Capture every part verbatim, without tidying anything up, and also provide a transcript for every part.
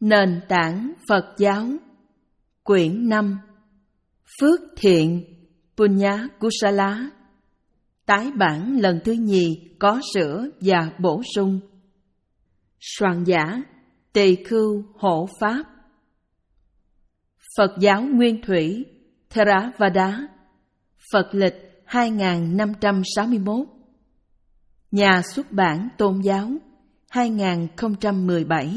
Nền tảng Phật giáo. Quyển năm. Phước thiện Punya Kusala. Tái bản lần thứ nhì, có sửa và bổ sung. Soạn giả Tỳ Khưu Hộ Pháp. Phật giáo Nguyên Thủy Theravada. Phật lịch hai nghìn năm trăm sáu mươi mốt. Nhà xuất bản Tôn giáo hai nghìn không trăm mười bảy.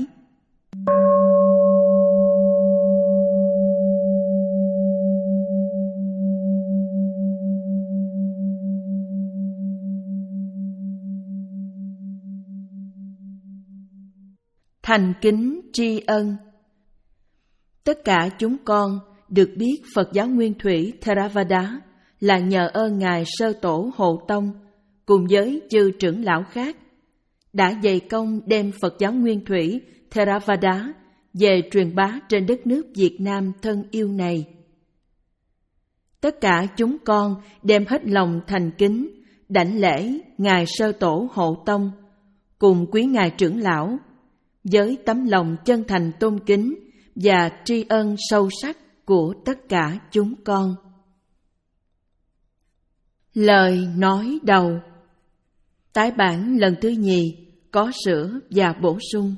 Thành kính tri ân. Tất cả chúng con được biết Phật giáo Nguyên Thủy Theravada là nhờ ơn Ngài Sơ Tổ Hộ Tông cùng với chư trưởng lão khác đã dày công đem Phật giáo Nguyên Thủy Theravada về truyền bá trên đất nước Việt Nam thân yêu này. Tất cả chúng con đem hết lòng thành kính đảnh lễ Ngài Sơ Tổ Hộ Tông cùng quý Ngài trưởng lão với tấm lòng chân thành tôn kính và tri ân sâu sắc của tất cả chúng con. Lời nói đầu. Tái bản lần thứ nhì, có sửa và bổ sung.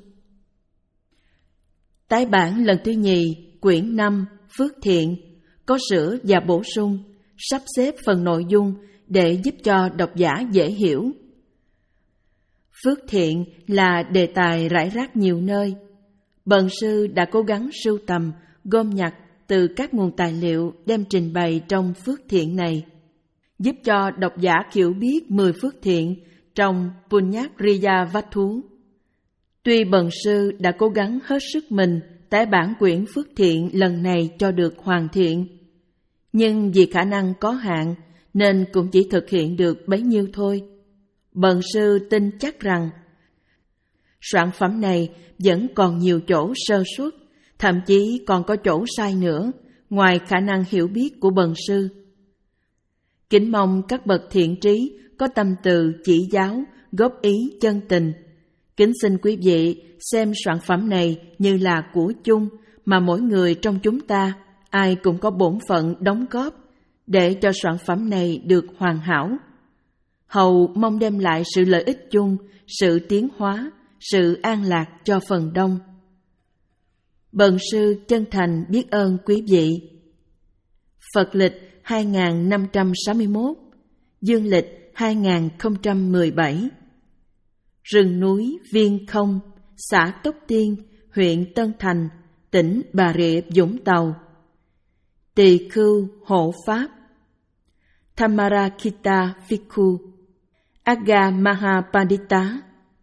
Tái bản lần thứ nhì, quyển năm, Phước thiện, có sửa và bổ sung, sắp xếp phần nội dung để giúp cho độc giả dễ hiểu. Phước thiện là đề tài rải rác nhiều nơi. Bần sư đã cố gắng sưu tầm, gom nhặt từ các nguồn tài liệu đem trình bày trong phước thiện này, giúp cho độc giả hiểu biết mười phước thiện trong Punya Kriya Vattu. Tuy bần sư đã cố gắng hết sức mình tái bản quyển phước thiện lần này cho được hoàn thiện, nhưng vì khả năng có hạn nên cũng chỉ thực hiện được bấy nhiêu thôi. Bần sư tin chắc rằng soạn phẩm này vẫn còn nhiều chỗ sơ suất, thậm chí còn có chỗ sai nữa, ngoài khả năng hiểu biết của bần sư. Kính mong các bậc thiện trí có tâm từ chỉ giáo, góp ý chân tình. Kính xin quý vị xem soạn phẩm này như là của chung mà mỗi người trong chúng ta, ai cũng có bổn phận đóng góp để cho soạn phẩm này được hoàn hảo. Hầu mong đem lại sự lợi ích chung, sự tiến hóa, sự an lạc cho phần đông. Bần sư chân thành biết ơn quý vị. Phật lịch hai nghìn năm trăm sáu mươi mốt, dương lịch hai nghìn không trăm mười bảy. Rừng núi Viên Không, xã Tốc Tiên, huyện Tân Thành, tỉnh Bà Rịa Vũng Tàu. Tỳ Khưu Hộ Pháp. Thamarakita Phikku, Agga Mahapandita.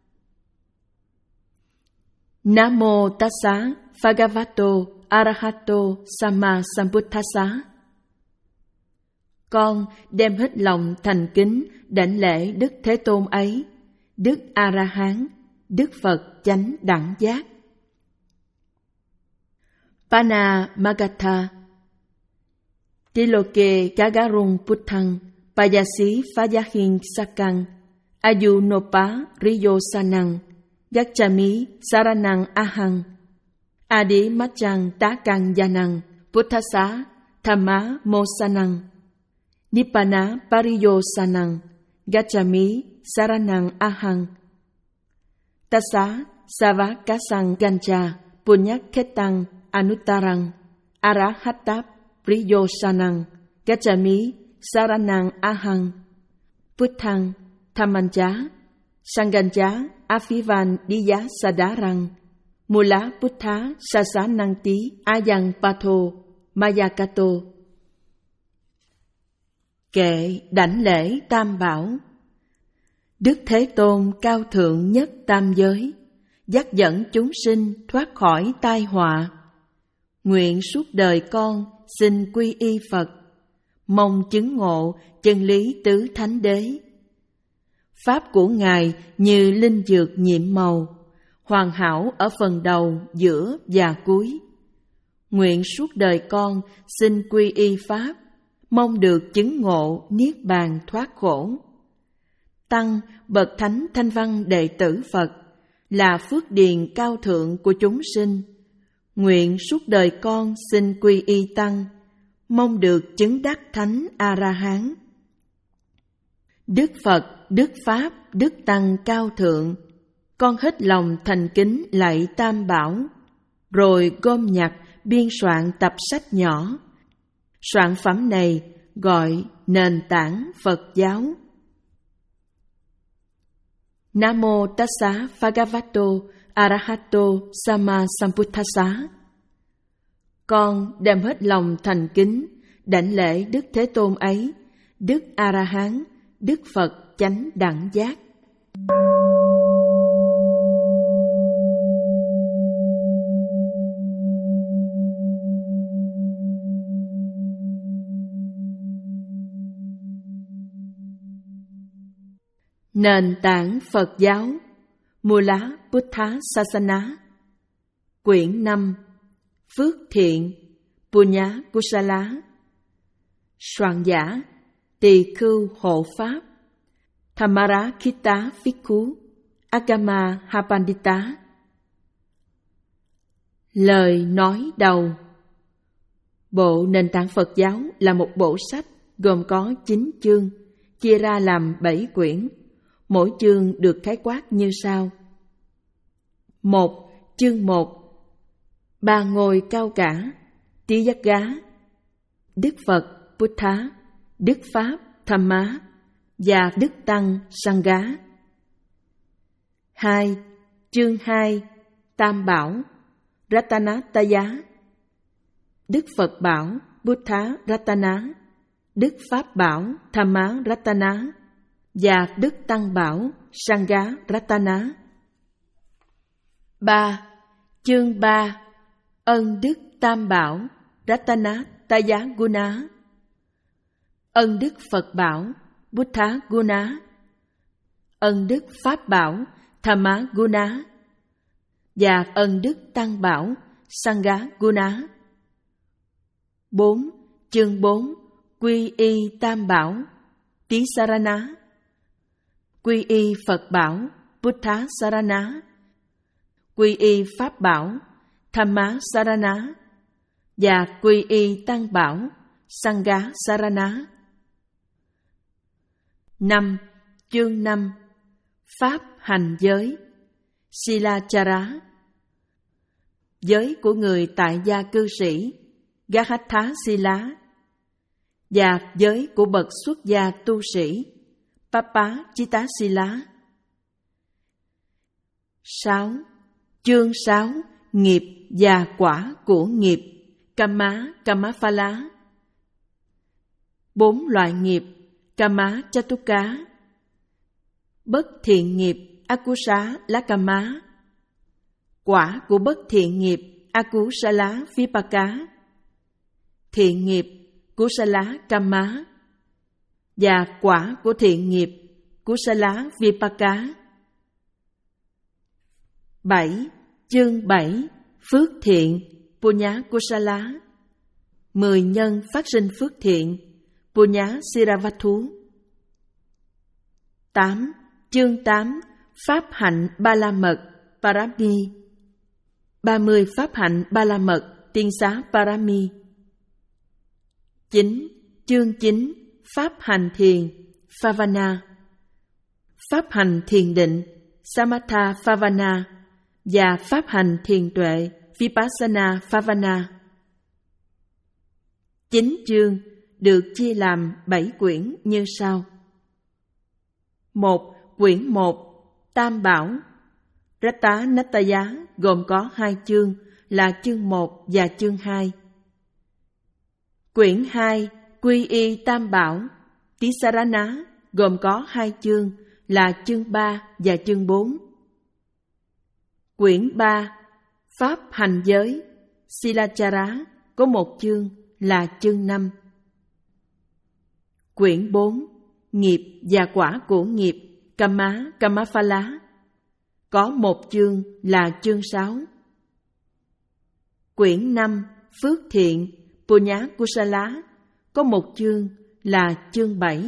Namo Tassa Bhagavato Arahato Sama Sambuddhassa. Con đem hết lòng thành kính đảnh lễ Đức Thế Tôn ấy, Đức A-la-hán, Đức Phật chánh đẳng giác. Pana Magatha. Tiloke Kagarung Puttang Payasi Phayahin Sakang Ayunopa Riyo Sanang Gacchami Saranang Ahang Adi Machang Takang Yanang Puttasa Thamma Mosanang Nibbana Pariyo Sanang Gacchami Saranang Ahang Tassa Savakasang Gancha Punyakhetang Anuttarang Arahatap Priyo Sanang Gacchami Saranang Ahang Puttang Thammancha Sangancha Afivan Diya Sadarang Mula Puttha Sasananti Ayang Patho Mayakato. Kệ đảnh lễ Tam Bảo. Đức Thế Tôn cao thượng nhất tam giới, dắt dẫn chúng sinh thoát khỏi tai họa. Nguyện suốt đời con xin quy y Phật, mong chứng ngộ chân lý tứ thánh đế. Pháp của Ngài như linh dược nhiệm màu, hoàn hảo ở phần đầu, giữa và cuối. Nguyện suốt đời con xin quy y Pháp, mong được chứng ngộ niết bàn thoát khổ. Tăng bậc thánh thanh văn đệ tử Phật là phước điền cao thượng của chúng sinh, Nguyện suốt đời con xin quy y tăng, mong được chứng đắc thánh A-la-hán. Đức Phật, Đức Pháp, Đức Tăng cao thượng, con hết lòng thành kính lạy Tam Bảo, rồi gom nhặt biên soạn tập sách nhỏ. Soạn phẩm này gọi nền tảng Phật giáo. Nam mô Tassa Bhagavato Arahato Sama Sambuddhassa. Con đem hết lòng thành kính đảnh lễ Đức Thế Tôn ấy, Đức A-la-hán, Đức Phật chánh đẳng giác. Nền tảng Phật giáo Mula Buddha Sasana. Quyển năm. Phước thiện Punya Kusala. Soạn giả Tỳ Khưu Hộ Pháp Thamarakita Phikku Agama Hapandita. Lời nói đầu. Bộ Nền tảng Phật giáo là một bộ sách gồm có chín chương, chia ra làm bảy quyển. Mỗi chương được khái quát như sau. Một. Chương một. Ba ngôi cao cả Tí Giác Gá. Đức Phật Buddha, Đức Pháp Dhamma và Đức Tăng Sangha. Hai. Chương hai. Tam Bảo Ratanataya. Đức Phật Bảo Buddha Ratana, Đức Pháp Bảo Dhamma Ratana và Đức Tăng Bảo Sangha Ratana. Ba. Chương ba. Ân Đức Tam Bảo Ratanataya Guna. Ân Đức Phật Bảo Buddha Guna, ân Đức Pháp Bảo Dhamma Guna và ân Đức Tăng Bảo Sangha Guna. Bốn. Chương bốn. Quy y Tam Bảo Tí Sarana. Quy y Phật Bảo Buddha Sarana, quy y Pháp Bảo Dhamma Sarana và quy y Tăng Bảo Sangha Sarana. Năm. Chương năm. Pháp hành giới Silachara. Giới của người tại gia cư sĩ Gahatha Sila và giới của bậc xuất gia tu sĩ Papa Chitta Sila. Sáu. Chương sáu. Nghiệp và quả của nghiệp Kamma Kammaphala. Bốn loại nghiệp Kamma Chatuka. Bất thiện nghiệp Akusala Lakama. Quả của bất thiện nghiệp Akusala Vipaka. Thiện nghiệp Kusala Kamma và quả của thiện nghiệp Kusala Vipaka. Bảy. Chương bảy. Phước thiện Punya Kusala. Mười nhân phát sinh phước thiện Punya Siravathu. Tám. Chương tám. Pháp hạnh Ba La Mật Parami. Ba mươi pháp hạnh Ba La Mật Tiên xá Parami. Chín. Chương chín. Pháp hành thiền Phavana. Pháp hành thiền định Samatha Phavana và pháp hành thiền tuệ Vipassana Phavana. Chín chương được chia làm bảy quyển như sau. Một. Quyển một. Tam Bảo Ratanataya gồm có hai chương là chương một và chương hai. Quyển hai. Quy y Tam Bảo Tisarana gồm có hai chương là chương ba và chương bốn. Quyển ba. Pháp hành giới Silachara có một chương là chương năm. Quyển bốn. Nghiệp và quả của nghiệp Kamma Kammaphala có một chương là chương sáu. Quyển năm. Phước thiện Punya Kusala có một chương là chương bảy.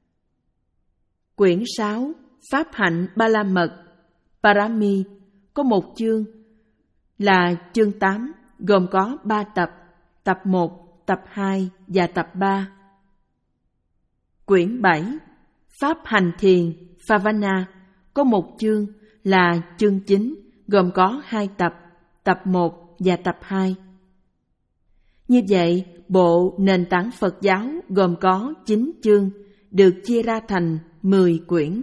Quyển sáu. Pháp hạnh Ba La Mật Parami có một chương là chương tám gồm có ba tập, tập một, tập hai và tập ba. Quyển bảy, Pháp hành thiền, Phavana, có một chương là chương chín, gồm có hai tập, tập một và tập hai. Như vậy, bộ nền tảng Phật giáo gồm có chín chương, được chia ra thành mười quyển.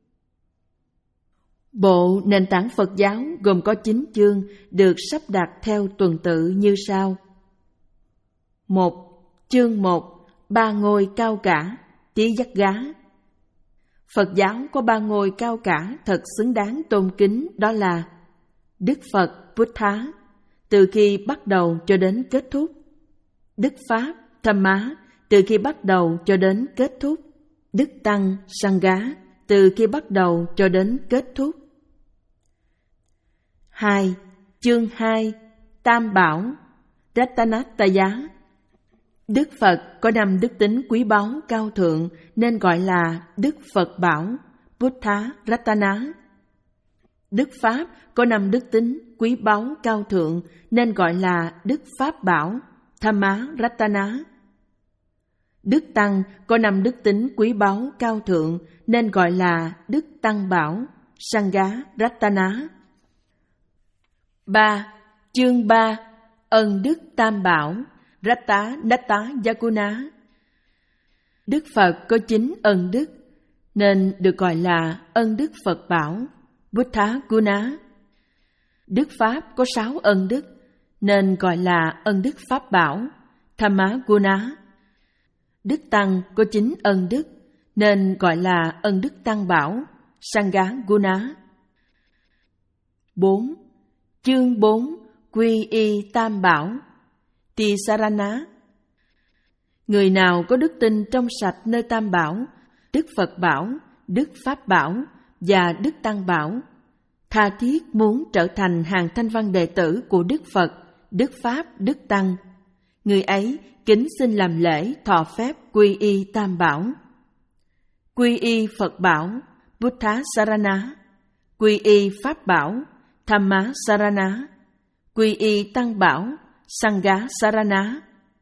Bộ nền tảng Phật giáo gồm có chín chương, được sắp đặt theo tuần tự như sau. một. Chương một, ba ngôi cao cả, tí giác gá. Phật giáo có ba ngôi cao cả thật xứng đáng tôn kính, đó là Đức Phật Buddha, từ khi bắt đầu cho đến kết thúc; Đức Pháp Dhamma, từ khi bắt đầu cho đến kết thúc; Đức Tăng Sangha, từ khi bắt đầu cho đến kết thúc. hai. Chương hai, Tam Bảo, Ratanataya. Đức Phật có năm đức tính quý báu cao thượng nên gọi là Đức Phật Bảo, Buddha Ratana. Đức Pháp có năm đức tính quý báu cao thượng nên gọi là Đức Pháp Bảo, Dhamma Ratana. Đức Tăng có năm đức tính quý báu cao thượng nên gọi là Đức Tăng Bảo, Sangha Ratana. ba. Chương ba, Ân Đức Tam Bảo, Ratta Datta Yakuna. Đức Phật có chín ân đức nên được gọi là Ân Đức Phật Bảo, Buddha Guna. Đức Pháp có sáu ân đức nên gọi là Ân Đức Pháp Bảo, Dhamma Guna. Đức Tăng có chín ân đức nên gọi là Ân Đức Tăng Bảo, Sangha Guna. bốn. Chương bốn, Quy y Tam Bảo, Tisarana. Người nào có đức tin trong sạch nơi Tam Bảo, Đức Phật Bảo, Đức Pháp Bảo và Đức Tăng Bảo, tha thiết muốn trở thành hàng thanh văn đệ tử của Đức Phật, Đức Pháp, Đức Tăng, người ấy kính xin làm lễ thọ phép quy y Tam Bảo. Quy y Phật Bảo, Buddha Sarana; quy y Pháp Bảo, Dhamma Sarana; quy y Tăng Bảo, Sangha Sarana.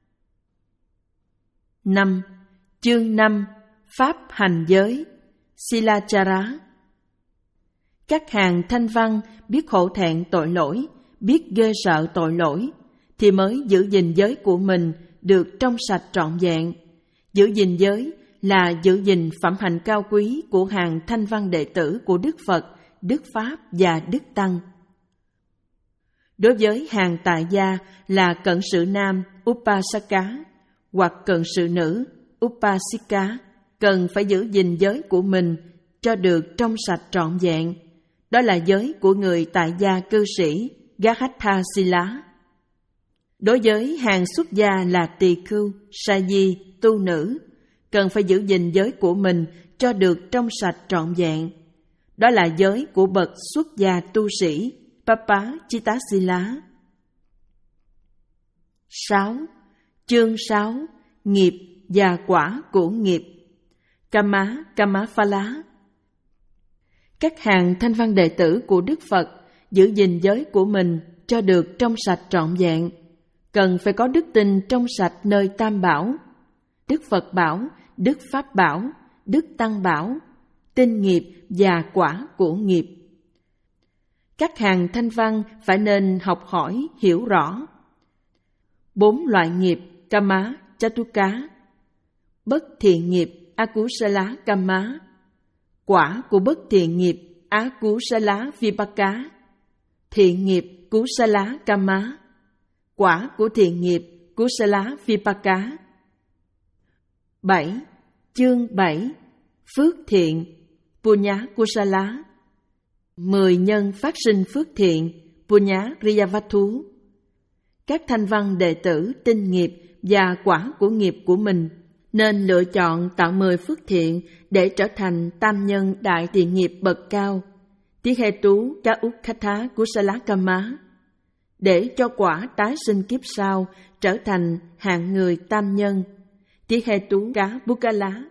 năm. Chương năm, Pháp hành giới, Silachara. Các hàng thanh văn biết hổ thẹn tội lỗi, biết ghê sợ tội lỗi, thì mới giữ gìn giới của mình được trong sạch trọn vẹn. Giữ gìn giới là giữ gìn phẩm hạnh cao quý của hàng thanh văn đệ tử của Đức Phật, Đức Pháp và Đức Tăng. Đối với hàng tại gia là cận sự nam Upasaka hoặc cận sự nữ Upasika, cần phải giữ gìn giới của mình cho được trong sạch trọn vẹn. Đó là giới của người tại gia cư sĩ Gahatha Sila. Đối với hàng xuất gia là tỳ khưu, sa di, tu nữ, cần phải giữ gìn giới của mình cho được trong sạch trọn vẹn. Đó là giới của bậc xuất gia tu sĩ Papa Chittasila. sáu. Chương sáu, Nghiệp và quả của nghiệp, Kama Kamaphala. Các hàng thanh văn đệ tử của Đức Phật giữ gìn giới của mình cho được trong sạch trọn vẹn, cần phải có đức tin trong sạch nơi Tam Bảo, Đức Phật Bảo, Đức Pháp Bảo, Đức Tăng Bảo, tin nghiệp và quả của nghiệp. Các hàng thanh văn phải nên học hỏi, hiểu rõ bốn loại nghiệp Kama Chatuka, bất thiện nghiệp Akusala Kama, quả của bất thiện nghiệp Akusala Vipaka, thiện nghiệp Kusala Kama, quả của thiện nghiệp Kusala Vipaka. bảy. Chương bảy, Phước thiện, Punya Kusala. Mười nhân phát sinh phước thiện, Punya Riyavatu. Các thanh văn đệ tử tin nghiệp và quả của nghiệp của mình nên lựa chọn tạo mười phước thiện để trở thành tam nhân đại thiện nghiệp bậc cao, Tihetu Ka Ukkhatha Kusala Kama, để cho quả tái sinh kiếp sau trở thành hạng người tam nhân, Tihetu Ka Bukala.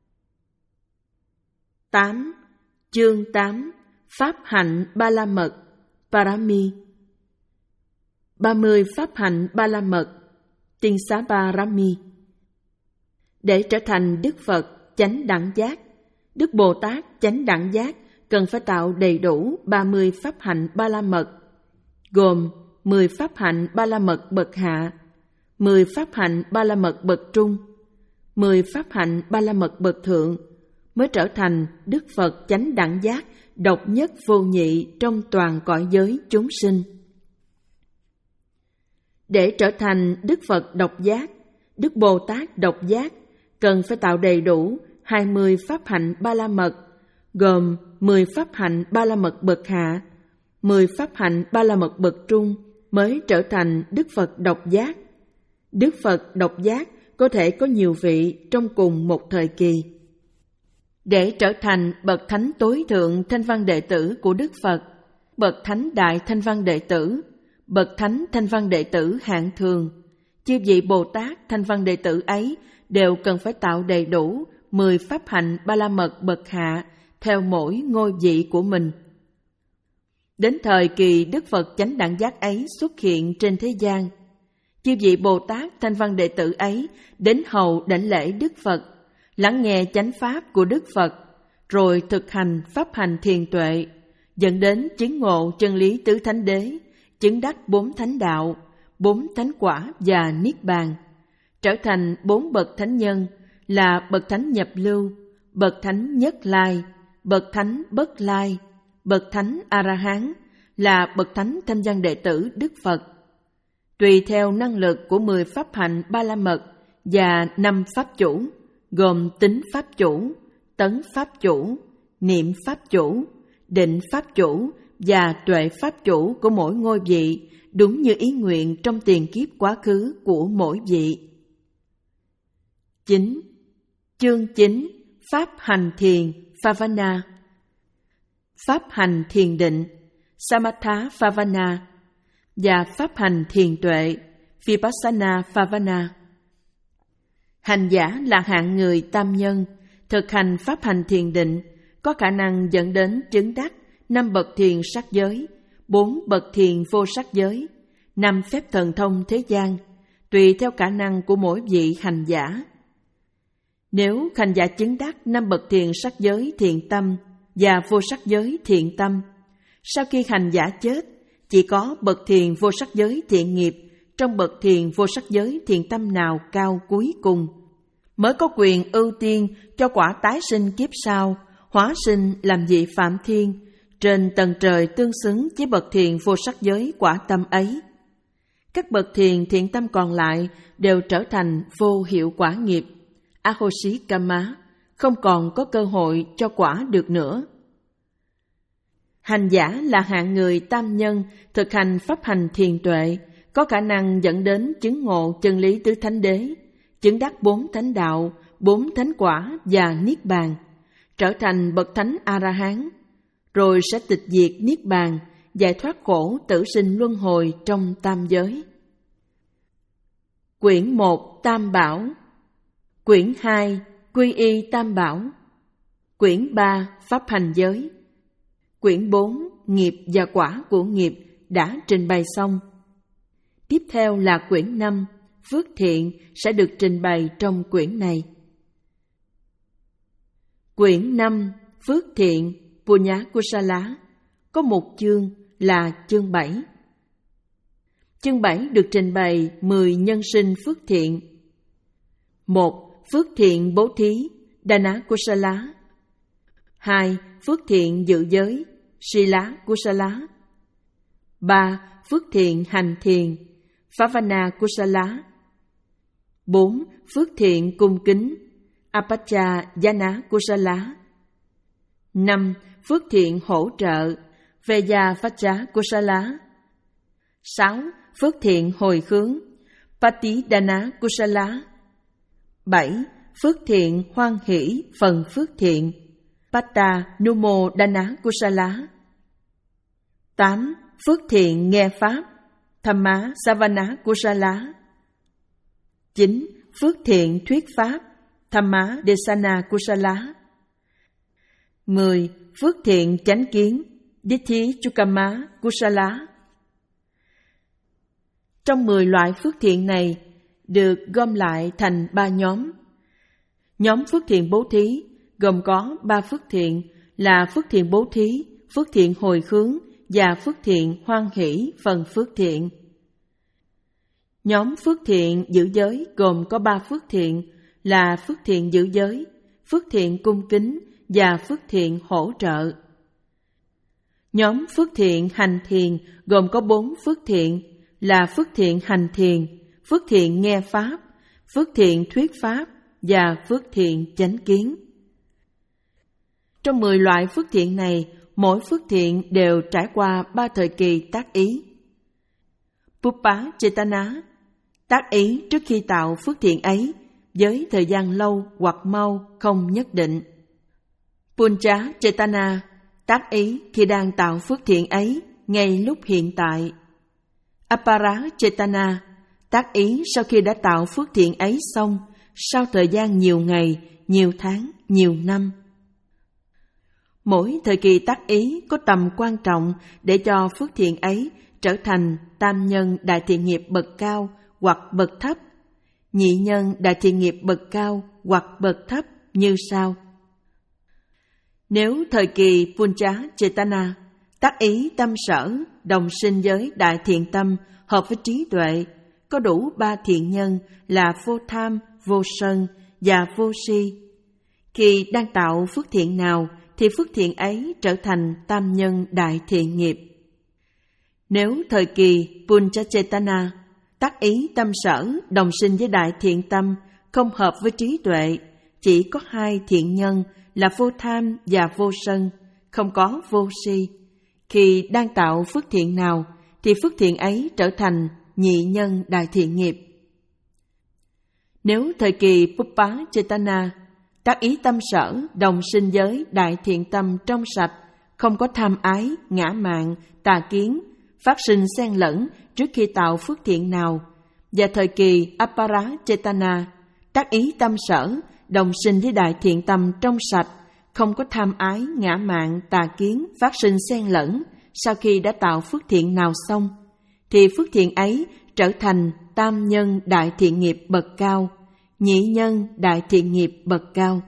tám. Chương tám, Pháp hạnh Ba La Mật, Parami. ba mươi pháp hạnh ba la mật, Tiên Xá Ba Rami. Để trở thành Đức Phật chánh đẳng giác, Đức Bồ Tát chánh đẳng giác cần phải tạo đầy đủ ba mươi pháp hạnh ba la mật, gồm mười pháp hạnh ba la mật bậc hạ, mười pháp hạnh ba la mật bậc trung, mười pháp hạnh ba la mật bậc thượng, mới trở thành Đức Phật chánh đẳng giác độc nhất vô nhị trong toàn cõi giới chúng sinh. Để trở thành Đức Phật độc giác, Đức Bồ Tát độc giác cần phải tạo đầy đủ hai mươi pháp hạnh ba la mật, gồm mười pháp hạnh ba la mật bậc hạ, mười pháp hạnh ba la mật bậc trung, mới trở thành Đức Phật độc giác. Đức Phật độc giác có thể có nhiều vị trong cùng một thời kỳ. Để trở thành bậc thánh tối thượng thanh văn đệ tử của Đức Phật, bậc thánh đại thanh văn đệ tử, bậc thánh thanh văn đệ tử hạng thường, chư vị Bồ Tát thanh văn đệ tử ấy đều cần phải tạo đầy đủ mười pháp hạnh ba la mật bậc hạ theo mỗi ngôi vị của mình. Đến thời kỳ Đức Phật chánh đẳng giác ấy xuất hiện trên thế gian, chư vị Bồ Tát thanh văn đệ tử ấy đến hầu đảnh lễ Đức Phật, lắng nghe chánh pháp của Đức Phật, rồi thực hành pháp hành thiền tuệ, dẫn đến chứng ngộ chân lý tứ thánh đế, chứng đắc bốn thánh đạo, bốn thánh quả và niết bàn, trở thành bốn bậc thánh nhân là bậc thánh nhập lưu, bậc thánh nhất lai, bậc thánh bất lai, bậc thánh A-la-hán là bậc thánh thanh văn đệ tử Đức Phật. Tùy theo năng lực của mười pháp hạnh ba la mật và năm pháp chủ, gồm tính pháp chủ, tấn pháp chủ, niệm pháp chủ, định pháp chủ và tuệ pháp chủ của mỗi ngôi vị, đúng như ý nguyện trong tiền kiếp quá khứ của mỗi vị. chín. Chương chín. Pháp hành thiền Phavana. Pháp hành thiền định Samatha Phavana và pháp hành thiền tuệ Vipassana Phavana. Hành giả là hạng người tam nhân, thực hành pháp hành thiền định có khả năng dẫn đến chứng đắc năm bậc thiền sắc giới, bốn bậc thiền vô sắc giới, năm phép thần thông thế gian, tùy theo khả năng của mỗi vị hành giả. Nếu hành giả chứng đắc năm bậc thiền sắc giới thiện tâm và vô sắc giới thiện tâm, sau khi hành giả chết, chỉ có bậc thiền vô sắc giới thiện nghiệp trong bậc thiền vô sắc giới thiện tâm nào cao cuối cùng, mới có quyền ưu tiên cho quả tái sinh kiếp sau, hóa sinh làm vị Phạm Thiên, trên tầng trời tương xứng với bậc thiền vô sắc giới quả tâm ấy. Các bậc thiền thiện tâm còn lại đều trở thành vô hiệu quả nghiệp, Ahosi Kama, không còn có cơ hội cho quả được nữa. Hành giả là hạng người tam nhân, thực hành pháp hành thiền tuệ, có khả năng dẫn đến chứng ngộ chân lý tứ thánh đế, chứng đắc bốn thánh đạo, bốn thánh quả và niết bàn, trở thành bậc thánh A-la-hán, rồi sẽ tịch diệt niết bàn, giải thoát khổ tử sinh luân hồi trong tam giới. Quyển một Tam Bảo, Quyển hai Quy y Tam Bảo, Quyển ba Pháp hành giới, Quyển bốn Nghiệp và quả của nghiệp đã trình bày xong. Tiếp theo là quyển năm Phước thiện sẽ được trình bày trong quyển này. Quyển năm Phước thiện Punya Kusala có một chương là chương bảy. Chương bảy được trình bày mười nhân sinh phước thiện. Một. Phước thiện bố thí Dana Kusala. Hai. Phước thiện dự giới Sila Kusala. Ba. Phước thiện hành thiền Phavana Kusala. Bốn. Phước thiện cung kính Apachayana Kusala. Năm. Phước thiện hỗ trợ Vejavacha Kusala. Sáu. Phước thiện hồi hướng Patidana Kusala. Bảy. Phước thiện hoan hỷ phần phước thiện Patta Numodana Kusala. Tám. Phước thiện nghe pháp Thamma Savana Kusala. Chín. Phước thiện thuyết pháp Thamma Desana Kusala. Mười. Phước thiện chánh kiến Dithi Chukama Kusala. Trong mười loại phước thiện này được gom lại thành ba nhóm. Nhóm phước thiện bố thí gồm có ba phước thiện là phước thiện bố thí, phước thiện hồi hướng và phước thiện hoan hỷ phần phước thiện. Nhóm phước thiện giữ giới gồm có ba phước thiện là phước thiện giữ giới, phước thiện cung kính và phước thiện hỗ trợ. Nhóm phước thiện hành thiền gồm có bốn phước thiện là phước thiện hành thiền, phước thiện nghe pháp, phước thiện thuyết pháp và phước thiện chánh kiến. Trong mười loại phước thiện này, mỗi phước thiện đều trải qua ba thời kỳ tác ý. Pupa Chetana, tác ý trước khi tạo phước thiện ấy, với thời gian lâu hoặc mau không nhất định. Puncha Chetana, tác ý khi đang tạo phước thiện ấy, ngay lúc hiện tại. Apara Chetana, tác ý sau khi đã tạo phước thiện ấy xong, sau thời gian nhiều ngày, nhiều tháng, nhiều năm. Mỗi thời kỳ tác ý có tầm quan trọng để cho phước thiện ấy trở thành tam nhân đại thiện nghiệp bậc cao hoặc bậc thấp, nhị nhân đại thiện nghiệp bậc cao hoặc bậc thấp như sau. Nếu thời kỳ Puncha Chetana, tác ý tâm sở, đồng sinh với đại thiện tâm, hợp với trí tuệ, có đủ ba thiện nhân là vô tham, vô sân và vô si. Khi đang tạo phước thiện nào thì phước thiện ấy trở thành tam nhân đại thiện nghiệp. Nếu thời kỳ Puncha Chetana, tác ý tâm sở, đồng sinh với đại thiện tâm, không hợp với trí tuệ, chỉ có hai thiện nhân là vô tham và vô sân, không có vô si. Khi đang tạo phước thiện nào thì phước thiện ấy trở thành nhị nhân đại thiện nghiệp. Nếu thời kỳ Pupa Chetana, tác ý tâm sở, đồng sinh với đại thiện tâm trong sạch, không có tham ái, ngã mạn, tà kiến, phát sinh xen lẫn trước khi tạo phước thiện nào, và thời kỳ Apara Chetana, tác ý tâm sở, đồng sinh với đại thiện tâm trong sạch, không có tham ái, ngã mạn, tà kiến, phát sinh xen lẫn sau khi đã tạo phước thiện nào xong, thì phước thiện ấy trở thành tam nhân đại thiện nghiệp bậc cao, nhị nhân đại thiện nghiệp bậc cao.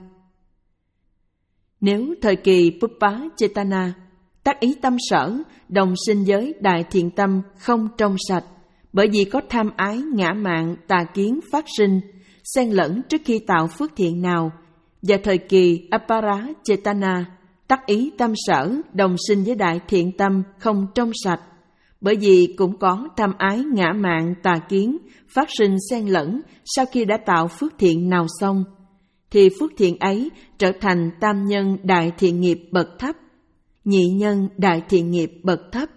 Nếu thời kỳ Pupa Chetana, tác ý tâm sở, đồng sinh với đại thiện tâm không trong sạch, bởi vì có tham ái, ngã mạn, tà kiến phát sinh, xen lẫn trước khi tạo phước thiện nào, và thời kỳ Apara Chetana, tác ý tâm sở, đồng sinh với đại thiện tâm không trong sạch, bởi vì cũng có tham ái, ngã mạn, tà kiến phát sinh xen lẫn sau khi đã tạo phước thiện nào xong, thì phước thiện ấy trở thành tam nhân đại thiện nghiệp bậc thấp, nhị nhân đại thiện nghiệp bậc thấp.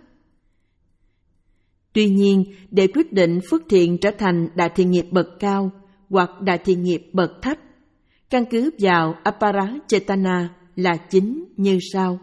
Tuy nhiên, để quyết định phước thiện trở thành đại thiện nghiệp bậc cao hoặc đại thiện nghiệp bậc thấp, căn cứ vào Apara Chetana là chính như sau.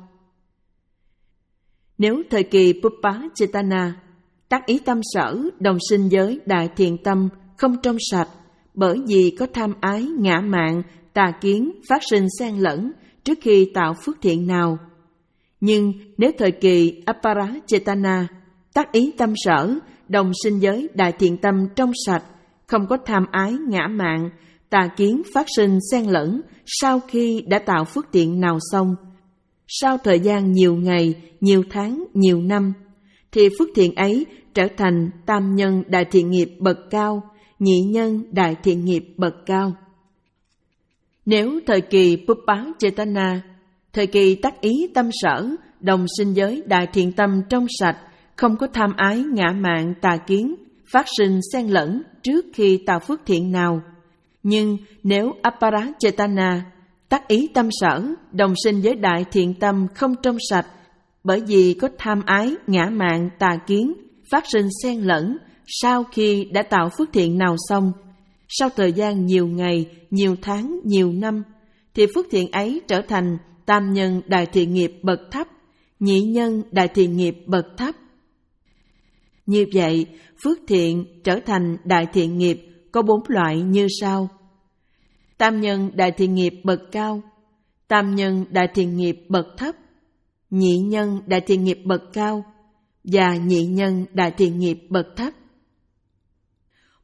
Nếu thời kỳ Pupa Chetana, tác ý tâm sở, đồng sinh với đại thiện tâm không trong sạch, bởi vì có tham ái, ngã mạn, tà kiến phát sinh xen lẫn trước khi tạo phước thiện nào. Nhưng nếu thời kỳ Apara Chetana, tác ý tâm sở, đồng sinh với đại thiện tâm trong sạch, không có tham ái, ngã mạn, tà kiến phát sinh xen lẫn sau khi đã tạo phước thiện nào xong, sau thời gian nhiều ngày, nhiều tháng, nhiều năm, thì phước thiện ấy trở thành tam nhân đại thiện nghiệp bậc cao, nhị nhân đại thiện nghiệp bậc cao. Nếu thời kỳ Pupa Chetana, thời kỳ tác ý tâm sở, đồng sinh với đại thiện tâm trong sạch, không có tham ái, ngã mạn, tà kiến phát sinh xen lẫn trước khi tạo phước thiện nào. Nhưng nếu Apara Chetana, tác ý tâm sở, đồng sinh với đại thiện tâm không trong sạch, bởi vì có tham ái, ngã mạn, tà kiến phát sinh xen lẫn sau khi đã tạo phước thiện nào xong, sau thời gian nhiều ngày, nhiều tháng, nhiều năm, thì phước thiện ấy trở thành tam nhân đại thiện nghiệp bậc thấp, nhị nhân đại thiện nghiệp bậc thấp. Như vậy, phước thiện trở thành đại thiện nghiệp có bốn loại như sau. Tam nhân đại thiện nghiệp bậc cao, tam nhân đại thiện nghiệp bậc thấp, nhị nhân đại thiện nghiệp bậc cao và nhị nhân đại thiện nghiệp bậc thấp.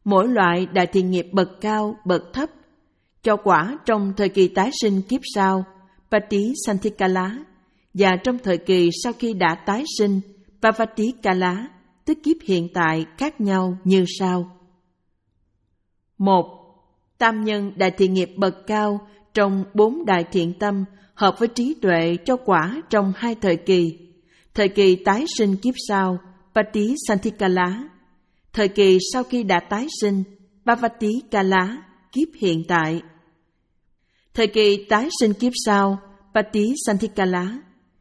Mỗi loại đại thiện nghiệp bậc cao, bậc thấp, cho quả trong thời kỳ tái sinh kiếp sau, Patisanthikkala, và trong thời kỳ sau khi đã tái sinh, Pavatikala, tức kiếp hiện tại khác nhau như sau. Một. Tam nhân đại thiện nghiệp bậc cao trong bốn đại thiện tâm hợp với trí tuệ cho quả trong hai thời kỳ. Thời kỳ tái sinh kiếp sau, Patisanthikkala. Thời kỳ sau khi đã tái sinh, Pavatikala, kiếp hiện tại. Thời kỳ tái sinh kiếp sau, Patisanthikkala.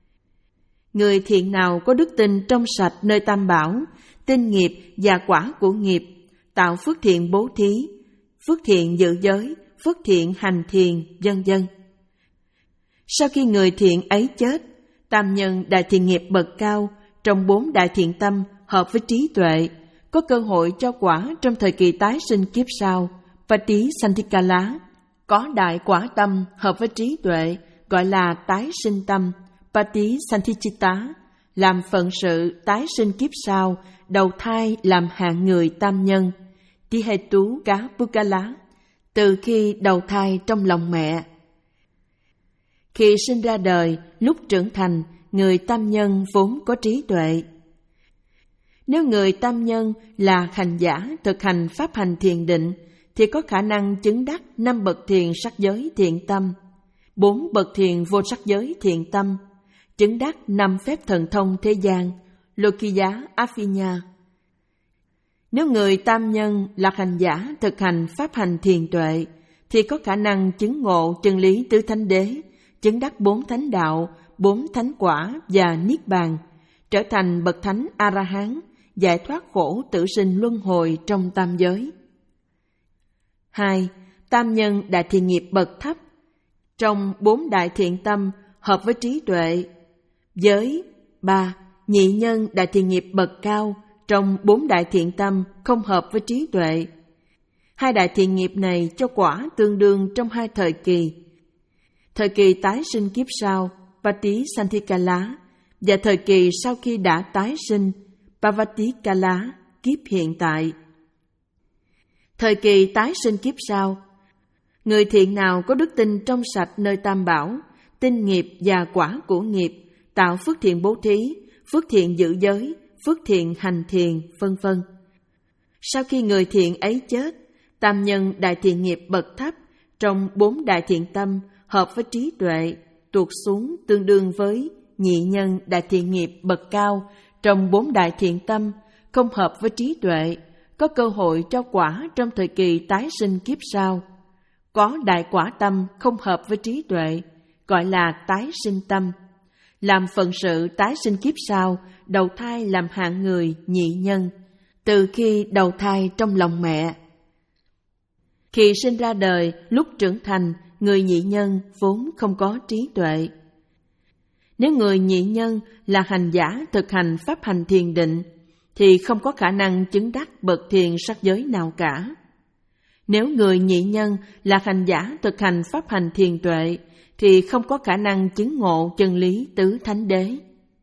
Người thiện nào có đức tin trong sạch nơi Tam Bảo, tin nghiệp và quả của nghiệp, tạo phước thiện bố thí, phước thiện giữ giới, phước thiện hành thiền, vân vân. Sau khi người thiện ấy chết, tam nhân đại thiện nghiệp bậc cao trong bốn đại thiện tâm hợp với trí tuệ, có cơ hội cho quả trong thời kỳ tái sinh kiếp sau, Patisanthikkala. Có đại quả tâm hợp với trí tuệ, gọi là tái sinh tâm, Patisanthichitta, làm phận sự tái sinh kiếp sau, đầu thai làm hạng người tam nhân, Tihetu Cá Pukala, từ khi đầu thai trong lòng mẹ. Khi sinh ra đời, lúc trưởng thành, người tam nhân vốn có trí tuệ. Nếu người tam nhân là hành giả thực hành pháp hành thiền định, thì có khả năng chứng đắc năm bậc thiền sắc giới thiện tâm, bốn bậc thiền vô sắc giới thiện tâm, chứng đắc năm phép thần thông thế gian, Lokiya Afinya. Nếu người tam nhân là hành giả thực hành pháp hành thiền tuệ, thì có khả năng chứng ngộ chân lý tứ thánh đế, chứng đắc bốn thánh đạo, bốn thánh quả và niết bàn, trở thành bậc thánh A-la-hán, giải thoát khổ tử sinh luân hồi trong tam giới. Hai. Tam nhân đại thiện nghiệp bậc thấp trong bốn đại thiện tâm hợp với trí tuệ. Giới. Ba. Nhị nhân đại thiện nghiệp bậc cao trong bốn đại thiện tâm không hợp với trí tuệ. Hai đại thiện nghiệp này cho quả tương đương trong hai thời kỳ. Thời kỳ tái sinh kiếp sau, Patisanthikkala, và thời kỳ sau khi đã tái sinh, Pavatikala, kiếp hiện tại. Thời kỳ tái sinh kiếp sau, người thiện nào có đức tin trong sạch nơi Tam Bảo, tin nghiệp và quả của nghiệp, tạo phước thiện bố thí, phước thiện giữ giới, phước thiện hành thiền, vân vân. Sau khi người thiện ấy chết, tam nhân đại thiện nghiệp bậc thấp trong bốn đại thiện tâm hợp với trí tuệ, tuột xuống tương đương với nhị nhân đại thiện nghiệp bậc cao trong bốn đại thiện tâm không hợp với trí tuệ, có cơ hội cho quả trong thời kỳ tái sinh kiếp sau. Có đại quả tâm không hợp với trí tuệ, gọi là tái sinh tâm, làm phận sự tái sinh kiếp sau, đầu thai làm hạng người nhị nhân, từ khi đầu thai trong lòng mẹ. Khi sinh ra đời, lúc trưởng thành, người nhị nhân vốn không có trí tuệ. Nếu người nhị nhân là hành giả thực hành pháp hành thiền định, thì không có khả năng chứng đắc bậc thiền sắc giới nào cả. Nếu người nhị nhân là hành giả thực hành pháp hành thiền tuệ, thì không có khả năng chứng ngộ chân lý tứ thánh đế.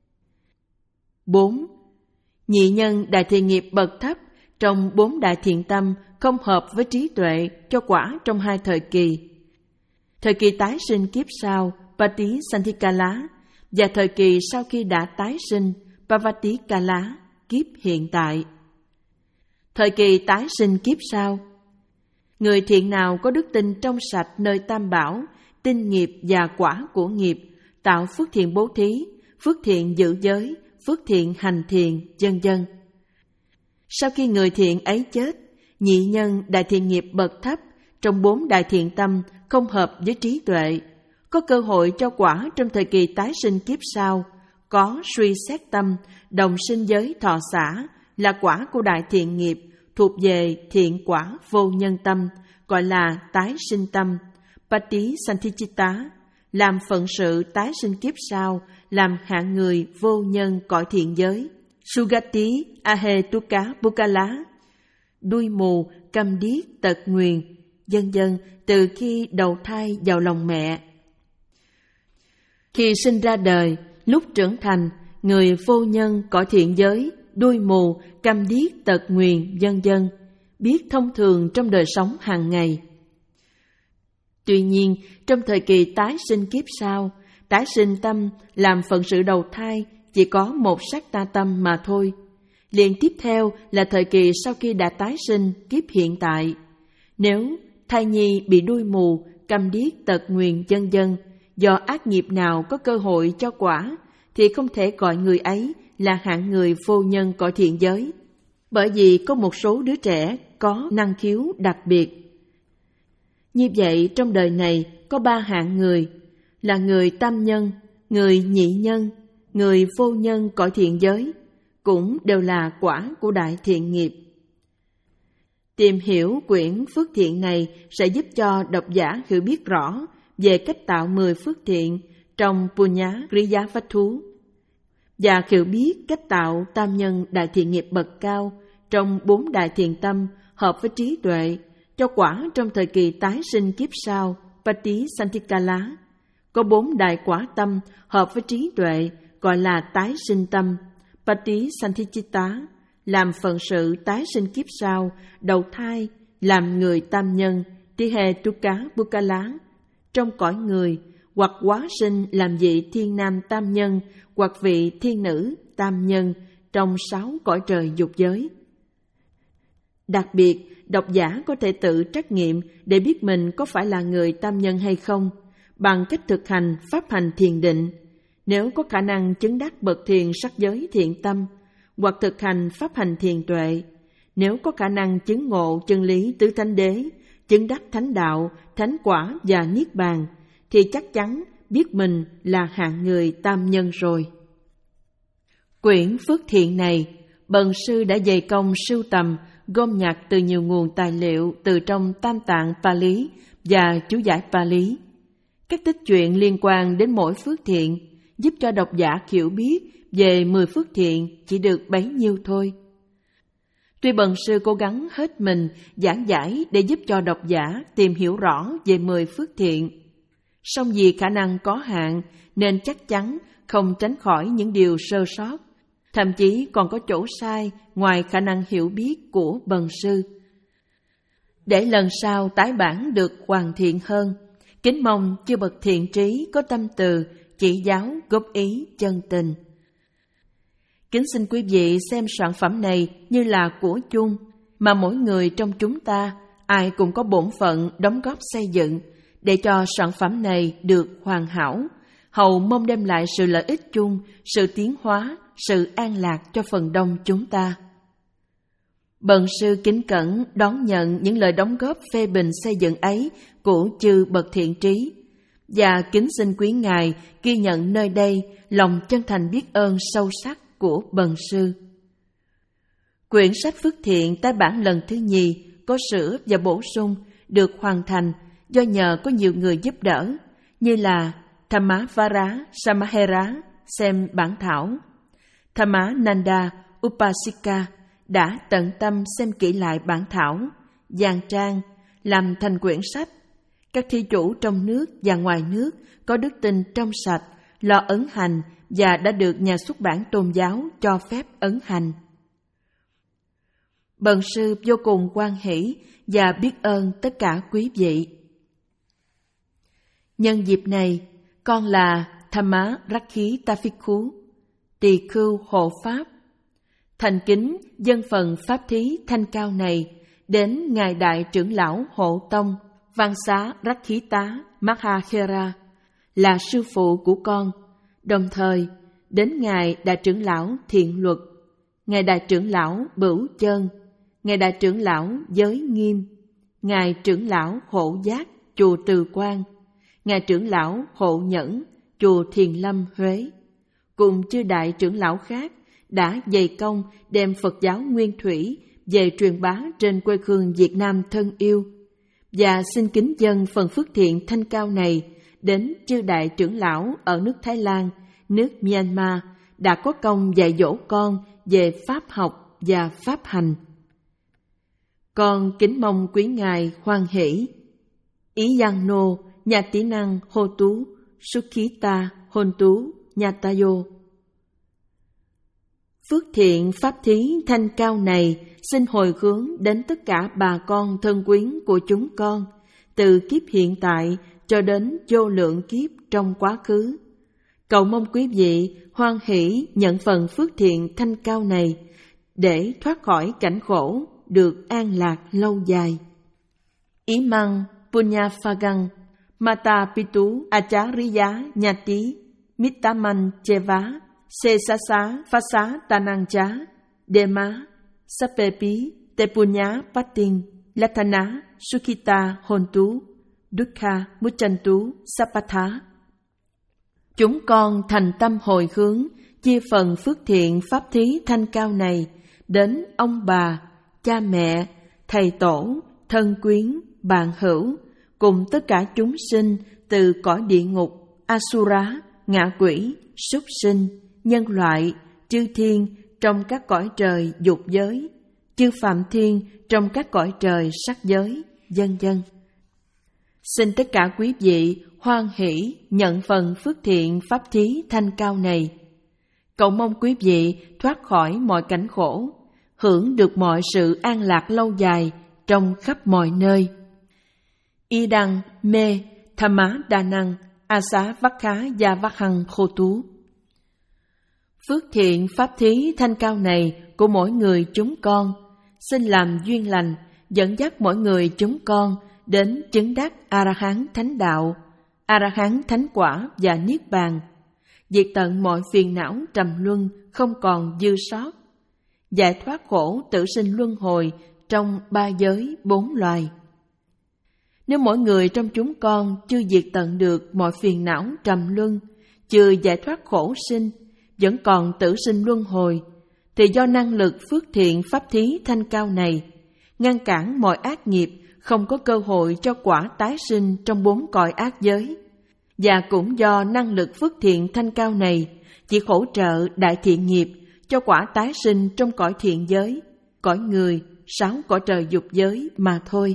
Bốn. Nhị nhân đại thiện nghiệp bậc thấp trong bốn đại thiện tâm không hợp với trí tuệ cho quả trong hai thời kỳ. Thời kỳ tái sinh kiếp sau, Patisanthikkala, và thời kỳ sau khi đã tái sinh, Pavatikala, kiếp hiện tại. Thời kỳ tái sinh kiếp sau, người thiện nào có đức tin trong sạch nơi Tam Bảo, tin nghiệp và quả của nghiệp, tạo phước thiện bố thí, phước thiện giữ giới, phước thiện hành thiền, vân vân. Sau khi người thiện ấy chết, nhị nhân đại thiện nghiệp bậc thấp trong bốn đại thiện tâm không hợp với trí tuệ, có cơ hội cho quả trong thời kỳ tái sinh kiếp sau, có suy xét tâm, đồng sinh giới thọ xả, là quả của đại thiện nghiệp, thuộc về thiện quả vô nhân tâm, gọi là tái sinh tâm, Patisanthichitta, làm phận sự tái sinh kiếp sau, làm hạng người vô nhân cõi thiện giới, Sugati Ahetuka Pukala, đuôi mù, câm điếc, tật nguyền, vân vân, từ khi đầu thai vào lòng mẹ. Khi sinh ra đời, lúc trưởng thành, người vô nhân cõi thiện giới, đuôi mù, câm điếc, tật nguyền, vân vân, biết thông thường trong đời sống hàng ngày. Tuy nhiên, trong thời kỳ tái sinh kiếp sau, tái sinh tâm làm phận sự đầu thai chỉ có một sắc ta tâm mà thôi. Liền tiếp theo là thời kỳ sau khi đã tái sinh kiếp hiện tại. Nếu thai nhi bị đuôi mù, câm điếc, tật nguyền vân vân do ác nghiệp nào có cơ hội cho quả, thì không thể gọi người ấy là hạng người vô nhân cõi thiện giới. Bởi vì có một số đứa trẻ có năng khiếu đặc biệt. Như vậy trong đời này có ba hạng người, là người tam nhân, người nhị nhân, người vô nhân cõi thiện giới, cũng đều là quả của đại thiện nghiệp. Tìm hiểu quyển phước thiện này sẽ giúp cho độc giả hiểu biết rõ về cách tạo mười phước thiện trong Punya Kriya Vattu, và hiểu biết cách tạo tam nhân đại thiện nghiệp bậc cao trong bốn đại thiện tâm hợp với trí tuệ cho quả trong thời kỳ tái sinh kiếp sau Patisantikala. Có bốn đại quả tâm hợp với trí tuệ gọi là tái sinh tâm Patisantichitta, làm phận sự tái sinh kiếp sau, đầu thai, làm người tam nhân Tihetuka Bukala trong cõi người, hoặc hóa sinh làm vị thiên nam tam nhân, hoặc vị thiên nữ tam nhân trong sáu cõi trời dục giới. Đặc biệt, độc giả có thể tự trắc nghiệm để biết mình có phải là người tam nhân hay không, bằng cách thực hành pháp hành thiền định. Nếu có khả năng chứng đắc bậc thiền sắc giới thiện tâm, hoặc thực hành pháp hành thiền tuệ. Nếu có khả năng chứng ngộ chân lý tứ thánh đế, chứng đắc thánh đạo, thánh quả và niết bàn, thì chắc chắn biết mình là hạng người tam nhân rồi. Quyển phước thiện này, bần sư đã dày công sưu tầm, gom nhặt từ nhiều nguồn tài liệu từ trong Tam Tạng Pali và chú giải Pali. Các tích truyện liên quan đến mỗi phước thiện giúp cho độc giả hiểu biết về mười phước thiện chỉ được bấy nhiêu thôi. Tuy bần sư cố gắng hết mình giảng giải để giúp cho độc giả tìm hiểu rõ về mười phước thiện, song vì khả năng có hạn nên chắc chắn không tránh khỏi những điều sơ sót, thậm chí còn có chỗ sai ngoài khả năng hiểu biết của bần sư. Để lần sau tái bản được hoàn thiện hơn, kính mong chư bậc thiện trí có tâm từ chỉ giáo góp ý chân tình. Kính xin quý vị xem sản phẩm này như là của chung, mà mỗi người trong chúng ta ai cũng có bổn phận đóng góp xây dựng để cho sản phẩm này được hoàn hảo, hầu mong đem lại sự lợi ích chung, sự tiến hóa, sự an lạc cho phần đông chúng ta. Bần sư kính cẩn đón nhận những lời đóng góp phê bình xây dựng ấy của chư bậc thiện trí, và kính xin quý ngài ghi nhận nơi đây lòng chân thành biết ơn sâu sắc của bần sư. Quyển sách phước thiện tái bản lần thứ nhì có sửa và bổ sung được hoàn thành do nhờ có nhiều người giúp đỡ, như là Thamavara Samahera xem bản thảo, Thamananda Upasika đã tận tâm xem kỹ lại bản thảo, dàn trang, làm thành quyển sách. Các thí chủ trong nước và ngoài nước có đức tin trong sạch, lo ấn hành và đã được nhà xuất bản tôn giáo cho phép ấn hành. Bần sư vô cùng hoan hỷ và biết ơn tất cả quý vị. Nhân dịp này, con là Thamma Rakhi Tafikhu, tỳ khưu hộ pháp, thành kính dâng phần pháp thí thanh cao này đến ngài đại trưởng lão hộ tông Văn Xá Rakhita Mahakera là sư phụ của con, đồng thời đến ngài đại trưởng lão Thiện Luật, ngài đại trưởng lão Bửu Chân, ngài đại trưởng lão Giới Nghiêm, ngài trưởng lão Hộ Giác chùa Từ Quan, ngài trưởng lão Hộ Nhẫn chùa Thiền Lâm Huế, cùng chư đại trưởng lão khác đã dày công đem Phật giáo nguyên thủy về truyền bá trên quê hương Việt Nam thân yêu, và xin kính dâng phần phước thiện thanh cao này đến chư đại trưởng lão ở nước Thái Lan, nước Myanmar đã có công dạy dỗ con về pháp học và pháp hành. Con kính mong quý ngài hoan hỷ. Ý Giang Nô, nhà tỷ năng Hô Tú, Sukhita Hôn Tú, Nhatayo. Phước thiện pháp thí thanh cao này xin hồi hướng đến tất cả bà con thân quyến của chúng con, từ kiếp hiện tại cho đến vô lượng kiếp trong quá khứ. Cầu mong quý vị hoan hỷ nhận phần phước thiện thanh cao này để thoát khỏi cảnh khổ, được an lạc lâu dài. Imang Punya Phagang Mata Pitu Acharya Nhati Mittaman Cheva Sesasa Phasa Tanangcha Dema Sapepi Tepunya Patin Latana Sukhita Hontu Dukkha Muchantu Sapatha. Chúng con thành tâm hồi hướng chia phần phước thiện pháp thí thanh cao này đến ông bà, cha mẹ, thầy tổ, thân quyến, bạn hữu cùng tất cả chúng sinh từ cõi địa ngục, Asura, ngạ quỷ, súc sinh, nhân loại, chư thiên trong các cõi trời dục giới, chư phạm thiên trong các cõi trời sắc giới, vân vân. Xin tất cả quý vị hoan hỷ nhận phần phước thiện pháp thí thanh cao này. Cầu mong quý vị thoát khỏi mọi cảnh khổ, hưởng được mọi sự an lạc lâu dài trong khắp mọi nơi. Idang me thamma danang asa vakha ya vakhang khotu. Phước thiện pháp thí thanh cao này của mỗi người chúng con xin làm duyên lành dẫn dắt mỗi người chúng con đến chứng đắc A-la-hán thánh đạo, A-la-hán thánh quả và niết bàn, diệt tận mọi phiền não trầm luân không còn dư sót, giải thoát khổ tử sinh luân hồi trong ba giới bốn loài. Nếu mỗi người trong chúng con chưa diệt tận được mọi phiền não trầm luân, chưa giải thoát khổ sinh, vẫn còn tử sinh luân hồi, thì do năng lực phước thiện pháp thí thanh cao này ngăn cản mọi ác nghiệp, không có cơ hội cho quả tái sinh trong bốn cõi ác giới. Và cũng do năng lực phước thiện thanh cao này chỉ hỗ trợ đại thiện nghiệp cho quả tái sinh trong cõi thiện giới, cõi người, sáu cõi trời dục giới mà thôi.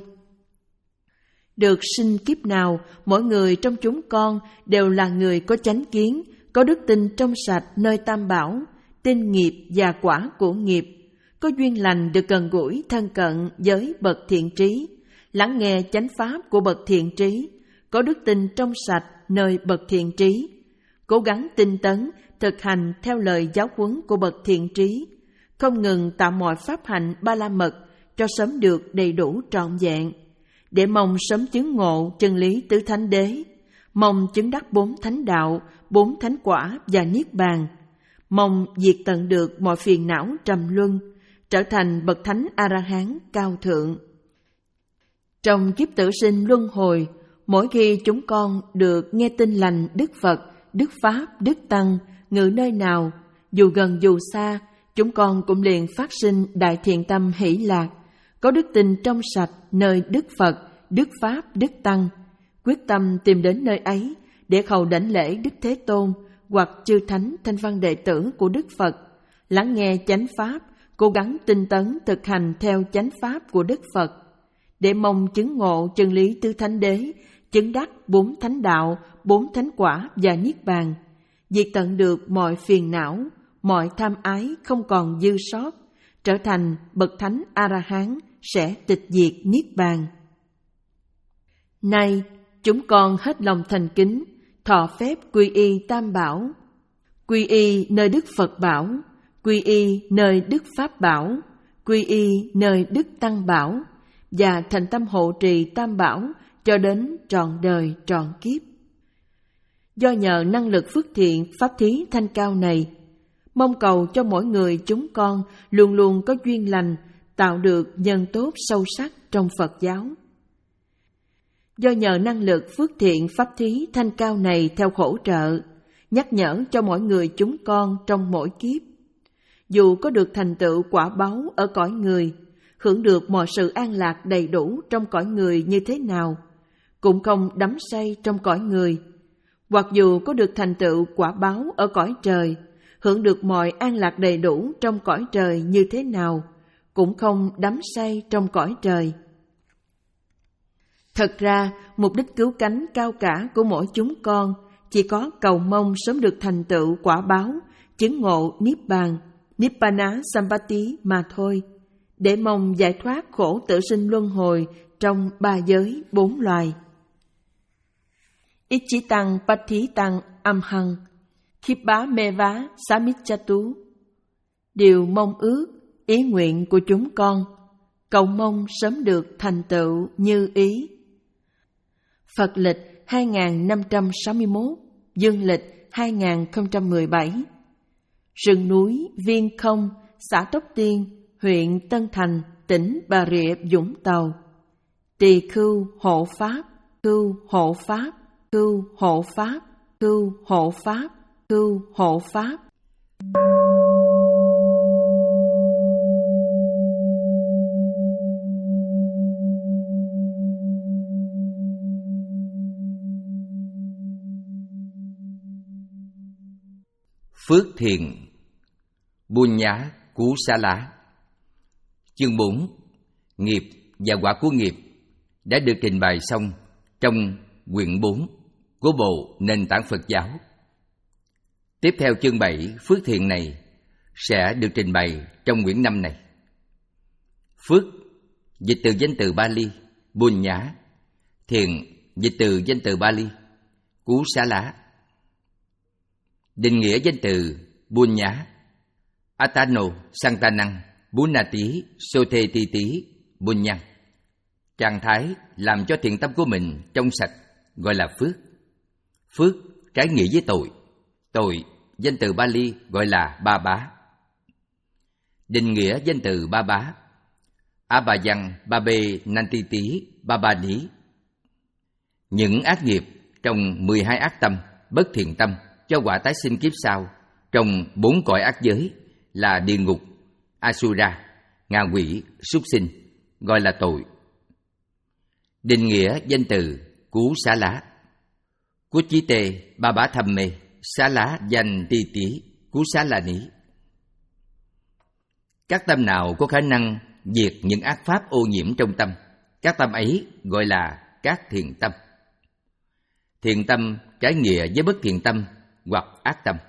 Được sinh kiếp nào, mỗi người trong chúng con đều là người có chánh kiến, có đức tin trong sạch nơi Tam Bảo, tin nghiệp và quả của nghiệp, có duyên lành được gần gũi thân cận với bậc thiện trí, lắng nghe chánh pháp của bậc thiện trí, có đức tin trong sạch nơi bậc thiện trí, cố gắng tinh tấn thực hành theo lời giáo huấn của bậc thiện trí, không ngừng tạo mọi pháp hạnh ba la mật cho sớm được đầy đủ trọn vẹn, để mong sớm chứng ngộ chân lý tứ thánh đế, mong chứng đắc bốn thánh đạo, bốn thánh quả và niết bàn, mong diệt tận được mọi phiền não trầm luân, trở thành bậc thánh A-la-hán cao thượng. Trong kiếp tử sinh luân hồi, mỗi khi chúng con được nghe tin lành Đức Phật, Đức Pháp, Đức Tăng ngự nơi nào, dù gần dù xa, chúng con cũng liền phát sinh đại thiện tâm hỷ lạc, có đức tin trong sạch nơi Đức Phật, Đức Pháp, Đức Tăng, quyết tâm tìm đến nơi ấy để khẩu đảnh lễ Đức Thế Tôn hoặc chư thánh thanh văn đệ tử của Đức Phật, lắng nghe chánh pháp, cố gắng tinh tấn thực hành theo chánh pháp của Đức Phật, để mong chứng ngộ chân lý tứ thánh đế, chứng đắc bốn thánh đạo, bốn thánh quả và niết bàn, diệt tận được mọi phiền não, mọi tham ái không còn dư sót, trở thành bậc thánh A-la-hán sẽ tịch diệt niết bàn. Nay, chúng con hết lòng thành kính, thọ phép quy y Tam Bảo, quy y nơi Đức Phật Bảo, quy y nơi Đức Pháp Bảo, quy y nơi Đức Tăng Bảo, và thành tâm hộ trì Tam Bảo cho đến trọn đời trọn kiếp. Do nhờ năng lực phước thiện pháp thí thanh cao này, mong cầu cho mỗi người chúng con luôn luôn có duyên lành, tạo được nhân tốt sâu sắc trong Phật giáo. Do nhờ năng lực phước thiện pháp thí thanh cao này theo hỗ trợ, nhắc nhở cho mỗi người chúng con trong mỗi kiếp, dù có được thành tựu quả báu ở cõi người, hưởng được mọi sự an lạc đầy đủ trong cõi người như thế nào, cũng không đắm say trong cõi người, hoặc dù có được thành tựu quả báu ở cõi trời, hưởng được mọi an lạc đầy đủ trong cõi trời như thế nào, cũng không đắm say trong cõi trời. Thật ra, mục đích cứu cánh cao cả của mỗi chúng con chỉ có cầu mong sớm được thành tựu quả báo, chứng ngộ niết bàn, Nibbana Sampatti mà thôi, để mong giải thoát khổ tử sinh luân hồi trong ba giới bốn loài. Ichitang Patitang Amhang Khibba Meva Samichatu. Điều mong ước, ý nguyện của chúng con, cầu mong sớm được thành tựu như ý. Phật lịch hai nghìn năm trăm sáu mươi mốt, dương lịch hai nghìn không trăm mười bảy. Rừng núi Viên Không, xã Tóc Tiên, huyện Tân Thành, tỉnh Bà Rịa Vũng Tàu. Tỳ khưu hộ pháp, khưu hộ pháp, khưu hộ pháp, khưu hộ pháp, khưu hộ pháp. Phước thiện Bunya Cú Sa Lá. Chương bốn. Nghiệp và quả của nghiệp đã được trình bày xong trong quyển bốn của bộ Nền tảng Phật giáo. Tiếp theo chương bảy, phước thiện này sẽ được trình bày trong quyển năm này. Phước dịch từ danh từ Bali Bunya, thiện dịch từ danh từ Bali Cú Sa Lá. Định nghĩa danh từ Bunya: Atano Santanang Bunati Sotetiti Bunyan. Trạng thái làm cho thiện tâm của mình trong sạch gọi là phước. Phước trái nghĩa với tội. Tội danh từ Bali gọi là ba bá. Định nghĩa danh từ ba bá: Abhayang Babe Nantiti Babani. Những ác nghiệp trong mười hai ác tâm, bất thiện tâm cho quả tái sinh kiếp sau trong bốn cõi ác giới là địa ngục, Asura, ngạ quỷ, súc sinh, gọi là tội. Định nghĩa danh từ Cú Xá Lá: Cú Chí Tê Ba Bá Thầm Mê Xá Lá Danh Ti Tí Cú Xá La Ní. Các tâm nào có khả năng diệt những ác pháp ô nhiễm trong tâm, các tâm ấy gọi là các thiện tâm. Thiện tâm trái nghĩa với bất thiện tâm hoặc ác tâm.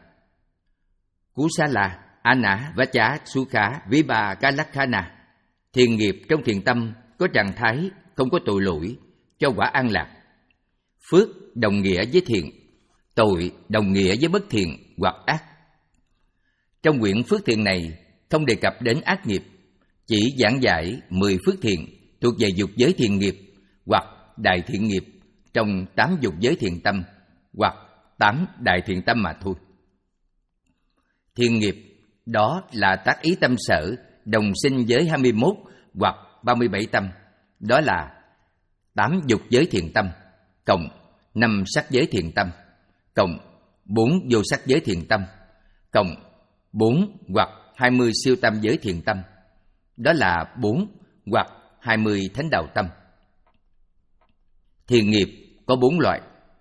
Cú Xá La Ana Vacha Sukha Viba Kalakhana. Thiện nghiệp trong thiện tâm có trạng thái không có tội lỗi, cho quả an lạc. Phước đồng nghĩa với thiện, tội đồng nghĩa với bất thiện hoặc ác. Trong quyển phước thiện này không đề cập đến ác nghiệp, chỉ giảng giải mười phước thiện thuộc về dục giới thiện nghiệp hoặc đại thiện nghiệp trong tám dục giới thiện tâm hoặc tám đại thiện tâm mà thôi. Thiện nghiệp đó là tác ý tâm sở đồng sinh với hai mươi mốt hoặc ba mươi bảy tâm, đó là tám dục giới thiện tâm cộng năm sắc giới thiện tâm cộng bốn vô sắc giới thiện tâm cộng bốn hoặc hai mươi siêu tâm giới thiện tâm, đó là bốn hoặc hai mươi thánh đạo tâm. Thiện nghiệp có bốn loại: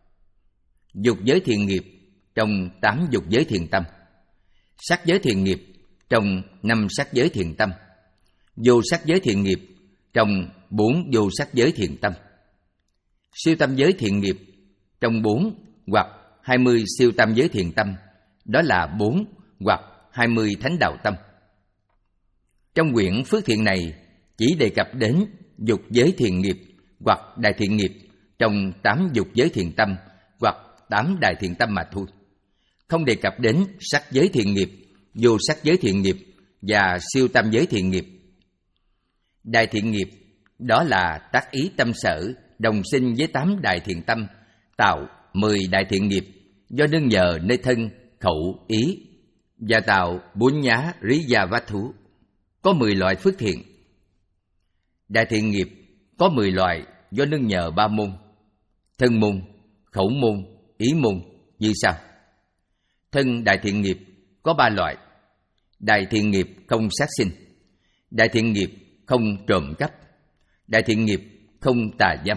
dục giới thiện nghiệp trong tám dục giới thiện tâm, sắc giới thiện nghiệp trong năm sắc giới thiện tâm, vô sắc giới thiện nghiệp trong bốn vô sắc giới thiện tâm, siêu tâm giới thiện nghiệp trong bốn hoặc hai mươi siêu tâm giới thiện tâm, đó là bốn hoặc hai mươi thánh đạo tâm. Trong quyển phước thiện này chỉ đề cập đến dục giới thiện nghiệp hoặc đại thiện nghiệp trong tám dục giới thiện tâm hoặc tám đại thiện tâm mà thôi, không đề cập đến sắc giới thiện nghiệp, vô sắc giới thiện nghiệp và siêu tâm giới thiện nghiệp. Đại thiện nghiệp đó là tác ý tâm sở đồng sinh với tám đại thiện tâm, tạo mười đại thiện nghiệp do nương nhờ nơi thân, khẩu, ý và tạo bốn nhá rí gia vát thú. Có mười loại phước thiện. Đại thiện nghiệp có mười loại do nương nhờ ba môn: thân môn, khẩu môn, ý môn như sau. Thân đại thiện nghiệp có ba loại: đại thiện nghiệp không sát sinh, đại thiện nghiệp không trộm cắp, đại thiện nghiệp không tà dâm.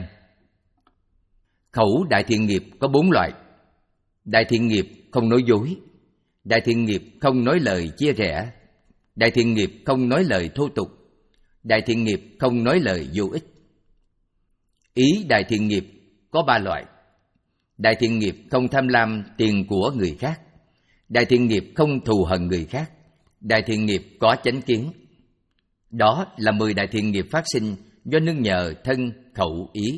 Khẩu đại thiện nghiệp có bốn loại: đại thiện nghiệp không nói dối, đại thiện nghiệp không nói lời chia rẽ, đại thiện nghiệp không nói lời thô tục, đại thiện nghiệp không nói lời vô ích. Ý đại thiện nghiệp có ba loại: đại thiện nghiệp không tham lam tiền của người khác, đại thiện nghiệp không thù hận người khác, đại thiện nghiệp có chánh kiến. Đó là mười đại thiện nghiệp phát sinh do nương nhờ thân, khẩu, ý.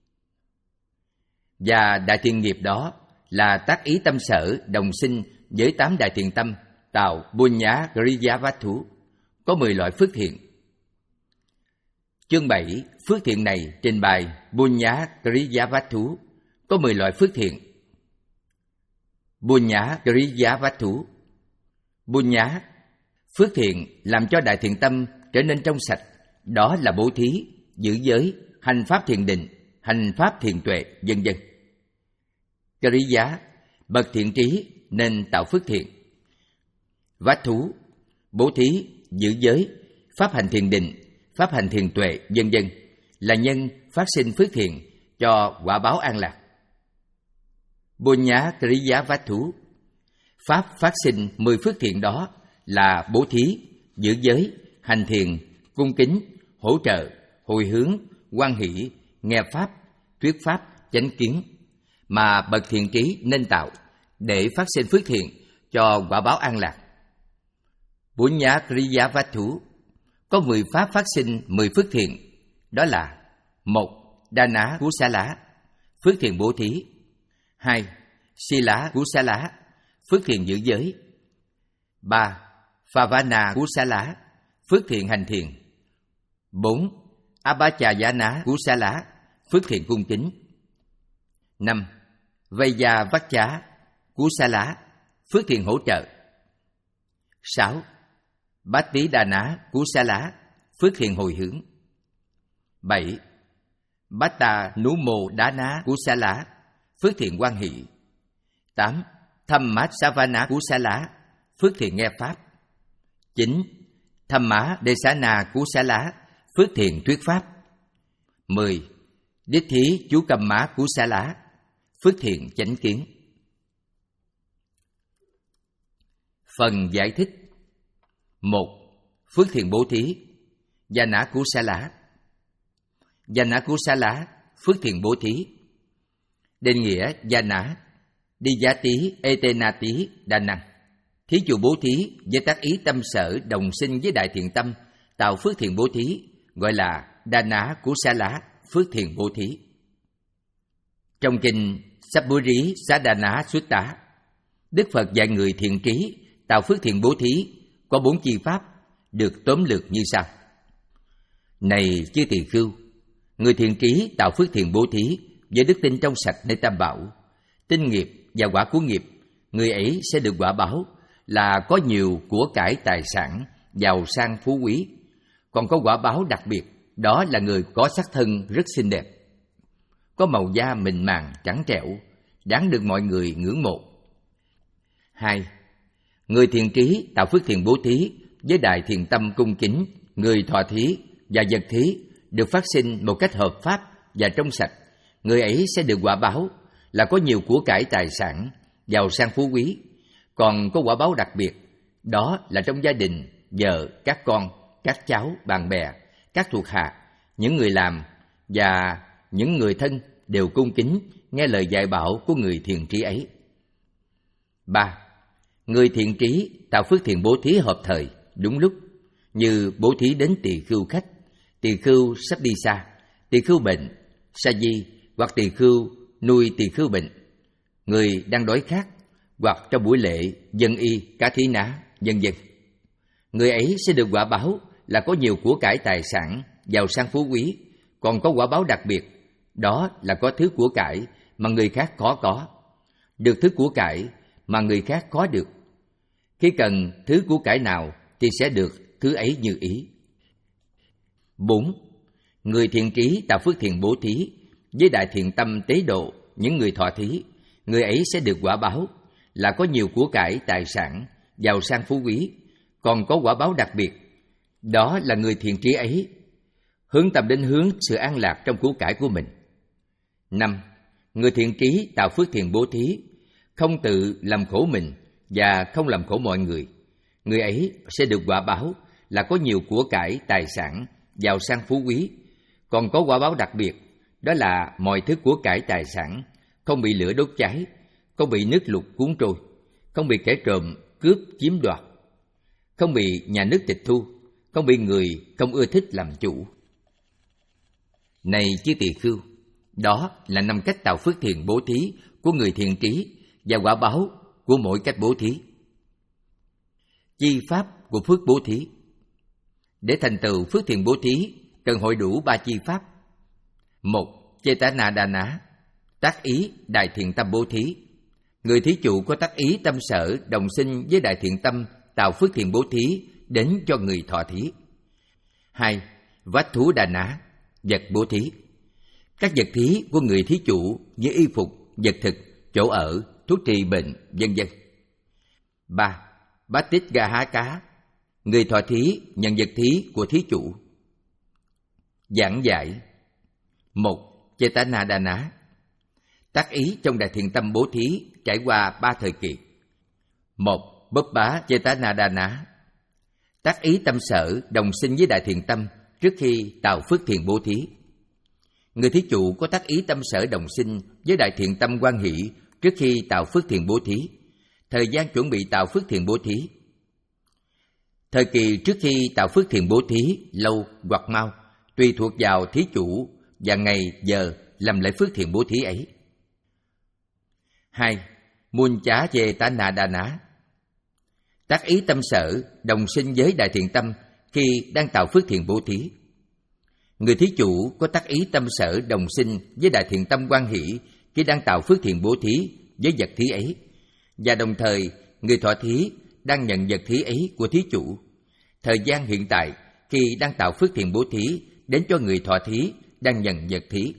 Và đại thiện nghiệp đó là tác ý tâm sở đồng sinh với tám đại thiện tâm tạo Bunya Kriya Vattu, có mười loại phước thiện. Chương bảy, phước thiện này trình bày Bunya Kriya Vattu, có mười loại phước thiện. Bunya Kriya Vattu. Bunya, phước thiện làm cho đại thiện tâm trở nên trong sạch, đó là bố thí, giữ giới, hành pháp thiền định, hành pháp thiền tuệ, vân vân. Kriya, bậc thiện trí nên tạo phước thiện. Vattu, bố thí, giữ giới, pháp hành thiền định, pháp hành thiền tuệ, vân vân, là nhân phát sinh phước thiện cho quả báo an lạc. Bunya Kriya Vattu, pháp phát sinh mười phước thiện đó là bố thí, giữ giới, hành thiền, cung kính, hỗ trợ, hồi hướng, hoan hỷ, nghe pháp, thuyết pháp, chánh kiến, mà bậc thiện trí nên tạo để phát sinh phước thiện cho quả báo an lạc. Bunya Kriya Vattu, có mười pháp phát sinh mười phước thiện, đó là: một. Dana Kusala, phước thiện bố thí. Hai. Sila Kusala, phước thiện giữ giới. Ba. Phavana Kusala, phước thiện hành thiền. Bốn. Abhachayana Kusala, phước thiện cung kính. Năm. Vayavaccha Kusala, phước thiện hỗ trợ. Sáu. Bhattidana Kusala, phước thiện hồi hướng. Bảy. Bhattanumodana Kusala, phước thiện hoan hỷ. Tám. Thammasavana Kusala, phước thiện nghe pháp. Chín. Thamma Desana Kusala, phước thiện thuyết pháp. Mười. Đích thí chú Kamma Kusala, phước thiện chánh kiến. Phần giải thích. Một. Phước thiện bố thí. Dana Kusala. Dana Kusala, phước thiện bố thí. Định nghĩa Dana, Diyati Etenati Danang, thí dụ bố thí với tác ý tâm sở đồng sinh với đại thiện tâm tạo phước thiện bố thí, gọi là Dana Kusala, phước thiện bố thí. Trong kinh Sabburi Sadhana Sutta, Đức Phật dạy người thiện trí tạo phước thiện bố thí có bốn chi pháp, được tóm lược như sau. Này chư tỳ khưu, người thiện trí tạo phước thiện bố thí với đức tin trong sạch nơi Tam Bảo, tin nghiệp và quả của nghiệp, người ấy sẽ được quả báo là có nhiều của cải tài sản, giàu sang phú quý. Còn có quả báo đặc biệt, đó là người có sắc thân rất xinh đẹp, có màu da mịn màng trắng trẻo, đáng được mọi người ngưỡng mộ. Hai. Người thiện trí tạo phước thiện bố thí với đại thiện tâm cung kính, người thọ thí và vật thí được phát sinh một cách hợp pháp và trong sạch, người ấy sẽ được quả báo là có nhiều của cải tài sản, giàu sang phú quý. Còn có quả báo đặc biệt, đó là trong gia đình, vợ, các con, các cháu, bạn bè, các thuộc hạ, những người làm và những người thân đều cung kính nghe lời dạy bảo của người thiện trí ấy. Ba. Người thiện trí tạo phước thiện bố thí hợp thời, đúng lúc, như bố thí đến tỳ khưu khách, tỳ khưu sắp đi xa, tỳ khưu bệnh, sa di, hoặc tỳ khưu nuôi tỳ khưu bệnh, người đang đói khát, hoặc trong buổi lễ dân y cá thí ná, vân vân. Người ấy sẽ được quả báo là có nhiều của cải tài sản, giàu sang phú quý. Còn có quả báo đặc biệt, đó là có thứ của cải mà người khác khó có, được thứ của cải mà người khác khó được. Khi cần thứ của cải nào thì sẽ được thứ ấy như ý. Bốn. Người thiện trí tạo phước thiện bố thí với đại thiện tâm tế độ những người thọ thí, người ấy sẽ được quả báo là có nhiều của cải tài sản, giàu sang phú quý. Còn có quả báo đặc biệt, đó là người thiện trí ấy hướng tâm đến hướng sự an lạc trong của cải của mình. Năm. Người thiện trí tạo phước thiện bố thí, không tự làm khổ mình và không làm khổ mọi người, người ấy sẽ được quả báo là có nhiều của cải tài sản, giàu sang phú quý. Còn có quả báo đặc biệt, đó là mọi thứ của cải tài sản không bị lửa đốt cháy, không bị nước lụt cuốn trôi, không bị kẻ trộm cướp chiếm đoạt. không bị nhà nước tịch thu, không bị người không ưa thích làm chủ. Này chư tỳ khưu, đó là năm cách tạo phước thiện bố thí của người thiện trí và quả báo của mỗi cách bố thí. Chi pháp của phước bố thí. Để thành tựu phước thiện bố thí cần hội đủ ba chi pháp. Một, Chetana Dana, tác ý đại thiện tâm bố thí. Người thí chủ có tác ý tâm sở đồng sinh với đại thiện tâm tạo phước thiện bố thí đến cho người thọ thí. Hai, Vách thú đà ná, vật bố thí. Các vật thí của người thí chủ như y phục, vật thực, chỗ ở, thuốc trị bệnh, vân vân. Ba, Bát tích gà há cá, người thọ thí nhận vật thí của thí chủ. Giảng giải. Một, Chetana Dana, tác ý trong đại thiện tâm bố thí trải qua ba thời kỳ. Một, Bấp bá Chetana Dana, tác ý tâm sở đồng sinh với đại thiện tâm trước khi tạo phước thiện bố thí. Người thí chủ có tác ý tâm sở đồng sinh với đại thiện tâm hoan hỷ trước khi tạo phước thiện bố thí. Thời gian chuẩn bị tạo phước thiện bố thí. Thời kỳ trước khi tạo phước thiện bố thí lâu hoặc mau, tùy thuộc vào thí chủ và ngày giờ làm lễ phước thiện bố thí ấy. Hai, Mun chá về tá nà đà ná, tác ý tâm sở đồng sinh với đại thiện tâm khi đang tạo phước thiện bố thí. Người thí chủ có tác ý tâm sở đồng sinh với đại thiện tâm hoan hỷ khi đang tạo phước thiện bố thí với vật thí ấy, và đồng thời người thọ thí đang nhận vật thí ấy của thí chủ. Thời gian hiện tại khi đang tạo phước thiện bố thí đến cho người thọ thí đang nhận vật thí.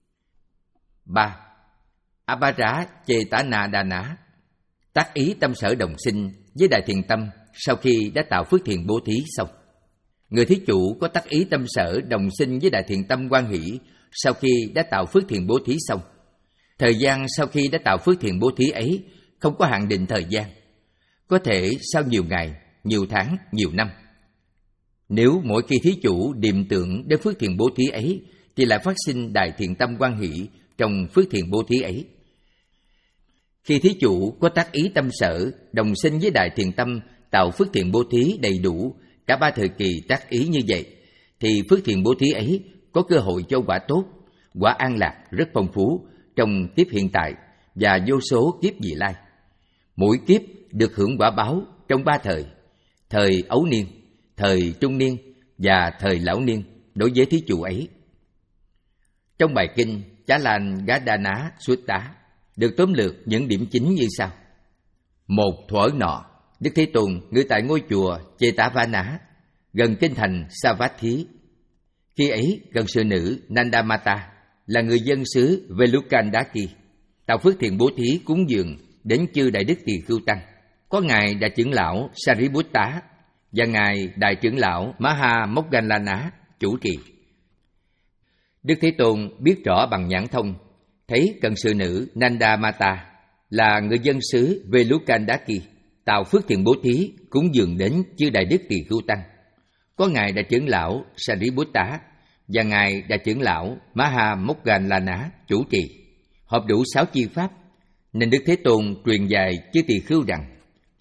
Ba, Abhara Chetana Dana, tác ý tâm sở đồng sinh với đại thiện tâm sau khi đã tạo phước thiện bố thí xong. Người thí chủ có tác ý tâm sở đồng sinh với đại thiện tâm hoan hỷ sau khi đã tạo phước thiện bố thí xong. Thời gian sau khi đã tạo phước thiện bố thí ấy không có hạn định thời gian, có thể sau nhiều ngày, nhiều tháng, nhiều năm. Nếu mỗi khi thí chủ điềm tượng đến phước thiện bố thí ấy thì lại phát sinh đại thiện tâm hoan hỷ trong phước thiện bố thí ấy. Khi thí chủ có tác ý tâm sở đồng sinh với đại thiện tâm tạo phước thiện bố thí đầy đủ cả ba thời kỳ tác ý như vậy, thì phước thiện bố thí ấy có cơ hội cho quả tốt, quả an lạc rất phong phú trong kiếp hiện tại và vô số kiếp vị lai. Mỗi kiếp được hưởng quả báo trong ba thời: thời ấu niên, thời trung niên và thời lão niên đối với thí chủ ấy. Trong bài kinh Chá Lan Gá Đa Ná Suốt Tá được tóm lược những điểm chính như sau. Một, thuở nọ, Đức Thế Tôn ngự tại ngôi chùa Chetavana gần kinh thành Savatthi. Khi ấy, gần sư nữ Nandamata là người dân xứ Velukandaki tạo phước thiện bố thí cúng dường đến chư đại đức tỳ khưu tăng. Có ngài đại trưởng lão Sariputta và ngài đại trưởng lão Maha Moggallana chủ trì. Đức Thế Tôn biết rõ bằng nhãn thông, thấy cận sự nữ Nandamata là người dân xứ Velukandaki tạo phước thiện bố thí cúng dường đến chư đại đức tỳ khưu tăng. Có ngài đại trưởng lão Sariputta và ngài đại trưởng lão Maha Moggallana chủ trì, hợp đủ sáu chi pháp, nên Đức Thế Tôn truyền dạy chư tỳ khưu rằng: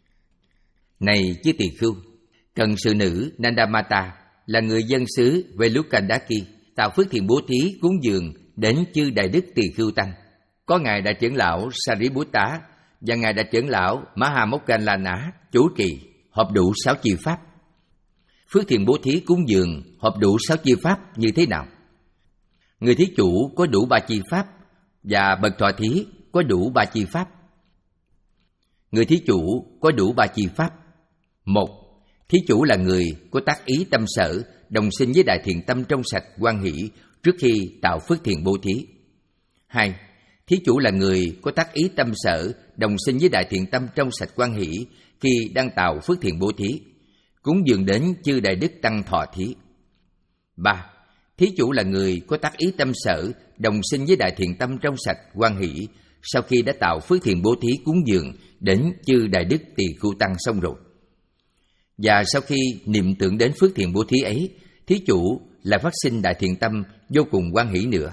Này chư tỳ khưu, cận sự nữ Nandamata là người dân xứ Velukandaki tạo phước thiện bố thí cúng dường đến chư đại đức tỳ khưu tăng. Có ngài đại trưởng lão Sariputta và ngài đại trưởng lão Maha Moggallana chủ trì, hợp đủ sáu chi pháp. Phước thiện bố thí cúng dường hợp đủ sáu chi pháp như thế nào? Người thí chủ có đủ ba chi pháp và bậc thọ thí có đủ ba chi pháp. Người thí chủ có đủ ba chi pháp. Một, thí chủ là người có tác ý tâm sở đồng sinh với đại thiện tâm trong sạch hoan hỷ trước khi tạo phước thiện bố thí. Hai, thí chủ là người có tác ý tâm sở đồng sinh với đại thiện tâm trong sạch hoan hỷ khi đang tạo phước thiện bố thí, cúng dường đến chư đại đức tăng thọ thí. Ba, thí chủ là người có tác ý tâm sở đồng sinh với đại thiện tâm trong sạch hoan hỷ sau khi đã tạo phước thiện bố thí cúng dường đến chư đại đức tỳ khưu tăng xong rồi. Và sau khi niệm tưởng đến phước thiện bố thí ấy, thí chủ lại phát sinh đại thiện tâm vô cùng hoan hỷ nữa.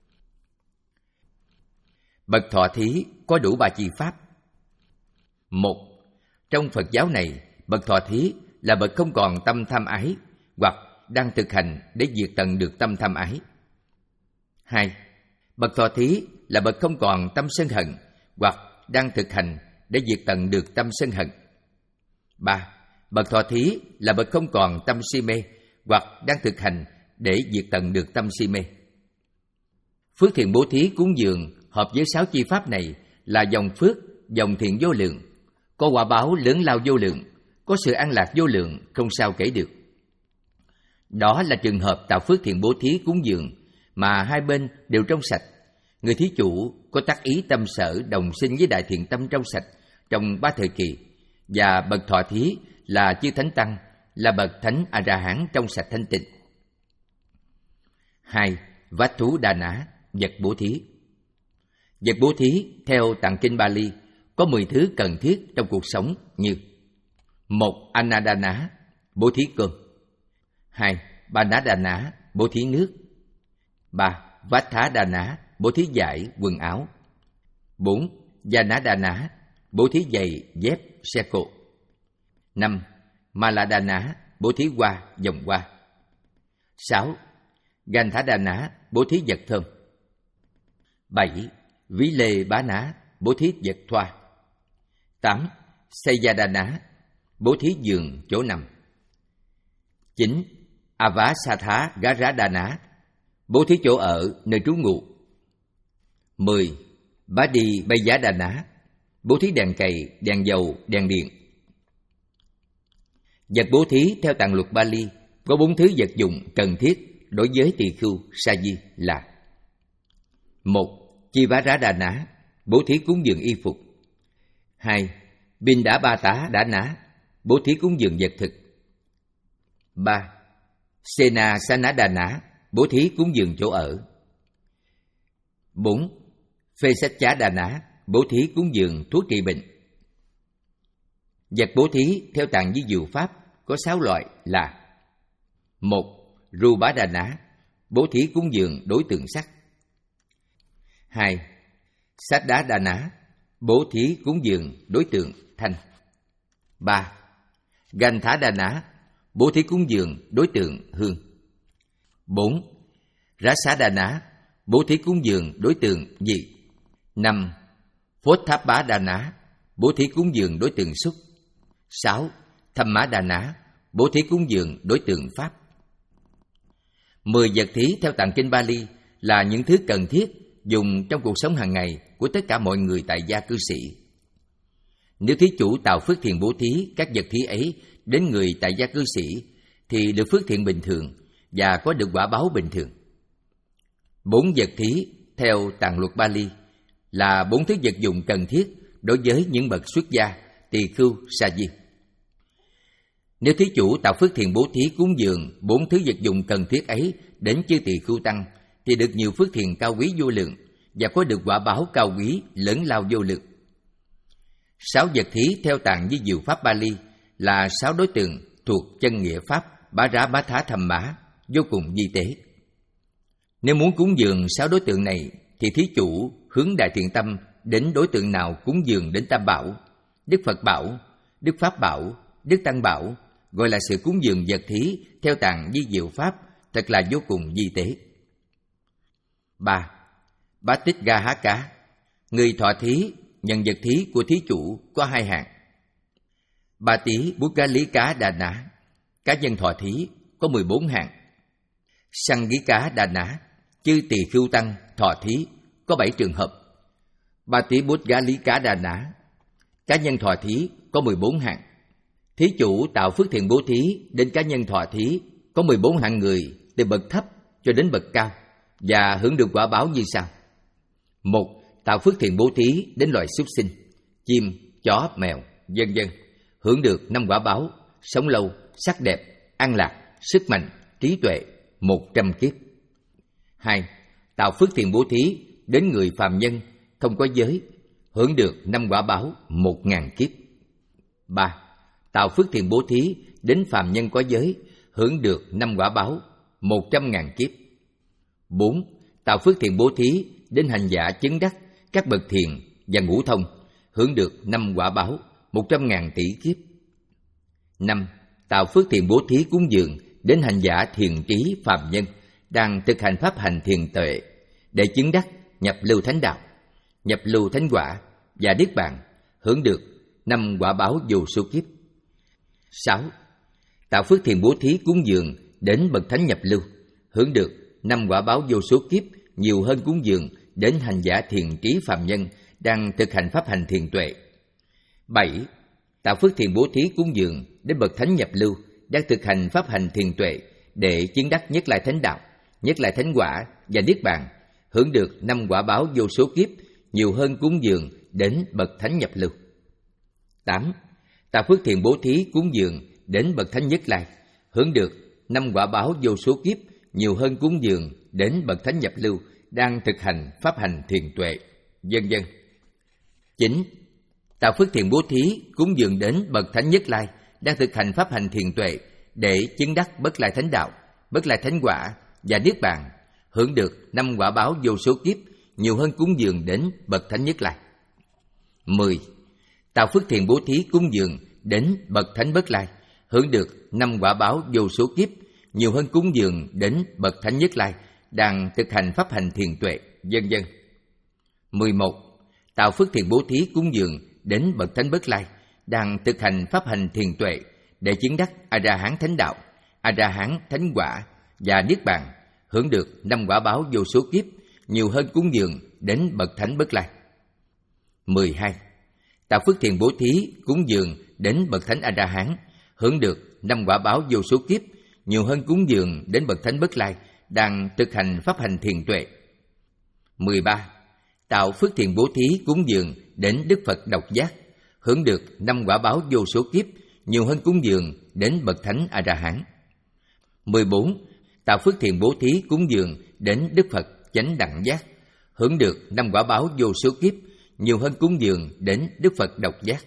Bậc thọ thí có đủ ba chi pháp. Một, trong Phật giáo này, bậc thọ thí là bậc không còn tâm tham ái hoặc đang thực hành để diệt tận được tâm tham ái. Hai, bậc thọ thí là bậc không còn tâm sân hận hoặc đang thực hành để diệt tận được tâm sân hận. Ba, bậc thọ thí là bậc không còn tâm si mê hoặc đang thực hành để diệt tận được tâm si mê. Phước thiện bố thí cúng dường hợp với sáu chi pháp này là dòng phước, dòng thiện vô lượng, có quả báo lớn lao vô lượng, có sự an lạc vô lượng, không sao kể được. Đó là trường hợp tạo phước thiện bố thí cúng dường mà hai bên đều trong sạch. Người thí chủ có tác ý tâm sở đồng sinh với đại thiện tâm trong sạch trong ba thời kỳ, và bậc thọ thí là chư thánh tăng, là bậc thánh a la hán trong sạch thanh tịnh. Hai, vát thú đà nã, vật bố thí. Vật bố thí theo tạng kinh Bali có mười thứ cần thiết trong cuộc sống như: một, Anadana, bố thí cơm. Hai, Banadana, bố thí nước. Ba, Vathadana, bố thí vải, quần áo. Bốn, Janadana, bố thí giày, dép, xe cộ. Năm, Maladana, bố thí hoa, vòng hoa. Sáu, Ganthadana, bố thí vật thơm. Bảy, Ví lê bá ná, bố thí vật thoa. Tám, Sayadana, bố thí giường, chỗ nằm. Chín, Avasatha Garadana, bố thí chỗ ở, nơi trú ngụ. Mười, Badi Bayadana, bố thí đèn cầy, đèn dầu, đèn điện. Vật bố thí theo tạng luật Bali có bốn thứ vật dụng cần thiết đối với tỳ khưu sa di là: một, Chivaradana, bố thí cúng dường y phục. Hai, Bindabata Dana, bố thí cúng dường vật thực. Ba, Sena Sanadana, bố thí cúng dường chỗ ở. Bốn, Phesachadana, bố thí cúng dường thuốc trị bệnh. Vật bố thí theo tạng di diệu pháp có sáu loại là: một, Rubadana, bố thí cúng dường đối tượng sắc. Hai, Saddadana, bố thí cúng dường đối tượng thanh. Ba, Ganthadana, bố thí cúng dường đối tượng hương. Bốn, Rasadana, bố thí cúng dường đối tượng vị. Năm, Photthappadana, bố thí cúng dường đối tượng xúc. Sáu, Thammadana, bố thí cúng dường đối tượng pháp. Mười vật thí theo tạng kinh Bali là những thứ cần thiết dùng trong cuộc sống hàng ngày của tất cả mọi người tại gia cư sĩ. Nếu thí chủ tạo phước thiện bố thí các vật thí ấy đến người tại gia cư sĩ thì được phước thiện bình thường và có được quả báo bình thường. Bốn vật thí theo tạng luật Bali là bốn thứ vật dụng cần thiết đối với những bậc xuất gia, tỳ khưu, sa di. Nếu thí chủ tạo phước thiện bố thí cúng dường bốn thứ vật dụng cần thiết ấy đến chư tỳ khưu tăng thì được nhiều phước thiện cao quý vô lượng và có được quả báo cao quý lớn lao vô lượng. Sáu vật thí theo tạng di diệu pháp Bali là sáu đối tượng thuộc chân nghĩa pháp Bá Rá Bá Thá Thầm Mã, vô cùng vi tế. Nếu muốn cúng dường sáu đối tượng này thì thí chủ hướng đại thiện tâm đến đối tượng nào cúng dường đến Tam Bảo, Đức Phật Bảo, Đức Pháp Bảo, Đức Tăng Bảo, gọi là sự cúng dường vật thí theo tạng di diệu pháp thật là vô cùng vi tế. Ba, Bá Tích Ga Há Cá, người thọ thí nhận vật thí của thí chủ có hai hạng. Ba Tí Bút Gá Lý Cá Đà Nã, cá nhân thọ thí có mười bốn hạng. Săn Gí Cá Đà Nã, chư tỳ khưu tăng thọ thí có bảy trường hợp. Ba Tí Bút Gá Lý Cá Đà Nã, cá nhân thọ thí có mười bốn hạng. Thí chủ tạo phước thiện bố thí đến cá nhân thọ thí có mười bốn hạng người từ bậc thấp cho đến bậc cao và hưởng được quả báo như sau. Một, tạo phước thiện bố thí đến loài súc sinh, chim, chó, mèo, vân vân, hưởng được năm quả báo: sống lâu, sắc đẹp, an lạc, sức mạnh, trí tuệ, một trăm kiếp. Hai, tạo phước thiện bố thí đến người phàm nhân không có giới, hưởng được năm quả báo một ngàn kiếp. Ba, tạo phước thiện bố thí đến phàm nhân có giới, hưởng được năm quả báo một trăm ngàn kiếp. Bốn, tạo phước thiện bố thí đến hành giả chứng đắc các bậc thiền và ngũ thông, hưởng được năm quả báo một trăm ngàn tỷ kiếp. Năm, tạo phước thiện bố thí cúng dường đến hành giả thiền trí phàm nhân đang thực hành pháp hành thiền tuệ để chứng đắc nhập lưu thánh đạo, nhập lưu thánh quả và niết bàn, hưởng được năm quả báo vô số kiếp. Sáu. Tạo phước thiện bố thí cúng dường đến bậc thánh nhập lưu, hưởng được năm quả báo vô số kiếp nhiều hơn cúng dường đến hành giả thiền trí phàm nhân đang thực hành pháp hành thiền tuệ. Bảy. Tạo phước thiện bố thí cúng dường đến bậc thánh nhập lưu đang thực hành pháp hành thiền tuệ để chứng đắc nhất lai thánh đạo, nhất lai thánh quả và niết bàn, hưởng được năm quả báo vô số kiếp nhiều hơn cúng dường đến bậc thánh nhập lưu. Tám. Tạo phước thiện bố thí cúng dường đến bậc thánh nhất lai, hưởng được năm quả báo vô số kiếp nhiều hơn cúng dường đến bậc thánh nhập lưu đang thực hành pháp hành thiền tuệ, vân vân. Chín. Tạo phước thiện bố thí cúng dường đến bậc thánh nhất lai đang thực hành pháp hành thiền tuệ để chứng đắc bất lai thánh đạo, bất lai thánh quả và niết bàn, hưởng được năm quả báo vô số kiếp nhiều hơn cúng dường đến bậc thánh nhất lai. Mười. Tạo phước thiện bố thí cúng dường đến bậc thánh bất lai, hưởng được năm quả báo vô số kiếp nhiều hơn cúng dường đến bậc thánh nhất lai đang thực hành pháp hành thiền tuệ, vân vân. Mười một. Tạo phước thiện bố thí cúng dường đến bậc thánh bất lai đang thực hành pháp hành thiền tuệ để chứng đắc a la hán thánh đạo, a la hán thánh quả và niết bàn, hưởng được năm quả báo vô số kiếp nhiều hơn cúng dường đến bậc thánh bất lai. Mười hai. Tạo phước thiện bố thí cúng dường đến bậc thánh a la hán, hưởng được năm quả báo vô số kiếp nhiều hơn cúng dường đến bậc thánh bất lai đang thực hành pháp hành thiền tuệ. Mười ba. Tạo phước thiện bố thí cúng dường đến Đức Phật độc giác, hưởng được năm quả báo vô số kiếp nhiều hơn cúng dường đến bậc thánh a la hán. Mười bốn. Tạo phước thiện bố thí cúng dường đến Đức Phật chánh đẳng giác, hưởng được năm quả báo vô số kiếp nhiều hơn cúng dường đến Đức Phật độc giác.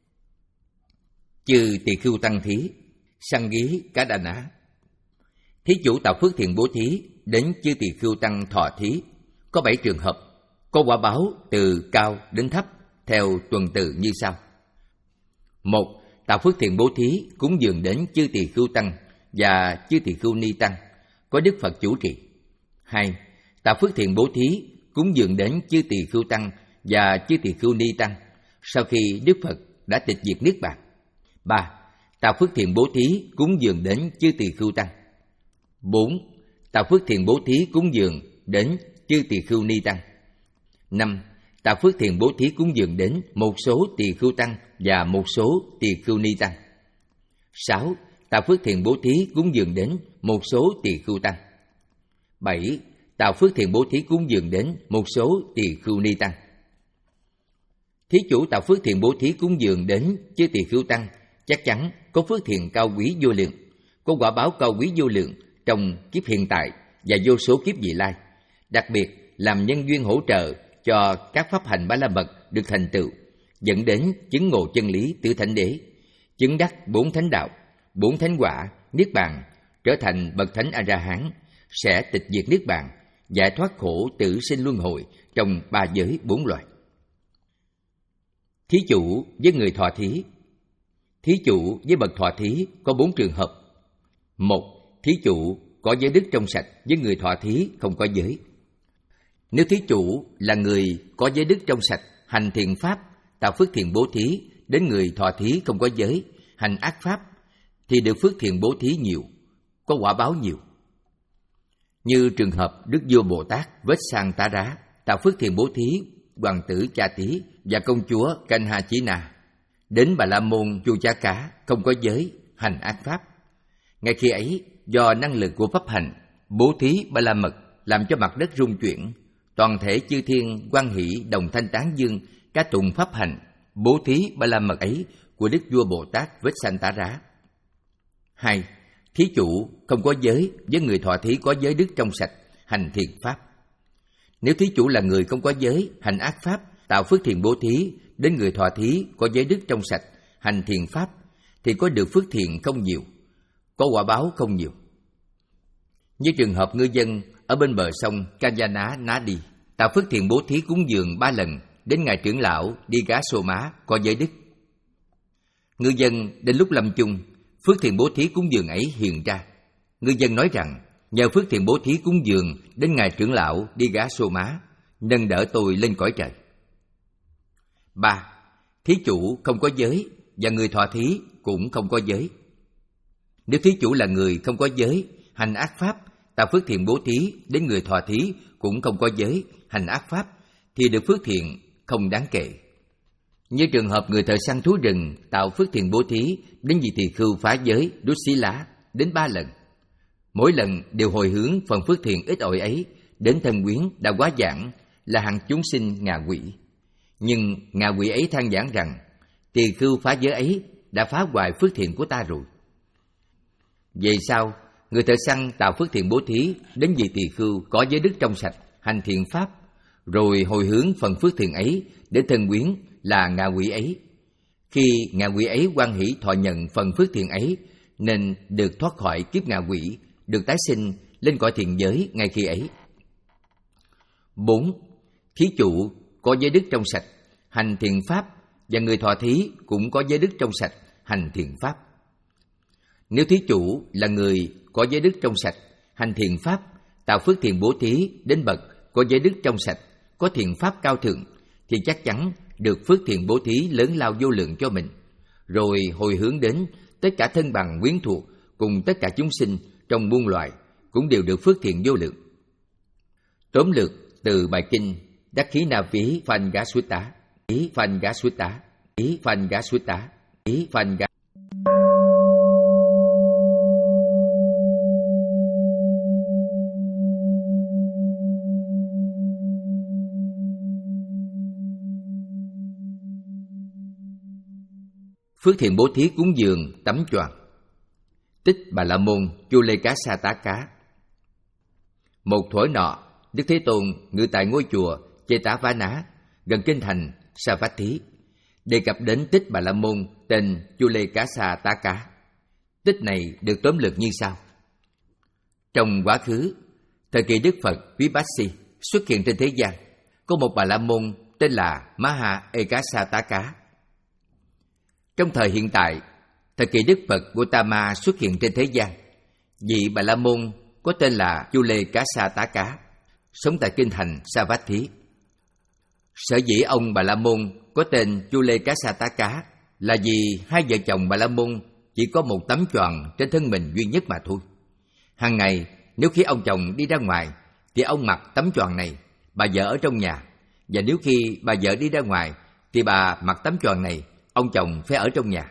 Chư tỳ khưu tăng thí, sanh ghí cá đà ná. Thí chủ tạo phước thiện bố thí đến chư tỳ khưu tăng thọ thí có bảy trường hợp, có quả báo từ cao đến thấp theo tuần tự như sau. Một. Tạo phước thiện bố thí cúng dường đến chư tỳ khưu tăng và chư tỳ khưu ni tăng có Đức Phật chủ trì. Hai. Tạo phước thiện bố thí cúng dường đến chư tỳ khưu tăng và chư tỳ khưu ni tăng sau khi Đức Phật đã tịch diệt niết bàn. Ba. Tạo phước thiện bố thí cúng dường đến chư tỳ khưu tăng. Bốn. Tạo phước thiện bố thí cúng dường đến chư tỳ khưu ni tăng. Năm. Tạo phước thiện bố thí cúng dường đến một số tỳ khưu tăng và một số tỳ khưu ni tăng. Sáu. Tạo phước thiện bố thí cúng dường đến một số tỳ khưu tăng. Bảy. Tạo phước thiện bố thí cúng dường đến một số tỳ khưu ni tăng. Thí chủ tạo phước thiện bố thí cúng dường đến chư tỳ khưu tăng chắc chắn có phước thiện cao quý vô lượng, có quả báo cao quý vô lượng trong kiếp hiện tại và vô số kiếp vị lai, đặc biệt làm nhân duyên hỗ trợ cho các pháp hành Ba La Mật được thành tựu, dẫn đến chứng ngộ chân lý tứ thánh đế, chứng đắc bốn thánh đạo, bốn thánh quả, niết bàn, trở thành bậc thánh A La Hán, sẽ tịch diệt niết bàn, giải thoát khổ tử sinh luân hồi trong ba giới bốn loài. Thí chủ với người thọ thí. Thí chủ với bậc thọ thí có bốn trường hợp. Một. Thí chủ có giới đức trong sạch với người thọ thí không có giới. Nếu thí chủ là người có giới đức trong sạch, hành thiện pháp, tạo phước thiện bố thí đến người thọ thí không có giới, hành ác pháp, thì được phước thiện bố thí nhiều, có quả báo nhiều. Như trường hợp Đức Vua Bồ Tát Vết-sang-tá-rá tạo phước thiện bố thí hoàng tử Cha Tý và công chúa Canh-ha-chí-na đến Bà La Môn Chu Chá Cá không có giới, hành ác pháp. Ngay khi ấy, do năng lực của pháp hành bố thí Ba La Mật làm cho mặt đất rung chuyển, toàn thể chư thiên hoan hỷ đồng thanh tán dương ca tụng pháp hành bố thí Ba La Mật ấy của Đức Vua Bồ Tát Vết-sang-tá-rá. Hai. Thí chủ không có giới với người thọ thí có giới đức trong sạch, hành thiện pháp. Nếu thí chủ là người không có giới, hành ác pháp, tạo phước thiện bố thí đến người thọ thí có giới đức trong sạch, hành thiện pháp, thì có được phước thiện không nhiều, có quả báo không nhiều. Như trường hợp ngư dân ở bên bờ sông Kanyana Nadi tạo phước thiện bố thí cúng dường ba lần đến ngài trưởng lão Đi Gá Sô Má có giới đức. Ngư dân đến lúc lâm chung phước thiện bố thí cúng dường ấy hiện ra. Ngư dân nói rằng, nhờ phước thiện bố thí cúng dường đến ngài trưởng lão đi gá Sô Má, nâng đỡ tôi lên cõi trời. Ba. Thí chủ không có giới và người thọ thí cũng không có giới. Nếu thí chủ là người không có giới, hành ác pháp, tạo phước thiện bố thí đến người thọ thí cũng không có giới, hành ác pháp, thì được phước thiện không đáng kể. Như trường hợp người thợ săn thú rừng tạo phước thiện bố thí đến vị tỳ khưu phá giới đốt xí lá đến ba lần. Mỗi lần đều hồi hướng phần phước thiện ít ỏi ấy đến thân quyến đã quá giảng là hạng chúng sinh ngạ quỷ. Nhưng ngạ quỷ ấy than vãn rằng, tỳ khưu phá giới ấy đã phá hoại phước thiện của ta rồi. Về sau, người thợ săn tạo phước thiện bố thí đến vị tỳ khưu có giới đức trong sạch, hành thiện pháp, rồi hồi hướng phần phước thiện ấy để thân quyến là ngạ quỷ ấy. Khi ngạ quỷ ấy hoan hỷ thọ nhận phần phước thiện ấy, nên được thoát khỏi kiếp ngạ quỷ, được tái sinh lên cõi thiện giới ngay khi ấy. Bốn. Thí chủ có giới đức trong sạch, hành thiện pháp, và người thọ thí cũng có giới đức trong sạch, hành thiện pháp. Nếu thí chủ là người có giới đức trong sạch, hành thiện pháp, tạo phước thiện bố thí đến bậc có giới đức trong sạch, có thiện pháp cao thượng, thì chắc chắn được phước thiện bố thí lớn lao vô lượng cho mình, rồi hồi hướng đến tất cả thân bằng quyến thuộc cùng tất cả chúng sinh trong muôn loài cũng đều được phước thiện vô lượng. Tóm lược từ bài kinh Đắc Khí Na Ví Phanh Gá Suýt Tá, Ý Phanh Gá Suýt Tá, Ý Phanh Gá Suýt Tá, Ý Phanh Gá. Phước thiện bố thí cúng dường tắm choàng. Tích Bà La Môn Chu Lê Cá Sa Tá Cá. Một thuở nọ, Đức Thế Tôn ngự tại ngôi chùa Chê Tá Vá Ná gần kinh thành Sa Vát Thí, đề cập đến tích Bà La Môn tên Chu Lê Cá Sa Tá Cá. Tích này được tóm lược như sau: trong quá khứ, thời kỳ Đức Phật Vipassi xuất hiện trên thế gian, có một Bà La Môn tên là Maha Ekasa Tá Cá. Trong thời hiện tại, thời kỳ Đức Phật Gautama xuất hiện trên thế gian, vị Bà La Môn có tên là Chu Lê Cá Sa Tá Cá, sống tại kinh thành Sa Vát Thí. Sở dĩ ông Bà La Môn có tên Chu Lê Cá Sa Tá Cá là vì hai vợ chồng Bà La Môn chỉ có một tấm choàng trên thân mình duy nhất mà thôi. Hàng ngày, nếu khi ông chồng đi ra ngoài thì ông mặc tấm choàng này, bà vợ ở trong nhà, và nếu khi bà vợ đi ra ngoài thì bà mặc tấm choàng này, ông chồng phải ở trong nhà.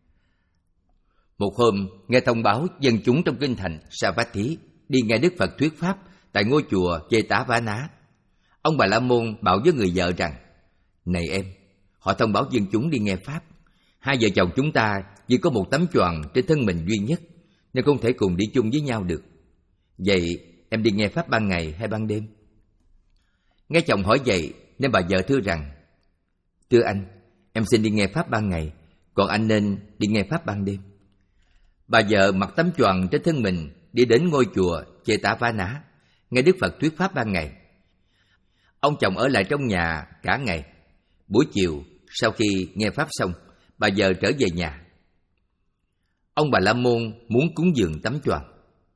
Một hôm, nghe thông báo dân chúng trong kinh thành Sa Vát Thí đi nghe Đức Phật thuyết pháp tại ngôi chùa Chê Tá Vá Ná. Ông Bà La Môn bảo với người vợ rằng: này em, họ thông báo dân chúng đi nghe pháp. Hai vợ chồng chúng ta chỉ có một tấm choàng trên thân mình duy nhất, nên không thể cùng đi chung với nhau được. Vậy em đi nghe pháp ban ngày hay ban đêm? Nghe chồng hỏi vậy nên bà vợ thưa rằng: thưa anh, em xin đi nghe pháp ban ngày, còn anh nên đi nghe pháp ban đêm. Bà vợ mặc tấm choàng trên thân mình đi đến ngôi chùa Chê Tá Vá Ná nghe Đức Phật thuyết pháp ban ngày. Ông chồng ở lại trong nhà cả ngày. Buổi chiều, sau khi nghe pháp xong, bà vợ trở về nhà. Ông Bà La Môn muốn cúng dường tấm choàng.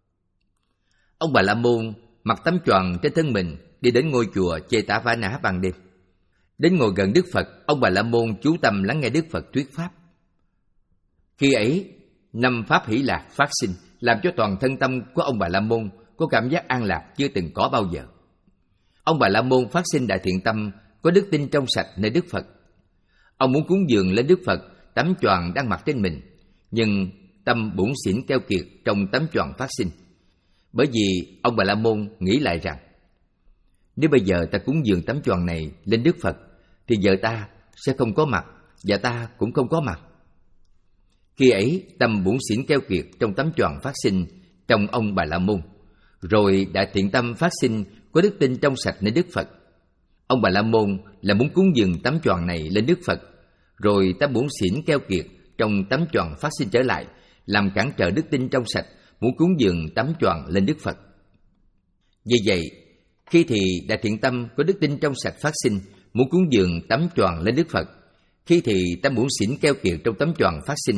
Ông Bà La Môn mặc tấm choàng trên thân mình đi đến ngôi chùa Chê Tá Vá Ná ban đêm. Đến ngồi gần Đức Phật, ông Bà La Môn chú tâm lắng nghe Đức Phật thuyết pháp. Khi ấy, năm pháp hỷ lạc phát sinh, làm cho toàn thân tâm của ông Bà La Môn có cảm giác an lạc chưa từng có bao giờ. Ông Bà La Môn phát sinh đại thiện tâm, có đức tin trong sạch nơi Đức Phật. Ông muốn cúng dường lên Đức Phật tấm choàng đang mặc trên mình, nhưng tâm bủn xỉn keo kiệt trong tấm choàng phát sinh. Bởi vì ông Bà La Môn nghĩ lại rằng, nếu bây giờ ta cúng dường tấm choàng này lên Đức Phật, thì vợ ta sẽ không có mặt, và ta cũng không có mặt. Khi ấy, tâm bủn xỉn keo kiệt trong tấm choàng phát sinh trong ông Bà La Môn, rồi đại thiện tâm phát sinh có đức tin trong sạch nơi Đức Phật. Ông Bà La Môn là muốn cúng dường tấm choàng này lên Đức Phật, rồi tâm bủn xỉn keo kiệt trong tấm choàng phát sinh trở lại, làm cản trở đức tin trong sạch, muốn cúng dường tấm choàng lên Đức Phật. Vì vậy, khi thì đại thiện tâm có đức tin trong sạch phát sinh, muốn cúng dường tấm choàng lên Đức Phật, khi thì tâm bủn xỉn keo kiệt trong tấm choàng phát sinh,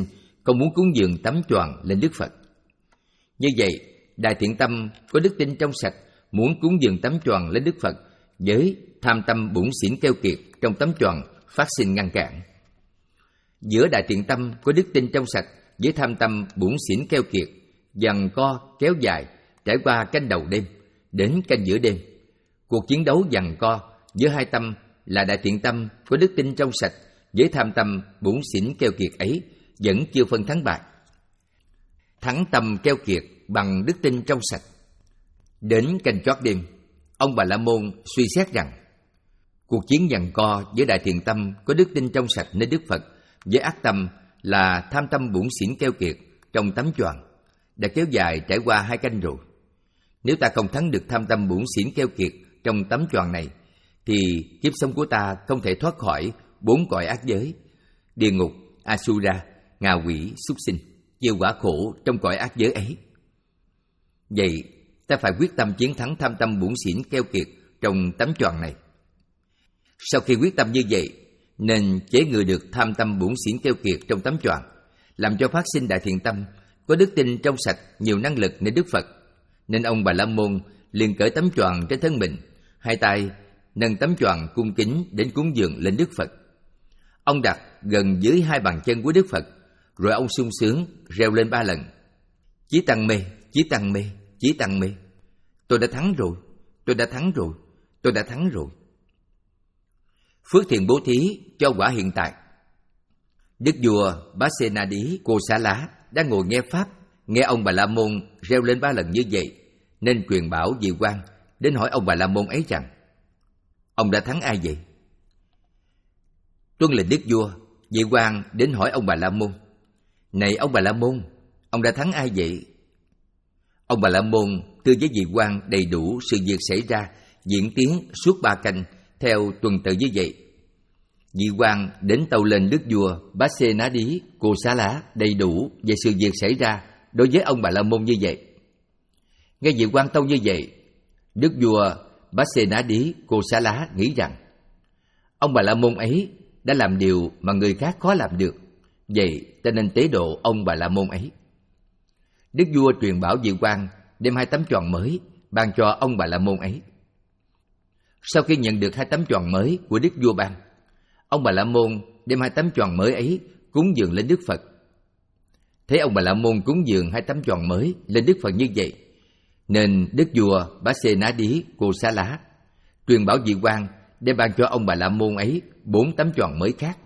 không muốn cúng dường tấm choàng lên Đức Phật. Như vậy, Đại Thiện Tâm có đức tin trong sạch muốn cúng dường tấm choàng lên Đức Phật với tham tâm bủn xỉn keo kiệt trong tấm choàng phát sinh ngăn cản. Giữa Đại Thiện Tâm có đức tin trong sạch với tham tâm bủn xỉn keo kiệt giằng co kéo dài trải qua canh đầu đêm đến canh giữa đêm. Cuộc chiến đấu giằng co giữa hai tâm là Đại Thiện Tâm có đức tin trong sạch với tham tâm bủn xỉn keo kiệt ấy vẫn chưa phân thắng bại. Thắng tâm keo kiệt bằng đức tin trong sạch. Đến canh chót đêm, ông Bà La Môn suy xét rằng cuộc chiến giằng co giữa Đại Thiện Tâm có đức tin trong sạch nơi Đức Phật với ác tâm là tham tâm bủn xỉn keo kiệt trong tấm choàng đã kéo dài trải qua hai canh rồi. Nếu ta không thắng được tham tâm bủn xỉn keo kiệt trong tấm choàng này, thì kiếp sống của ta không thể thoát khỏi bốn cõi ác giới: địa ngục, Asura, ngạ quỷ, súc sinh, chịu quả khổ trong cõi ác giới ấy. Vậy, ta phải quyết tâm chiến thắng tham tâm bủn xỉn keo kiệt trong tấm choàng này. Sau khi quyết tâm như vậy, nên chế ngự được tham tâm bủn xỉn keo kiệt trong tấm choàng, làm cho phát sinh Đại Thiện Tâm có đức tin trong sạch nhiều năng lực nơi Đức Phật. Nên ông Bà La Môn liền cởi tấm choàng trên thân mình, hai tay nâng tấm choàng cung kính đến cúng dường lên Đức Phật. Ông đặt gần dưới hai bàn chân của Đức Phật, rồi ông sung sướng reo lên ba lần: Chí Tăng Mê, Chí Tăng Mê, Chí Tăng Mê. Tôi đã thắng rồi, tôi đã thắng rồi, tôi đã thắng rồi. Phước thiện bố thí cho quả hiện tại. Đức vua Bá Xê Na Đí Cô Xá Lá đang ngồi nghe pháp, nghe ông Bà La Môn reo lên ba lần như vậy, nên truyền bảo vị quan đến hỏi ông Bà La Môn ấy rằng: Ông đã thắng ai vậy? Tuân lệnh đức vua, vị quan đến hỏi ông Bà La Môn: Này ông Bà La Môn, ông đã thắng ai vậy? Ông Bà La Môn thưa với vị quan đầy đủ sự việc xảy ra, diễn tiến suốt ba canh theo tuần tự như vậy. Vị quan đến tâu lên đức vua Bá Xê Na Đí Cô Xá Lá đầy đủ về sự việc xảy ra đối với ông Bà La Môn như vậy. Nghe vị quan tâu như vậy, đức vua Bá Xê Na Đí Cô Xá Lá nghĩ rằng ông Bà La Môn ấy đã làm điều mà người khác khó làm được, vậy ta nên tế độ ông Bà La Môn ấy. Đức vua truyền bảo vị quan đem hai tấm choàng mới ban cho ông Bà La Môn ấy. Sau khi nhận được hai tấm choàng mới của đức vua ban, ông Bà La Môn đem hai tấm choàng mới ấy cúng dường lên Đức Phật. Thấy ông Bà La Môn cúng dường hai tấm choàng mới lên Đức Phật như vậy, nên đức vua Bá Xê Na Đí Cô Xá Lá truyền bảo vị quan đem ban cho ông Bà La Môn ấy bốn tấm choàng mới khác.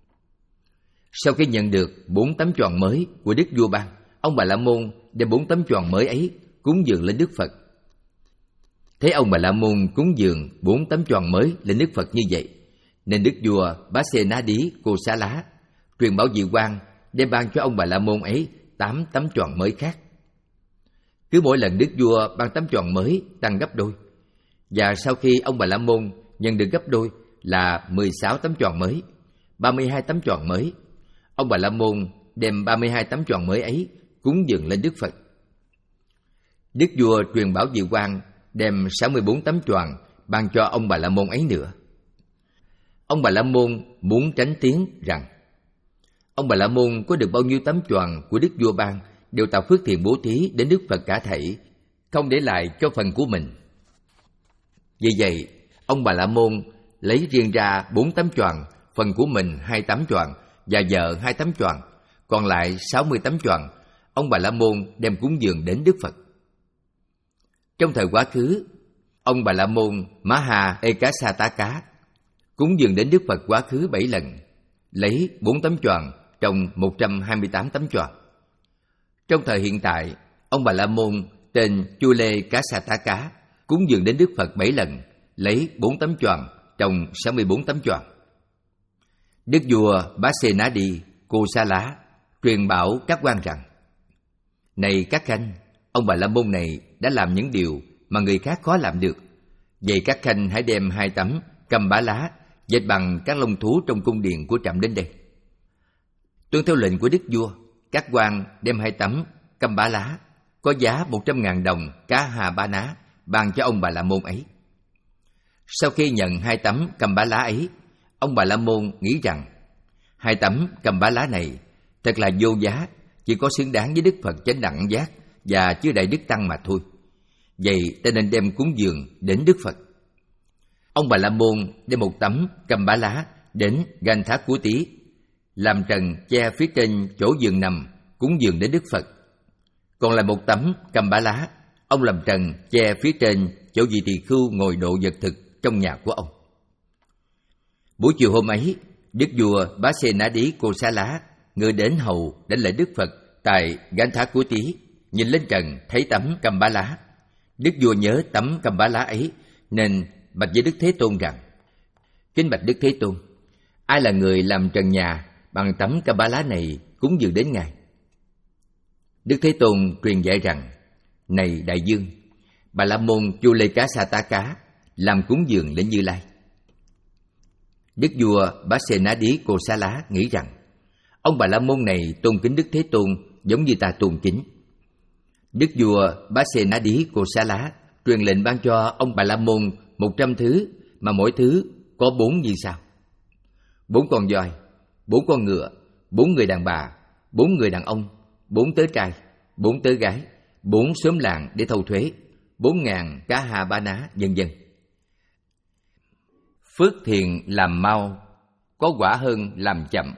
Sau khi nhận được bốn tấm choàng mới của đức vua ban, ông Bà La Môn đem bốn tấm choàng mới ấy cúng dường lên Đức Phật. Thấy ông Bà La Môn cúng dường bốn tấm choàng mới lên Đức Phật như vậy, nên đức vua Bá Xê Na Đí Cô Xá Lá truyền bảo vị quan đem ban cho ông Bà La Môn ấy tám tấm choàng mới khác. Cứ mỗi lần đức vua ban tấm choàng mới tăng gấp đôi, và sau khi ông Bà La Môn nhận được gấp đôi là mười sáu tấm choàng mới, ba mươi hai tấm choàng mới, ông Bà La Môn đem ba mươi hai tấm choàng mới ấy cúng dường lên Đức Phật. Đức vua truyền bảo vị quan đem sáu mươi bốn tấm choàng ban cho ông Bà La Môn ấy nữa. Ông Bà La Môn muốn tránh tiếng rằng ông Bà La Môn có được bao nhiêu tấm choàng của đức vua ban đều tạo phước thiện bố thí đến Đức Phật cả thảy, không để lại cho phần của mình. Vì vậy, ông Bà La Môn lấy riêng ra bốn tấm choàng, phần của mình hai tấm choàng và vợ hai tấm choàng, còn lại sáu mươi tấm choàng, ông Bà La Môn đem cúng dường đến Đức Phật. Trong thời quá khứ, ông Bà La Môn Maha Ekasataka cúng dường đến Đức Phật quá khứ bảy lần, lấy bốn tấm choàng trong một trăm hai mươi tám tấm choàng. Trong thời hiện tại, ông Bà La Môn tên Chule Kasataka cúng dường đến Đức Phật bảy lần, lấy bốn tấm choàng trong sáu mươi bốn tấm choàng. Đức vua Bá Xê Na Đí Cô Xá Lá truyền bảo các quan rằng: Này các khanh, ông Bà La Môn này đã làm những điều mà người khác khó làm được. Vậy các khanh hãy đem hai tấm cầm bá lá dệt bằng các lông thú trong cung điện của trẫm đến đây. Tuân theo lệnh của đức vua, các quan đem hai tấm cầm bá lá có giá một trăm ngàn đồng cá hà ba ná ban cho ông Bà La Môn ấy. Sau khi nhận hai tấm cầm bá lá ấy, ông Bà La Môn nghĩ rằng hai tấm cầm bá lá này thật là vô giá, chỉ có xứng đáng với Đức Phật Chánh Đẳng Giác và chư Đại Đức Tăng mà thôi. Vậy ta nên đem cúng dường đến Đức Phật. Ông Bà La Môn đem một tấm cầm bá lá đến Ganh Thá Cú Tí, làm trần che phía trên chỗ giường nằm cúng dường đến Đức Phật. Còn lại một tấm cầm bá lá, ông làm trần che phía trên chỗ vị tỳ khưu ngồi độ vật thực trong nhà của ông. Buổi chiều hôm ấy, Đức vua Bá Xê Ná Đí Cô Xá Lá người đến hầu đến lễ Đức Phật tại Ganh Thá Cú Tí, nhìn lên trần thấy tấm cầm bá lá. Đức vua nhớ tấm cầm bá lá ấy nên bạch với Đức Thế Tôn rằng: Kính bạch Đức Thế Tôn, ai là người làm trần nhà bằng tấm cầm bá lá này cúng dường đến Ngài? Đức Thế Tôn truyền dạy rằng: Này đại dương, Bà La Môn Chu Lê Cá Sa Tá Cá làm cúng dường đến Như Lai. Đức vua Bá Xê Ná Đí Cô Xá Lá nghĩ rằng ông Bà La Môn này tôn kính Đức Thế Tôn giống như ta tôn kính. Đức vua Bá Xê Ná Đí Cô Xá Lá truyền lệnh ban cho ông Bà La Môn một trăm thứ, mà mỗi thứ có bốn như sau: bốn con voi, bốn con ngựa, bốn người đàn bà, bốn người đàn ông, bốn tớ trai, bốn tớ gái, bốn xóm làng để thâu thuế, bốn ngàn cá hà ba ná, vân vân. Phước thiện làm mau, có quả hơn làm chậm.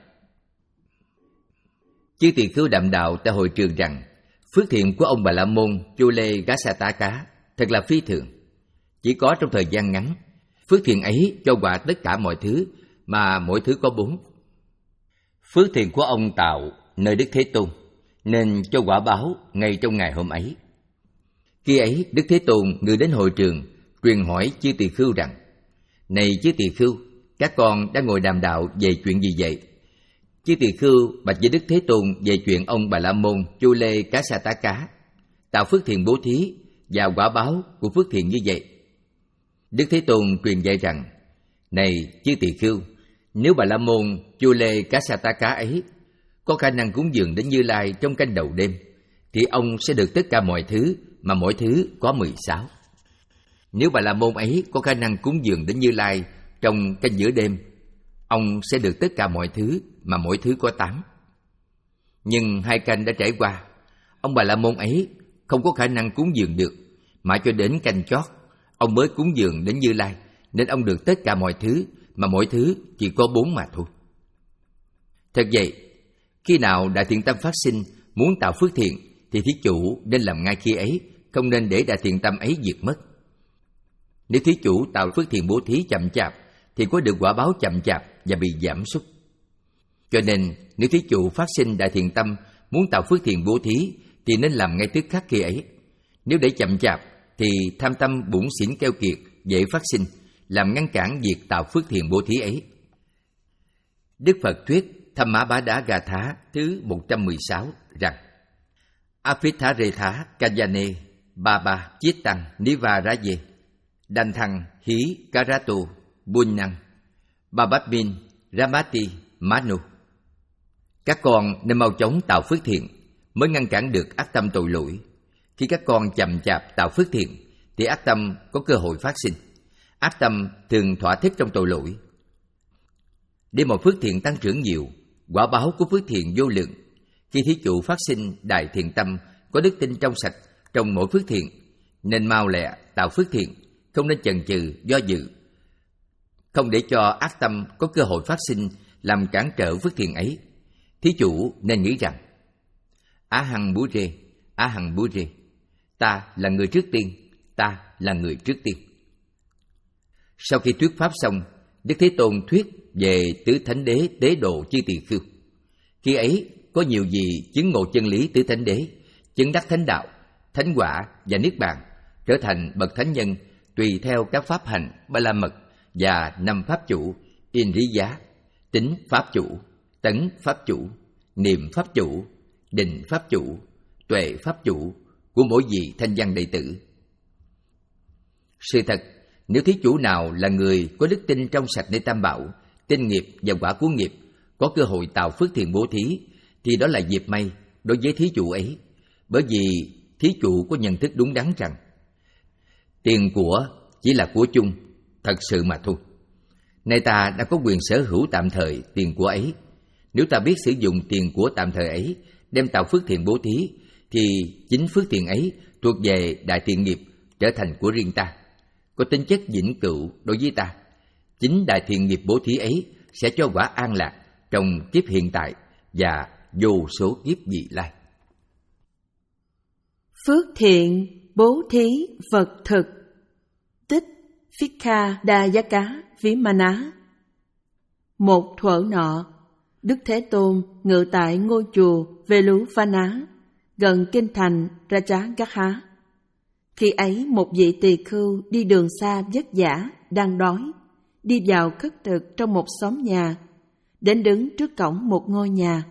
Chư tỳ khưu đạm đạo tại hội trường rằng phước thiện của ông Bà La Môn Chu Lê Cá Sa Tá Cá thật là phi thường. Chỉ có trong thời gian ngắn, phước thiện ấy cho quả tất cả mọi thứ, mà mỗi thứ có bốn. Phước thiện của ông tạo nơi Đức Thế Tôn, nên cho quả báo ngay trong ngày hôm ấy. Khi ấy, Đức Thế Tôn người đến hội trường, truyền hỏi chư tỳ khưu rằng: Này chư tỳ khưu, các con đang ngồi đàm đạo về chuyện gì vậy? Chư tỳ khưu bạch với Đức Thế Tôn về chuyện ông Bà La Môn Chu Lê Cá Sa Tá Cá tạo phước thiện bố thí và quả báo của phước thiện như vậy. Đức Thế Tôn truyền dạy rằng: Này chư tỳ khưu, nếu Bà La Môn Chu Lê Cá Sa Tá Cá ấy có khả năng cúng dường đến Như Lai trong canh đầu đêm, thì ông sẽ được tất cả mọi thứ, mà mỗi thứ có mười sáu. Nếu Bà La Môn ấy có khả năng cúng dường đến Như Lai trong canh giữa đêm, ông sẽ được tất cả mọi thứ, mà mỗi thứ có tám. Nhưng hai canh đã trải qua, ông Bà La Môn ấy không có khả năng cúng dường được, mà cho đến canh chót ông mới cúng dường đến Như Lai, nên ông được tất cả mọi thứ, mà mỗi thứ chỉ có bốn mà thôi. Thật vậy, khi nào đại thiện tâm phát sinh muốn tạo phước thiện, thì thí chủ nên làm ngay khi ấy, không nên để đại thiện tâm ấy diệt mất. Nếu thí chủ tạo phước thiện bố thí chậm chạp, thì có được quả báo chậm chạp và bị giảm sút. Cho nên, nếu thí chủ phát sinh đại thiện tâm muốn tạo phước thiện bố thí, thì nên làm ngay tức khắc khi ấy. Nếu để chậm chạp, thì tham tâm bủn xỉn keo kiệt dễ phát sinh, làm ngăn cản việc tạo phước thiện bố thí ấy. Đức Phật thuyết Tham Mã Bá Đá Gà Thá thứ một trăm mười sáu rằng: Apitha Rê Thá Kajane Ba Ba Chiết Tăng Niva Raje Đành Thăng Hí Karato Buôn Năng Babadmin Ramati Manu. Các con nên mau chóng tạo phước thiện, mới ngăn cản được ác tâm tội lỗi. Khi các con chậm chạp tạo phước thiện, thì ác tâm có cơ hội phát sinh. Ác tâm thường thỏa thích trong tội lỗi. Để mọi phước thiện tăng trưởng nhiều, quả báo của phước thiện vô lượng. Khi thí chủ phát sinh đại thiện tâm, có đức tin trong sạch trong mỗi phước thiện, nên mau lẹ tạo phước thiện, không nên chần chừ do dự, không để cho ác tâm có cơ hội phát sinh làm cản trở phước thiện ấy. Thí chủ nên nghĩ rằng: Á hằng bú rê, á hằng bú rê, ta là người trước tiên, ta là người trước tiên. Sau khi thuyết pháp xong, Đức Thế Tôn thuyết về tứ thánh đế tế độ chư tỳ khưu. Khi ấy có nhiều vị chứng ngộ chân lý tứ thánh đế, chứng đắc thánh đạo, thánh quả và niết bàn, trở thành bậc thánh nhân tùy theo các pháp hành ba la mật và năm pháp chủ: in rí giá, tính pháp chủ, tấn pháp chủ, niệm pháp chủ, định pháp chủ, tuệ pháp chủ của mỗi vị thanh văn đệ tử. Sự thật, nếu thí chủ nào là người có đức tin trong sạch nơi Tam Bảo, tin nghiệp và quả của nghiệp, có cơ hội tạo phước thiện bố thí, thì đó là dịp may đối với thí chủ ấy, bởi vì thí chủ có nhận thức đúng đắn rằng tiền của chỉ là của chung, thật sự mà thôi. Nay ta đã có quyền sở hữu tạm thời tiền của ấy, Nếu ta biết sử dụng tiền của tạm thời ấy đem tạo phước thiện bố thí, thì chính phước thiện ấy thuộc về đại thiện nghiệp, trở thành của riêng ta, có tính chất vĩnh cửu đối với ta. Chính đại thiện nghiệp bố thí ấy sẽ cho quả an lạc trong kiếp hiện tại và vô số kiếp vị lai. Phước thiện bố thí vật thực. Tích Phikha Đa Giá Cá Ví Ma Ná. Một thuở nọ, Đức Thế Tôn ngự tại ngôi chùa Veluvana, gần kinh thành Rajagaha. Khi ấy một vị tỳ khưu đi đường xa vất vả, đang đói, đi vào khất thực trong một xóm nhà, đến đứng trước cổng một ngôi nhà.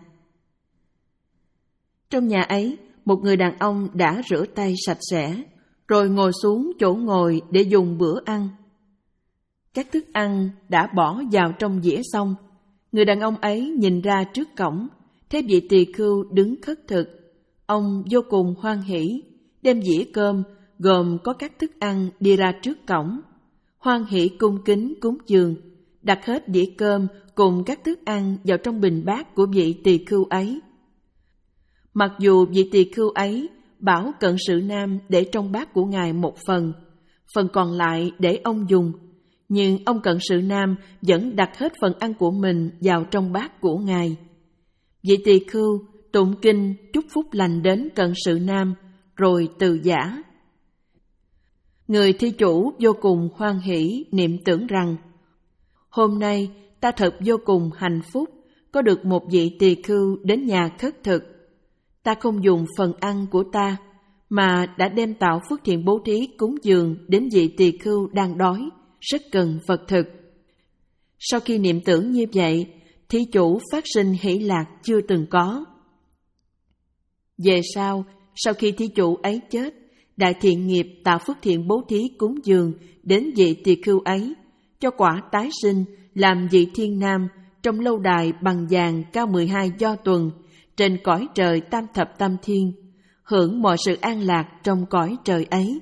Trong nhà ấy, một người đàn ông đã rửa tay sạch sẽ, rồi ngồi xuống chỗ ngồi để dùng bữa ăn. Các thức ăn đã bỏ vào trong dĩa xong. Người đàn ông ấy nhìn ra trước cổng, thấy vị tỳ khưu đứng khất thực. Ông vô cùng hoan hỉ, đem dĩa cơm gồm có các thức ăn đi ra trước cổng, hoan hỉ cung kính cúng dường, đặt hết đĩa cơm cùng các thức ăn vào trong bình bát của vị tỳ khưu ấy. Mặc dù vị tỳ khưu ấy bảo cận sự nam để trong bát của ngài một phần, phần còn lại để ông dùng, nhưng ông cận sự nam vẫn đặt hết phần ăn của mình vào trong bát của ngài. Vị tỳ khưu tụng kinh chúc phúc lành đến cận sự nam, rồi từ giã. Người thi chủ vô cùng hoan hỷ niệm tưởng rằng, hôm nay ta thật vô cùng hạnh phúc, có được một vị tỳ khưu đến nhà khất thực. Ta không dùng phần ăn của ta, mà đã đem tạo phước thiện bố thí cúng dường đến vị tỳ khưu đang đói, rất cần vật thực. Sau khi niệm tưởng như vậy, thí chủ phát sinh hỷ lạc chưa từng có. Về sau, sau khi thí chủ ấy chết, đại thiện nghiệp tạo phước thiện bố thí cúng dường đến vị tỳ khưu ấy, cho quả tái sinh làm vị thiên nam trong lâu đài bằng vàng cao mười hai do tuần, trên cõi trời tam thập tam thiên, hưởng mọi sự an lạc trong cõi trời ấy.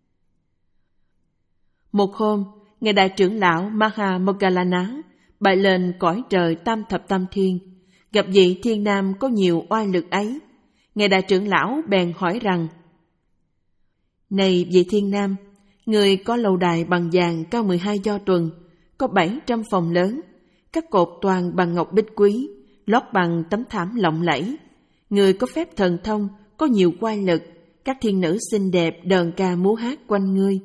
Một hôm, Ngài Đại trưởng lão Maha Moggallana bay lên cõi trời tam thập tam thiên, gặp vị thiên nam có nhiều oai lực ấy. Ngài Đại trưởng lão bèn hỏi rằng, này vị thiên nam, người có lầu đài bằng vàng cao mười hai do tuần, có bảy trăm phòng lớn, các cột toàn bằng ngọc bích quý, lót bằng tấm thảm lộng lẫy. Người có phép thần thông, có nhiều oai lực, các thiên nữ xinh đẹp đờn ca múa hát quanh ngươi.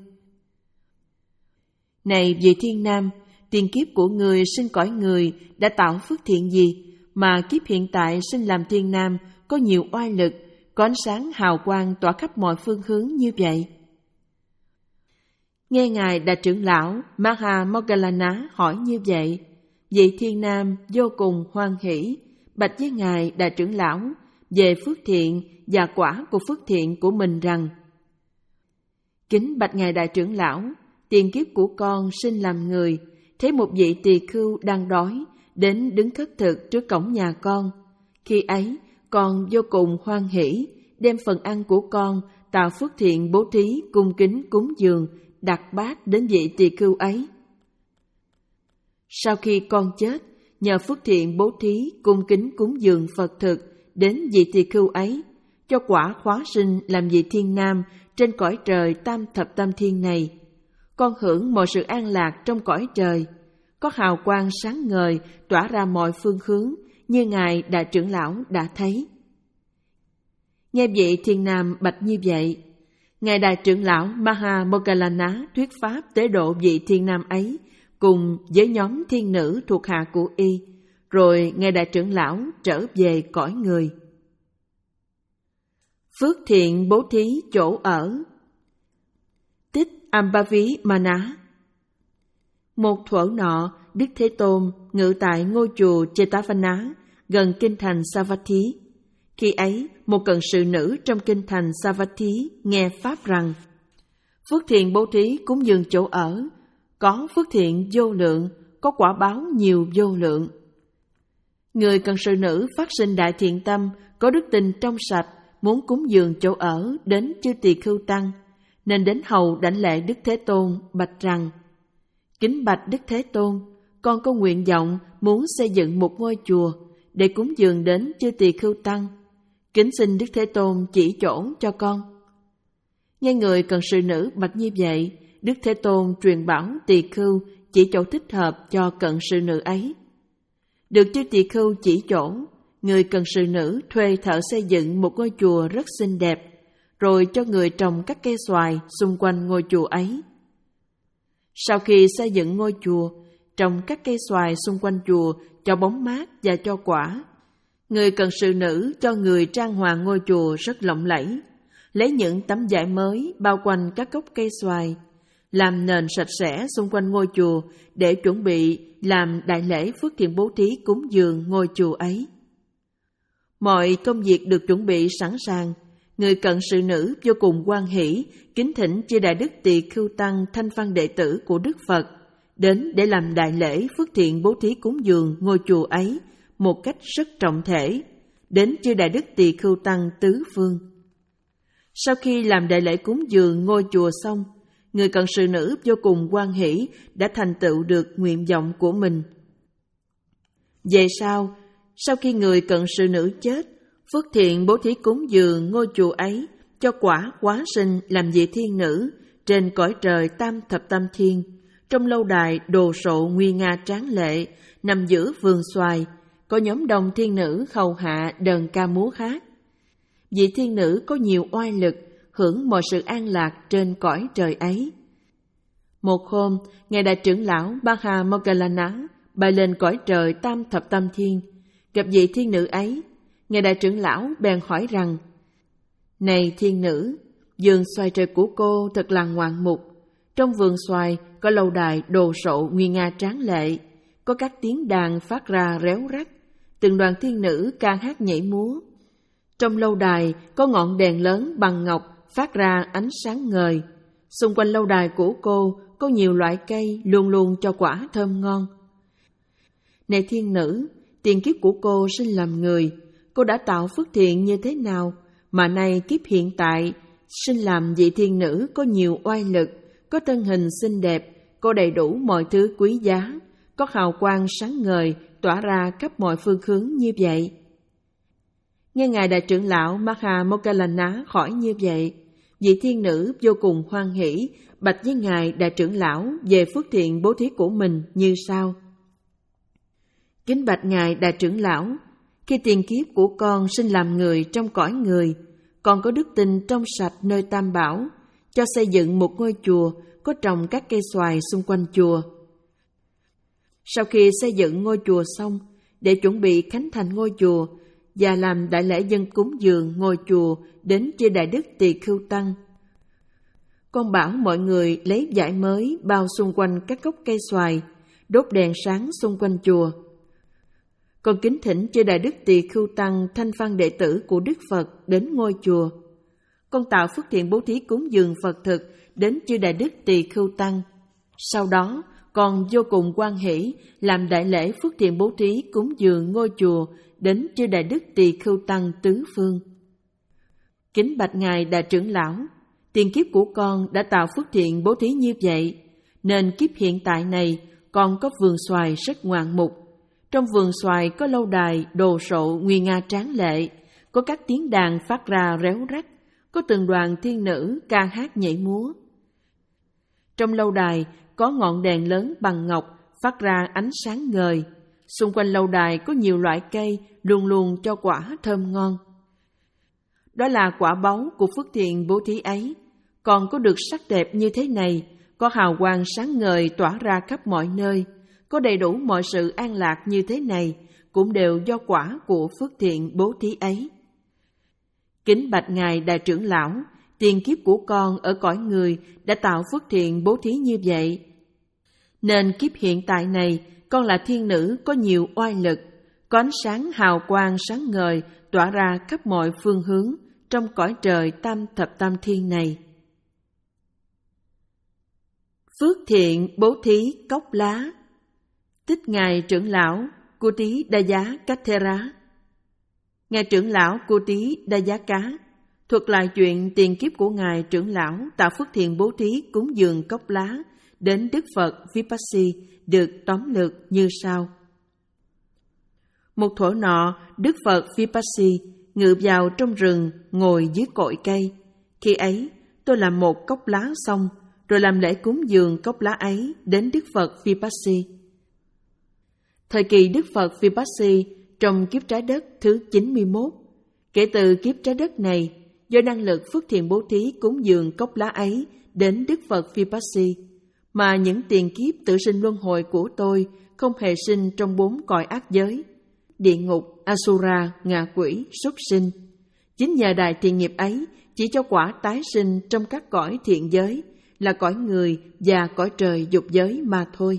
Này vị thiên nam, tiền kiếp của người sinh cõi người đã tạo phước thiện gì, mà kiếp hiện tại sinh làm thiên nam có nhiều oai lực, có ánh sáng hào quang tỏa khắp mọi phương hướng như vậy? Nghe Ngài Đại trưởng lão Maha Moggallana hỏi như vậy, vị thiên nam vô cùng hoan hỷ, bạch với Ngài Đại trưởng lão về phước thiện và quả của phước thiện của mình rằng, kính bạch Ngài Đại trưởng lão, tiền kiếp của con sinh làm người, thấy một vị tỳ khưu đang đói, đến đứng khất thực trước cổng nhà con. Khi ấy, con vô cùng hoan hỷ, đem phần ăn của con tạo phước thiện bố thí cung kính cúng dường, đặt bát đến vị tỳ khưu ấy. Sau khi con chết, nhờ phước thiện bố thí cung kính cúng dường Phật thực đến vị tỳ khưu ấy, cho quả khóa sinh làm vị thiên nam trên cõi trời tam thập tam thiên này. Con hưởng mọi sự an lạc trong cõi trời, có hào quang sáng ngời tỏa ra mọi phương hướng, như Ngài Đại trưởng lão đã thấy. Nghe vị thiên nam bạch như vậy, Ngài Đại trưởng lão Maha Moggallana thuyết pháp tế độ vị thiên nam ấy cùng với nhóm thiên nữ thuộc hạ của y, rồi Ngài Đại trưởng lão trở về cõi người. Phước thiện bố thí chỗ ở. Tích Ambavi Mana. Một thuở nọ, Đức Thế Tôn ngự tại ngôi chùa Jetavana gần kinh thành Savatthi. Khi ấy, một cận sự nữ trong kinh thành Savatthi nghe pháp rằng, phước thiện bố thí cúng dường chỗ ở, có phước thiện vô lượng, có quả báo nhiều vô lượng. Người cận sự nữ phát sinh đại thiện tâm, có đức tình trong sạch, muốn cúng dường chỗ ở đến chư tỳ khưu tăng, nên đến hầu đảnh lễ Đức Thế Tôn bạch rằng, kính bạch Đức Thế Tôn, con có nguyện vọng muốn xây dựng một ngôi chùa, để cúng dường đến chư Tỳ Khưu Tăng. Kính xin Đức Thế Tôn chỉ chỗ cho con. Nghe người cận sự nữ bạch như vậy, Đức Thế Tôn truyền bảo tỳ khưu chỉ chỗ thích hợp cho cận sự nữ ấy. Được chư tỳ khưu chỉ chỗ, người cận sự nữ thuê thợ xây dựng một ngôi chùa rất xinh đẹp, rồi cho người trồng các cây xoài xung quanh ngôi chùa ấy. Sau khi xây dựng ngôi chùa, trồng các cây xoài xung quanh chùa cho bóng mát và cho quả. Người cận sự nữ cho người trang hoàng ngôi chùa rất lộng lẫy, lấy những tấm vải mới bao quanh các gốc cây xoài, làm nền sạch sẽ xung quanh ngôi chùa để chuẩn bị làm đại lễ phước thiện bố thí cúng dường ngôi chùa ấy. Mọi công việc được chuẩn bị sẵn sàng, người cận sự nữ vô cùng hoan hỷ, kính thỉnh chư Đại Đức Tỳ Khưu Tăng thanh văn đệ tử của Đức Phật đến để làm đại lễ phước thiện bố thí cúng dường ngôi chùa ấy một cách rất trọng thể, đến chư Đại Đức Tỳ Khưu Tăng tứ phương. Sau khi làm đại lễ cúng dường ngôi chùa xong, người cận sự nữ vô cùng hoan hỷ đã thành tựu được nguyện vọng của mình. Về sau, sau khi người cận sự nữ chết, phước thiện bố thí cúng dường ngôi chùa ấy cho quả hóa sinh làm vị thiên nữ trên cõi trời tam thập tam thiên, trong lâu đài đồ sộ nguy nga tráng lệ, nằm giữa vườn xoài, có nhóm đông thiên nữ hầu hạ đờn ca múa hát. Vị thiên nữ có nhiều oai lực, hưởng mọi sự an lạc trên cõi trời ấy. Một hôm, Ngài Đại trưởng lão Maha Moggallana bay lên cõi trời tam thập tam thiên, gặp vị thiên nữ ấy. Ngài Đại trưởng lão bèn hỏi rằng: Này thiên nữ, vườn xoài trời của cô thật là ngoạn mục. Trong vườn xoài có lâu đài đồ sộ nguy nga tráng lệ, có các tiếng đàn phát ra réo rắt, từng đoàn thiên nữ ca hát nhảy múa. Trong lâu đài có ngọn đèn lớn bằng ngọc phát ra ánh sáng ngời. Xung quanh lâu đài của cô có nhiều loại cây luôn luôn cho quả thơm ngon. Này thiên nữ, tiền kiếp của cô sinh làm người, cô đã tạo phước thiện như thế nào mà nay kiếp hiện tại sinh làm vị thiên nữ có nhiều oai lực, có thân hình xinh đẹp, có đầy đủ mọi thứ quý giá, có hào quang sáng ngời tỏa ra khắp mọi phương hướng như vậy. Nghe Ngài Đại trưởng lão Maha Moggallana hỏi như vậy, vị thiên nữ vô cùng hoan hỷ bạch với Ngài Đại trưởng lão về phước thiện bố thí của mình như sau: Kính bạch Ngài Đại trưởng lão, khi tiền kiếp của con sinh làm người trong cõi người, con có đức tin trong sạch nơi Tam Bảo, cho xây dựng một ngôi chùa, có trồng các cây xoài xung quanh chùa. Sau khi xây dựng ngôi chùa xong, để chuẩn bị khánh thành ngôi chùa và làm đại lễ dân cúng dường ngôi chùa đến chư Đại Đức Tỳ Khưu Tăng, con bảo mọi người lấy vải mới bao xung quanh các gốc cây xoài, đốt đèn sáng xung quanh chùa. Con kính thỉnh chư Đại Đức Tỳ Khưu Tăng thanh văn đệ tử của Đức Phật đến ngôi chùa. Con tạo phước thiện bố thí cúng dường Phật thực đến chư Đại Đức Tỳ Khưu Tăng. Sau đó, con vô cùng hoan hỷ làm đại lễ phước thiện bố thí cúng dường ngôi chùa đến chư Đại Đức Tỳ Khưu Tăng tứ phương. Kính bạch Ngài Đại trưởng lão, tiền kiếp của con đã tạo phước thiện bố thí như vậy, nên kiếp hiện tại này con có vườn xoài rất ngoạn mục. Trong vườn xoài có lâu đài đồ sộ nguy nga tráng lệ, có các tiếng đàn phát ra réo rắt, có từng đoàn thiên nữ ca hát nhảy múa. Trong lâu đài có ngọn đèn lớn bằng ngọc phát ra ánh sáng ngời. Xung quanh lâu đài có nhiều loại cây luôn luôn cho quả thơm ngon. Đó là quả báu của phước thiện bố thí ấy. Còn có được sắc đẹp như thế này, có hào quang sáng ngời tỏa ra khắp mọi nơi, có đầy đủ mọi sự an lạc như thế này, cũng đều do quả của phước thiện bố thí ấy. Kính bạch Ngài Đại trưởng lão, tiền kiếp của con ở cõi người đã tạo phước thiện bố thí như vậy, nên kiếp hiện tại này con là thiên nữ có nhiều oai lực, có ánh sáng hào quang sáng ngời tỏa ra khắp mọi phương hướng trong cõi trời tam thập tam thiên này. Phước thiện bố thí cốc lá. Tích Ngài trưởng lão Kuti Daya Kathera. Ngài trưởng lão Kuti Daya Cá thuật lại chuyện tiền kiếp của Ngài trưởng lão tạo phước thiện bố thí cúng dường cốc lá đến Đức Phật Vipassy được tóm lược như sau. Một thuở nọ, Đức Phật Vipassy ngự vào trong rừng, ngồi dưới cội cây. Khi ấy, tôi làm một cốc lá xong, rồi làm lễ cúng dường cốc lá ấy đến Đức Phật Vipassy. Thời kỳ Đức Phật Vipassy trong kiếp trái đất thứ chín mươi mốt, kể từ kiếp trái đất này, do năng lực phước thiện bố thí cúng dường cốc lá ấy đến Đức Phật Vipassy, mà những tiền kiếp tự sinh luân hồi của tôi không hề sinh trong bốn cõi ác giới, địa ngục, Asura, ngạ quỷ, súc sinh. Chính nhờ đại thiện nghiệp ấy chỉ cho quả tái sinh trong các cõi thiện giới, là cõi người và cõi trời dục giới mà thôi.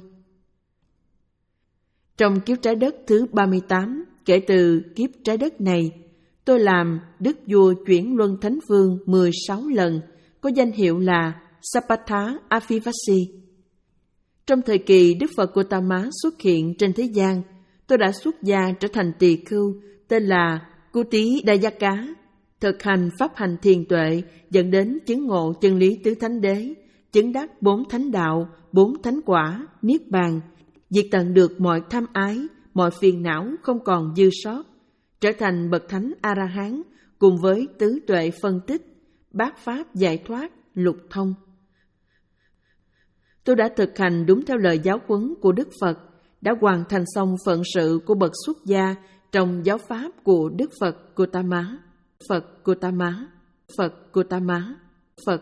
Trong kiếp trái đất thứ ba mươi tám, kể từ kiếp trái đất này, tôi làm đức vua chuyển luân thánh vương mười sáu lần, có danh hiệu là Sapatha Avivasi. Trong thời kỳ Đức Phật Gautama xuất hiện trên thế gian, tôi đã xuất gia trở thành tỳ khưu tên là Kutidayaka, thực hành pháp hành thiền tuệ dẫn đến chứng ngộ chân lý tứ thánh đế, chứng đắc bốn thánh đạo, bốn thánh quả, niết bàn, diệt tận được mọi tham ái, mọi phiền não không còn dư sót, trở thành bậc thánh A-la-hán cùng với tứ tuệ phân tích, bát pháp giải thoát, lục thông. Tôi đã thực hành đúng theo lời giáo huấn của Đức Phật, đã hoàn thành xong phận sự của bậc xuất gia trong giáo pháp của Đức Phật Gautama. Phật Gautama, Phật Gautama, Phật.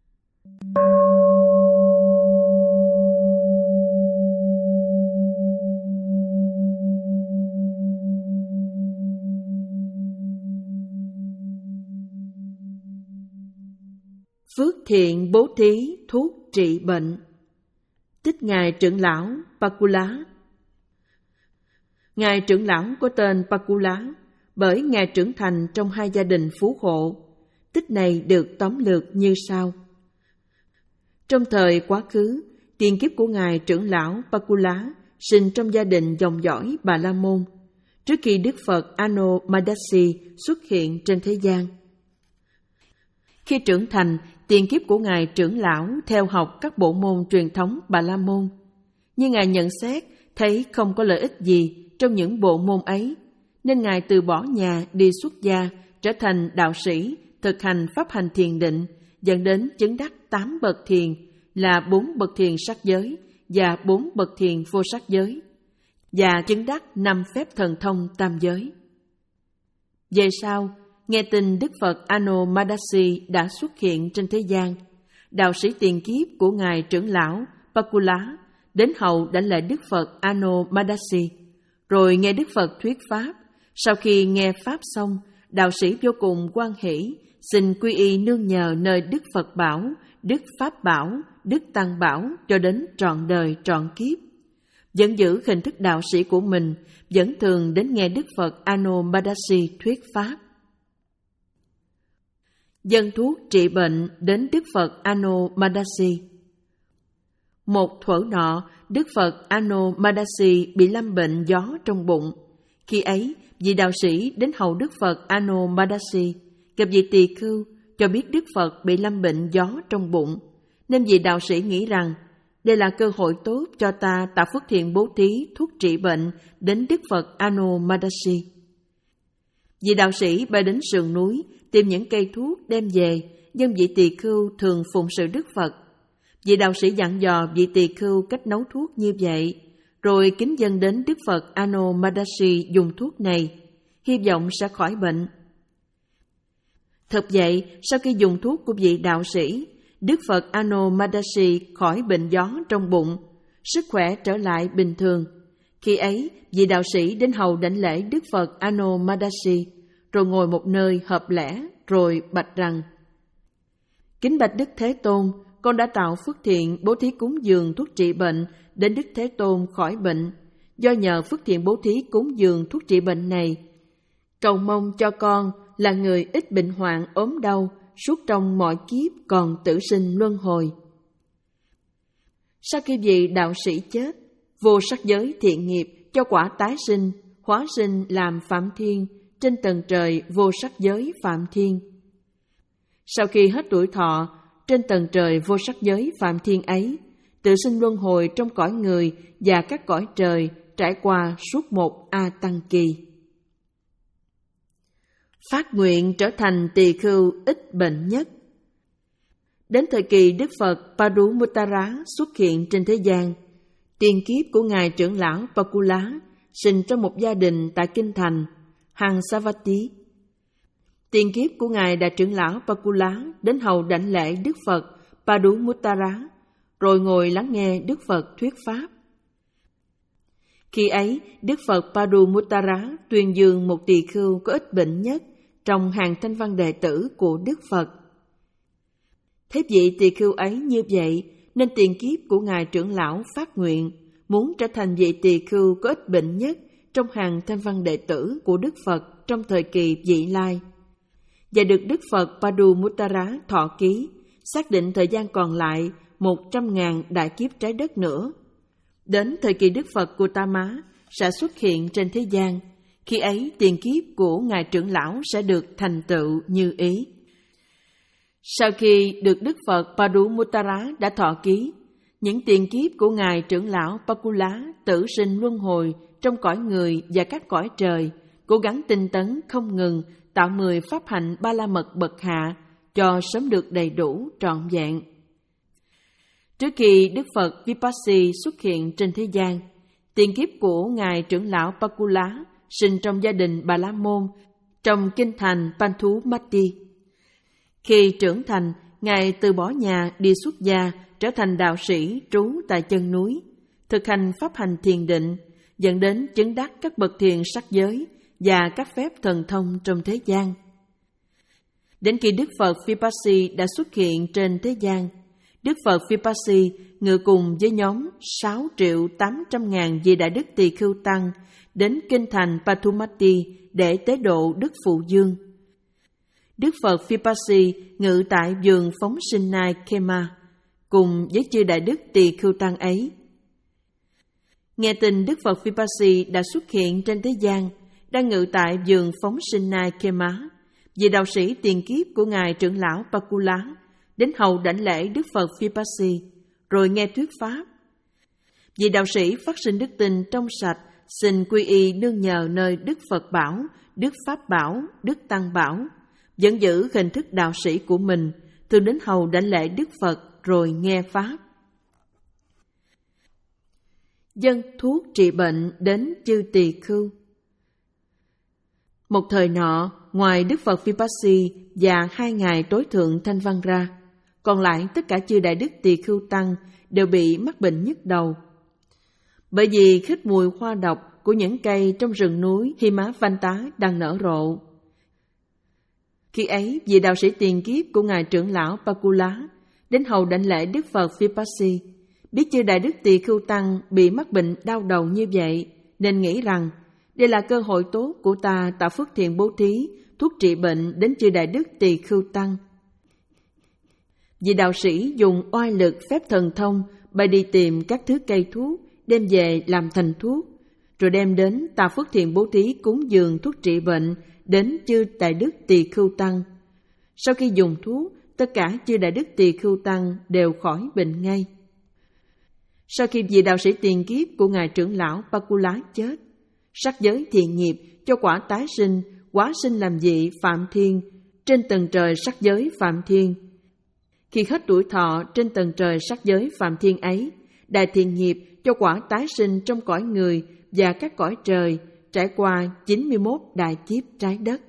Phước thiện bố thí thuốc trị bệnh. Tích Ngài trưởng lão Pakula. Ngài trưởng lão có tên Pakula bởi Ngài trưởng thành trong hai gia đình phú hộ. Tích này được tóm lược như sau. Trong thời quá khứ, tiền kiếp của Ngài trưởng lão Pakula sinh trong gia đình dòng dõi Bà La Môn, trước khi Đức Phật Ano Madasi xuất hiện trên thế gian. Khi trưởng thành, tiền kiếp của Ngài trưởng lão theo học các bộ môn truyền thống Bà La Môn. Nhưng Ngài nhận xét thấy không có lợi ích gì trong những bộ môn ấy, nên Ngài từ bỏ nhà đi xuất gia, trở thành đạo sĩ, thực hành pháp hành thiền định, dẫn đến chứng đắc tám bậc thiền, là bốn bậc thiền sắc giới và bốn bậc thiền vô sắc giới, và chứng đắc năm phép thần thông tam giới. Về sau, nghe tin Đức Phật Ano Madasi đã xuất hiện trên thế gian, đạo sĩ tiền kiếp của Ngài trưởng lão Pakula đến hầu đảnh lễ Đức Phật Ano Madasi, rồi nghe Đức Phật thuyết pháp. Sau khi nghe pháp xong, đạo sĩ vô cùng hoan hỷ, xin quy y nương nhờ nơi Đức Phật bảo, Đức Pháp bảo, Đức Tăng bảo cho đến trọn đời trọn kiếp. Vẫn giữ hình thức đạo sĩ của mình, vẫn thường đến nghe Đức Phật Ano Madasi thuyết pháp. Dân thuốc trị bệnh đến Đức Phật Ano Madasi. Một thuở nọ, Đức Phật Ano Madasi bị lâm bệnh gió trong bụng. Khi ấy, vị đạo sĩ đến hầu Đức Phật Ano Madasi, gặp vị tỳ khưu, cho biết Đức Phật bị lâm bệnh gió trong bụng, nên vị đạo sĩ nghĩ rằng đây là cơ hội tốt cho ta tạo phước thiện bố thí thuốc trị bệnh đến Đức Phật Ano Madasi. Vị đạo sĩ bay đến sườn núi tìm những cây thuốc đem về, nhưng vị tỳ khưu thường phụng sự Đức Phật. Vị đạo sĩ dặn dò vị tỳ khưu cách nấu thuốc như vậy, rồi kính dâng đến Đức Phật Ano Madasi dùng thuốc này, hy vọng sẽ khỏi bệnh. Thật vậy, sau khi dùng thuốc của vị đạo sĩ, Đức Phật Ano Madasi khỏi bệnh gió trong bụng, sức khỏe trở lại bình thường. Khi ấy, vị đạo sĩ đến hầu đảnh lễ Đức Phật Ano Madasi, rồi ngồi một nơi hợp lẽ, rồi bạch rằng: Kính bạch Đức Thế Tôn, con đã tạo phước thiện bố thí cúng dường thuốc trị bệnh đến Đức Thế Tôn khỏi bệnh. Do nhờ phước thiện bố thí cúng dường thuốc trị bệnh này, cầu mong cho con là người ít bệnh hoạn ốm đau, suốt trong mọi kiếp còn tử sinh luân hồi. Sau khi vị đạo sĩ chết, vô sắc giới thiện nghiệp cho quả tái sinh, hóa sinh làm Phạm Thiên trên tầng trời vô sắc giới Phạm Thiên. Sau khi hết tuổi thọ, trên tầng trời vô sắc giới Phạm Thiên ấy, tự sinh luân hồi trong cõi người và các cõi trời trải qua suốt một A Tăng kỳ. Phát nguyện trở thành tỳ khưu ít bệnh nhất. Đến thời kỳ Đức Phật Padumuttara xuất hiện trên thế gian, tiền kiếp của Ngài trưởng lão Pakula sinh trong một gia đình tại Kinh Thành, Hansavati. Tiền kiếp của Ngài Đại trưởng lão Pakula đến hầu đảnh lễ Đức Phật Padumuttara, rồi ngồi lắng nghe Đức Phật thuyết pháp. Khi ấy, Đức Phật Padumuttara tuyên dương một tỳ khưu có ít bệnh nhất trong hàng thanh văn đệ tử của Đức Phật. Thế vị tỳ khưu ấy như vậy, nên tiền kiếp của Ngài trưởng lão phát nguyện muốn trở thành vị tỳ khưu có ít bệnh nhất trong hàng thanh văn đệ tử của Đức Phật trong thời kỳ vị lai, và được Đức Phật Padumuttara thọ ký, xác định thời gian còn lại một trăm ngàn đại kiếp trái đất nữa. Đến thời kỳ Đức Phật Gautama sẽ xuất hiện trên thế gian, khi ấy tiền kiếp của Ngài trưởng lão sẽ được thành tựu như ý. Sau khi được Đức Phật Padumuttara đã thọ ký, những tiền kiếp của Ngài trưởng lão Pakula tử sinh luân hồi trong cõi người và các cõi trời, cố gắng tinh tấn không ngừng tạo mười pháp hạnh ba la mật bậc hạ cho sớm được đầy đủ trọn vẹn. Trước khi Đức Phật Vipassi xuất hiện trên thế gian, tiền kiếp của Ngài trưởng lão Pakula sinh trong gia đình Bà La Môn trong kinh thành Panthumatti. Khi trưởng thành, Ngài từ bỏ nhà đi xuất gia, trở thành đạo sĩ trú tại chân núi, thực hành pháp hành thiền định, dẫn đến chứng đắc các bậc thiền sắc giới và các phép thần thông trong thế gian. Đến khi Đức Phật Vipassi đã xuất hiện trên thế gian, Đức Phật Vipassi ngự cùng với nhóm sáu triệu tám trăm ngàn vị đại đức tỳ khưu tăng đến kinh thành Pathumatti để tế độ Đức Phụ Dương. Đức Phật Vipassi ngự tại vườn phóng sinh Nai Khema cùng với chư đại đức tỳ khưu tăng ấy. Nghe tin Đức Phật Vipassi đã xuất hiện trên thế gian, đang ngự tại vườn phóng sinh Nai Khema, vị đạo sĩ tiền kiếp của Ngài trưởng lão Pakula đến hầu đảnh lễ Đức Phật Vipassi, rồi nghe thuyết pháp. Vị đạo sĩ phát sinh đức tin trong sạch, xin quy y nương nhờ nơi Đức Phật Bảo, Đức Pháp Bảo, Đức Tăng Bảo, vẫn giữ hình thức đạo sĩ của mình, thường đến hầu đảnh lễ Đức Phật rồi nghe pháp. Dâng thuốc trị bệnh đến chư tỳ khưu. Một thời nọ, ngoài Đức Phật Vipassi và hai ngài tối thượng Thanh Văn ra, còn lại tất cả chư đại đức tỳ khưu tăng đều bị mắc bệnh nhức đầu. Bởi vì khích mùi hoa độc của những cây trong rừng núi Himavanta đang nở rộ. Khi ấy, vị đạo sĩ tiền kiếp của Ngài trưởng lão Pakula đến hầu đảnh lễ Đức Phật Vipassi, biết chư đại đức tỳ khưu tăng bị mắc bệnh đau đầu như vậy, nên nghĩ rằng đây là cơ hội tốt của ta tạo phước thiện bố thí, thuốc trị bệnh đến chư đại đức tỳ khưu tăng. Vị đạo sĩ dùng oai lực phép thần thông bay đi tìm các thứ cây thuốc, đem về làm thành thuốc, rồi đem đến tạo phước thiện bố thí cúng dường thuốc trị bệnh đến chư đại đức tỳ khưu tăng. Sau khi dùng thuốc, tất cả chư đại đức tỳ khưu tăng đều khỏi bệnh ngay. Sau khi vị đạo sĩ tiền kiếp của Ngài trưởng lão Pakula chết, sắc giới thiện nghiệp cho quả tái sinh, hóa sinh làm vị Phạm Thiên trên tầng trời sắc giới Phạm Thiên. Khi hết tuổi thọ trên tầng trời sắc giới Phạm Thiên ấy, đại thiện nghiệp cho quả tái sinh trong cõi người và các cõi trời, trải qua chín mươi mốt đại kiếp trái đất.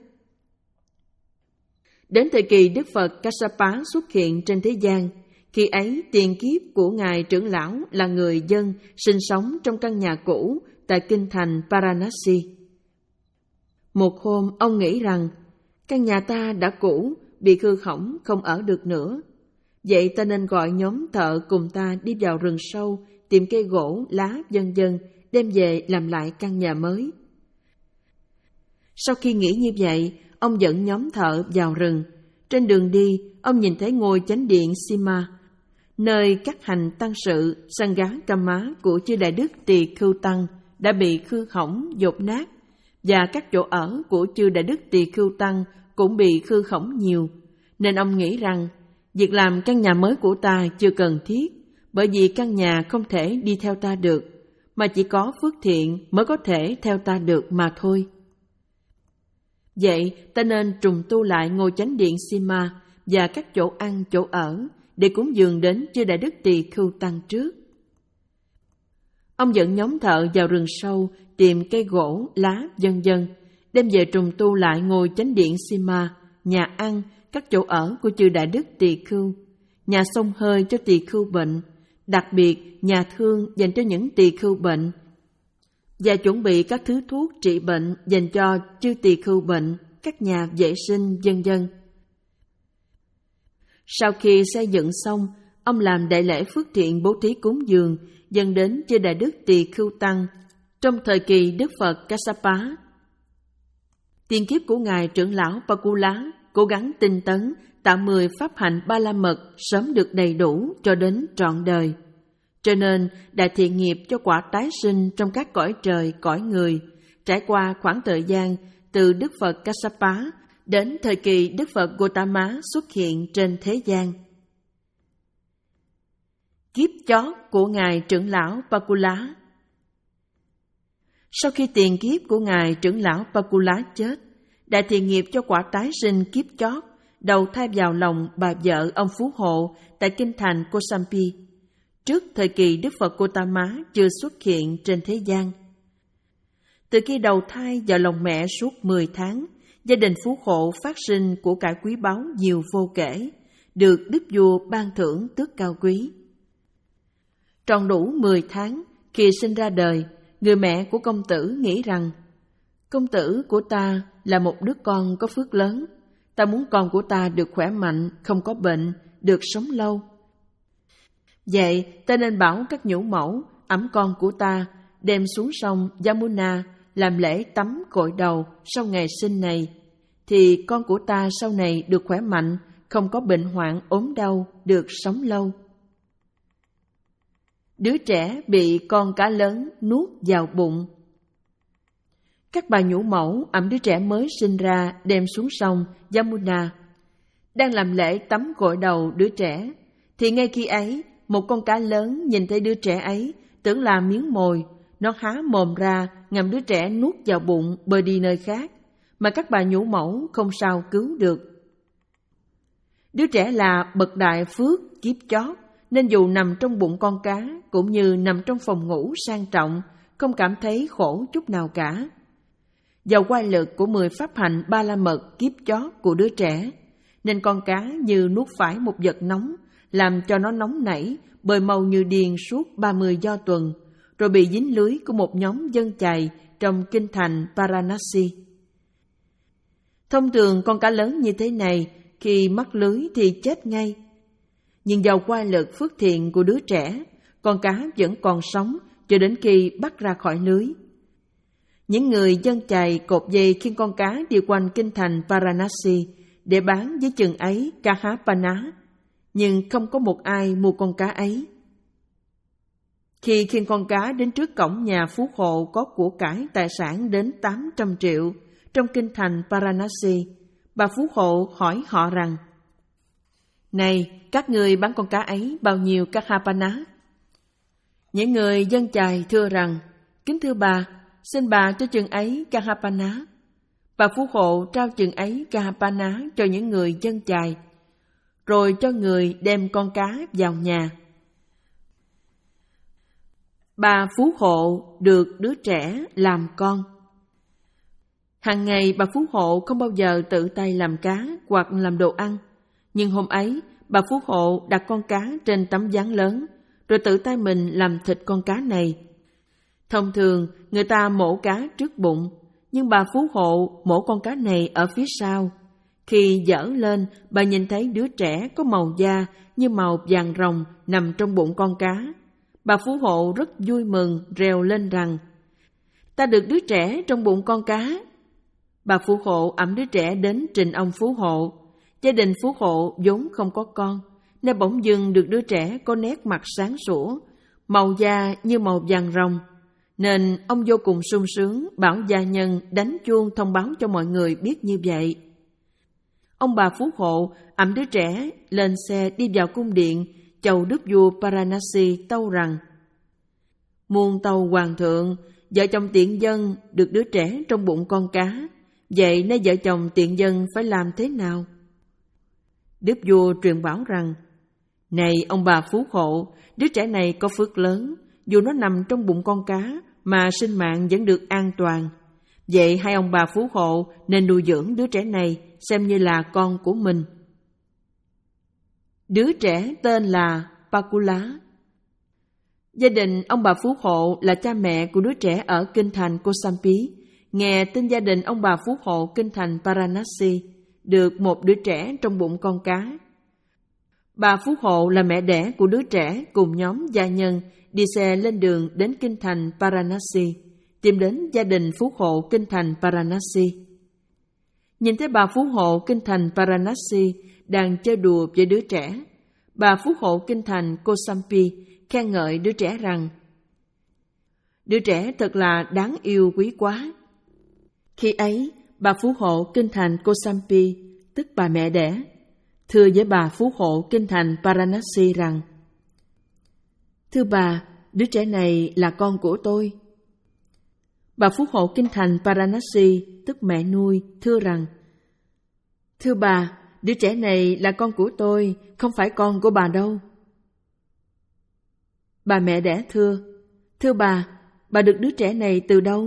Đến thời kỳ Đức Phật Kassapa xuất hiện trên thế gian, khi ấy tiền kiếp của Ngài trưởng lão là người dân sinh sống trong căn nhà cũ tại kinh thành Varanasi. Một hôm ông nghĩ rằng căn nhà ta đã cũ, bị hư hỏng không ở được nữa. Vậy ta nên gọi nhóm thợ cùng ta đi vào rừng sâu, tìm cây gỗ, lá, vân vân, đem về làm lại căn nhà mới. Sau khi nghĩ như vậy, ông dẫn nhóm thợ vào rừng. Trên đường đi, ông nhìn thấy ngôi chánh điện Sima, nơi các hành tăng sự Sangha-Kama của chư đại đức tỳ khưu tăng đã bị hư hỏng, dột nát, và các chỗ ở của chư đại đức tỳ khưu tăng cũng bị hư hỏng nhiều. Nên ông nghĩ rằng việc làm căn nhà mới của ta chưa cần thiết, bởi vì căn nhà không thể đi theo ta được. mà chỉ có phước thiện mới có thể theo ta được mà thôi. Vậy ta nên trùng tu lại ngôi chánh điện Sima và các chỗ ăn, chỗ ở để cúng dường đến chư Đại Đức Tỳ Khưu Tăng trước. Ông dẫn nhóm thợ vào rừng sâu tìm cây gỗ, lá, vân vân, đem về trùng tu lại ngôi chánh điện Sima, nhà ăn, các chỗ ở của chư Đại Đức Tỳ Khưu, nhà xông hơi cho tỳ khưu bệnh, đặc biệt nhà thương dành cho những tỳ khưu bệnh, và chuẩn bị các thứ thuốc trị bệnh dành cho chư tỳ khưu bệnh, các nhà vệ sinh, vân vân. Sau khi xây dựng xong, ông làm đại lễ phước thiện bố thí cúng dường dâng đến chư Đại Đức Tỳ Khưu Tăng trong thời kỳ Đức Phật Kassapa. Tiền kiếp của ngài trưởng lão Pakula cố gắng tinh tấn tạo mười pháp hạnh ba la mật sớm được đầy đủ cho đến trọn đời. Cho nên đại thiện nghiệp cho quả tái sinh trong các cõi trời, cõi người, trải qua khoảng thời gian từ Đức Phật Kassapa đến thời kỳ Đức Phật Gautama xuất hiện trên thế gian. Kiếp chót của ngài trưởng lão Pakula. Sau khi tiền kiếp của ngài trưởng lão Pakula chết, đại thiện nghiệp cho quả tái sinh kiếp chót đầu thai vào lòng bà vợ ông Phú Hộ tại kinh thành Kosambi, trước thời kỳ Đức Phật Gautama chưa xuất hiện trên thế gian. Từ khi đầu thai vào lòng mẹ suốt mười tháng, gia đình Phú Hộ phát sinh của cải quý báu nhiều vô kể, được Đức Vua ban thưởng tước cao quý. Tròn đủ mười tháng, khi sinh ra đời, người mẹ của công tử nghĩ rằng công tử của ta là một đứa con có phước lớn, ta muốn con của ta được khỏe mạnh, không có bệnh, được sống lâu. Vậy ta nên bảo các nhũ mẫu ẵm con của ta đem xuống sông Yamuna làm lễ tắm gội đầu sau ngày sinh này, thì con của ta sau này được khỏe mạnh, không có bệnh hoạn ốm đau, được sống lâu. Đứa trẻ bị con cá lớn nuốt vào bụng. Các bà nhũ mẫu ẵm đứa trẻ mới sinh ra đem xuống sông Yamuna, đang làm lễ tắm gội đầu đứa trẻ, thì ngay khi ấy một con cá lớn nhìn thấy đứa trẻ ấy, tưởng là miếng mồi, nó há mồm ra ngậm đứa trẻ nuốt vào bụng bơi đi nơi khác, mà các bà nhũ mẫu không sao cứu được. Đứa trẻ là bậc đại phước kiếp chót, nên dù nằm trong bụng con cá cũng như nằm trong phòng ngủ sang trọng, không cảm thấy khổ chút nào cả. Do oai lực của mười pháp hạnh ba la mật kiếp chót của đứa trẻ, nên con cá như nuốt phải một vật nóng, làm cho nó nóng nảy, bơi mau như điên suốt ba mươi do tuần, rồi bị dính lưới của một nhóm dân chài trong kinh thành Varanasi. Thông thường con cá lớn như thế này, khi mắc lưới thì chết ngay. Nhưng do oai lực phước thiện của đứa trẻ, con cá vẫn còn sống cho đến khi bắt ra khỏi lưới. Những người dân chài cột dây khiêng con cá đi quanh kinh thành Varanasi để bán với chừng ấy Kahapana, nhưng không có một ai mua con cá ấy. Khi khiêng con cá đến trước cổng nhà Phú Hộ có của cải tài sản đến tám trăm triệu trong kinh thành Varanasi, bà Phú Hộ hỏi họ rằng: "Này, các người bán con cá ấy bao nhiêu Kahapana?" Những người dân chài thưa rằng: "Kính thưa bà, xin bà cho chừng ấy Kahapana." Bà Phú Hộ trao chừng ấy Kahapana cho những người dân chài, rồi cho người đem con cá vào nhà. Bà Phú Hộ được đứa trẻ làm con. Hàng ngày bà Phú Hộ không bao giờ tự tay làm cá hoặc làm đồ ăn, nhưng hôm ấy bà Phú Hộ đặt con cá trên tấm ván lớn, rồi tự tay mình làm thịt con cá này. Thông thường người ta mổ cá trước bụng, nhưng bà Phú Hộ mổ con cá này ở phía sau. Khi dở lên, bà nhìn thấy đứa trẻ có màu da như màu vàng ròng nằm trong bụng con cá. Bà Phú Hộ rất vui mừng, reo lên rằng: "Ta được đứa trẻ trong bụng con cá." Bà Phú Hộ ẵm đứa trẻ đến trình ông Phú Hộ. Gia đình Phú Hộ vốn không có con, nên bỗng dưng được đứa trẻ có nét mặt sáng sủa, màu da như màu vàng ròng, nên ông vô cùng sung sướng, bảo gia nhân đánh chuông thông báo cho mọi người biết như vậy. Ông bà Phú Hộ ẵm đứa trẻ lên xe đi vào cung điện chầu đức vua Varanasi tâu rằng: Muôn tâu hoàng thượng, vợ chồng tiện dân được đứa trẻ trong bụng con cá, vậy nay vợ chồng tiện dân phải làm thế nào? Đức vua truyền bảo rằng, này ông bà phú hộ, đứa trẻ này có phước lớn, dù nó nằm trong bụng con cá mà sinh mạng vẫn được an toàn. Vậy hai ông bà phú hộ nên nuôi dưỡng đứa trẻ này xem như là con của mình. Đứa trẻ tên là Pakula. Gia đình ông bà phú hộ là cha mẹ của đứa trẻ ở kinh thành Kosambi. Nghe tin gia đình ông bà phú hộ kinh thành Varanasi được một đứa trẻ trong bụng con cá. Bà phú hộ là mẹ đẻ của đứa trẻ cùng nhóm gia nhân đi xe lên đường đến kinh thành Varanasi, tìm đến gia đình phú hộ kinh thành Varanasi. Nhìn thấy bà phú hộ kinh thành Varanasi đang chơi đùa với đứa trẻ, bà phú hộ kinh thành Kosambi khen ngợi đứa trẻ rằng, đứa trẻ thật là đáng yêu quý quá. Khi ấy, bà phú hộ kinh thành Kosambi, tức bà mẹ đẻ, thưa với bà phú hộ kinh thành Varanasi rằng, thưa bà, đứa trẻ này là con của tôi. Bà phú hộ kinh thành Varanasi, tức mẹ nuôi, thưa rằng, thưa bà, đứa trẻ này là con của tôi, không phải con của bà đâu. Bà mẹ đẻ thưa, thưa bà, bà được đứa trẻ này từ đâu?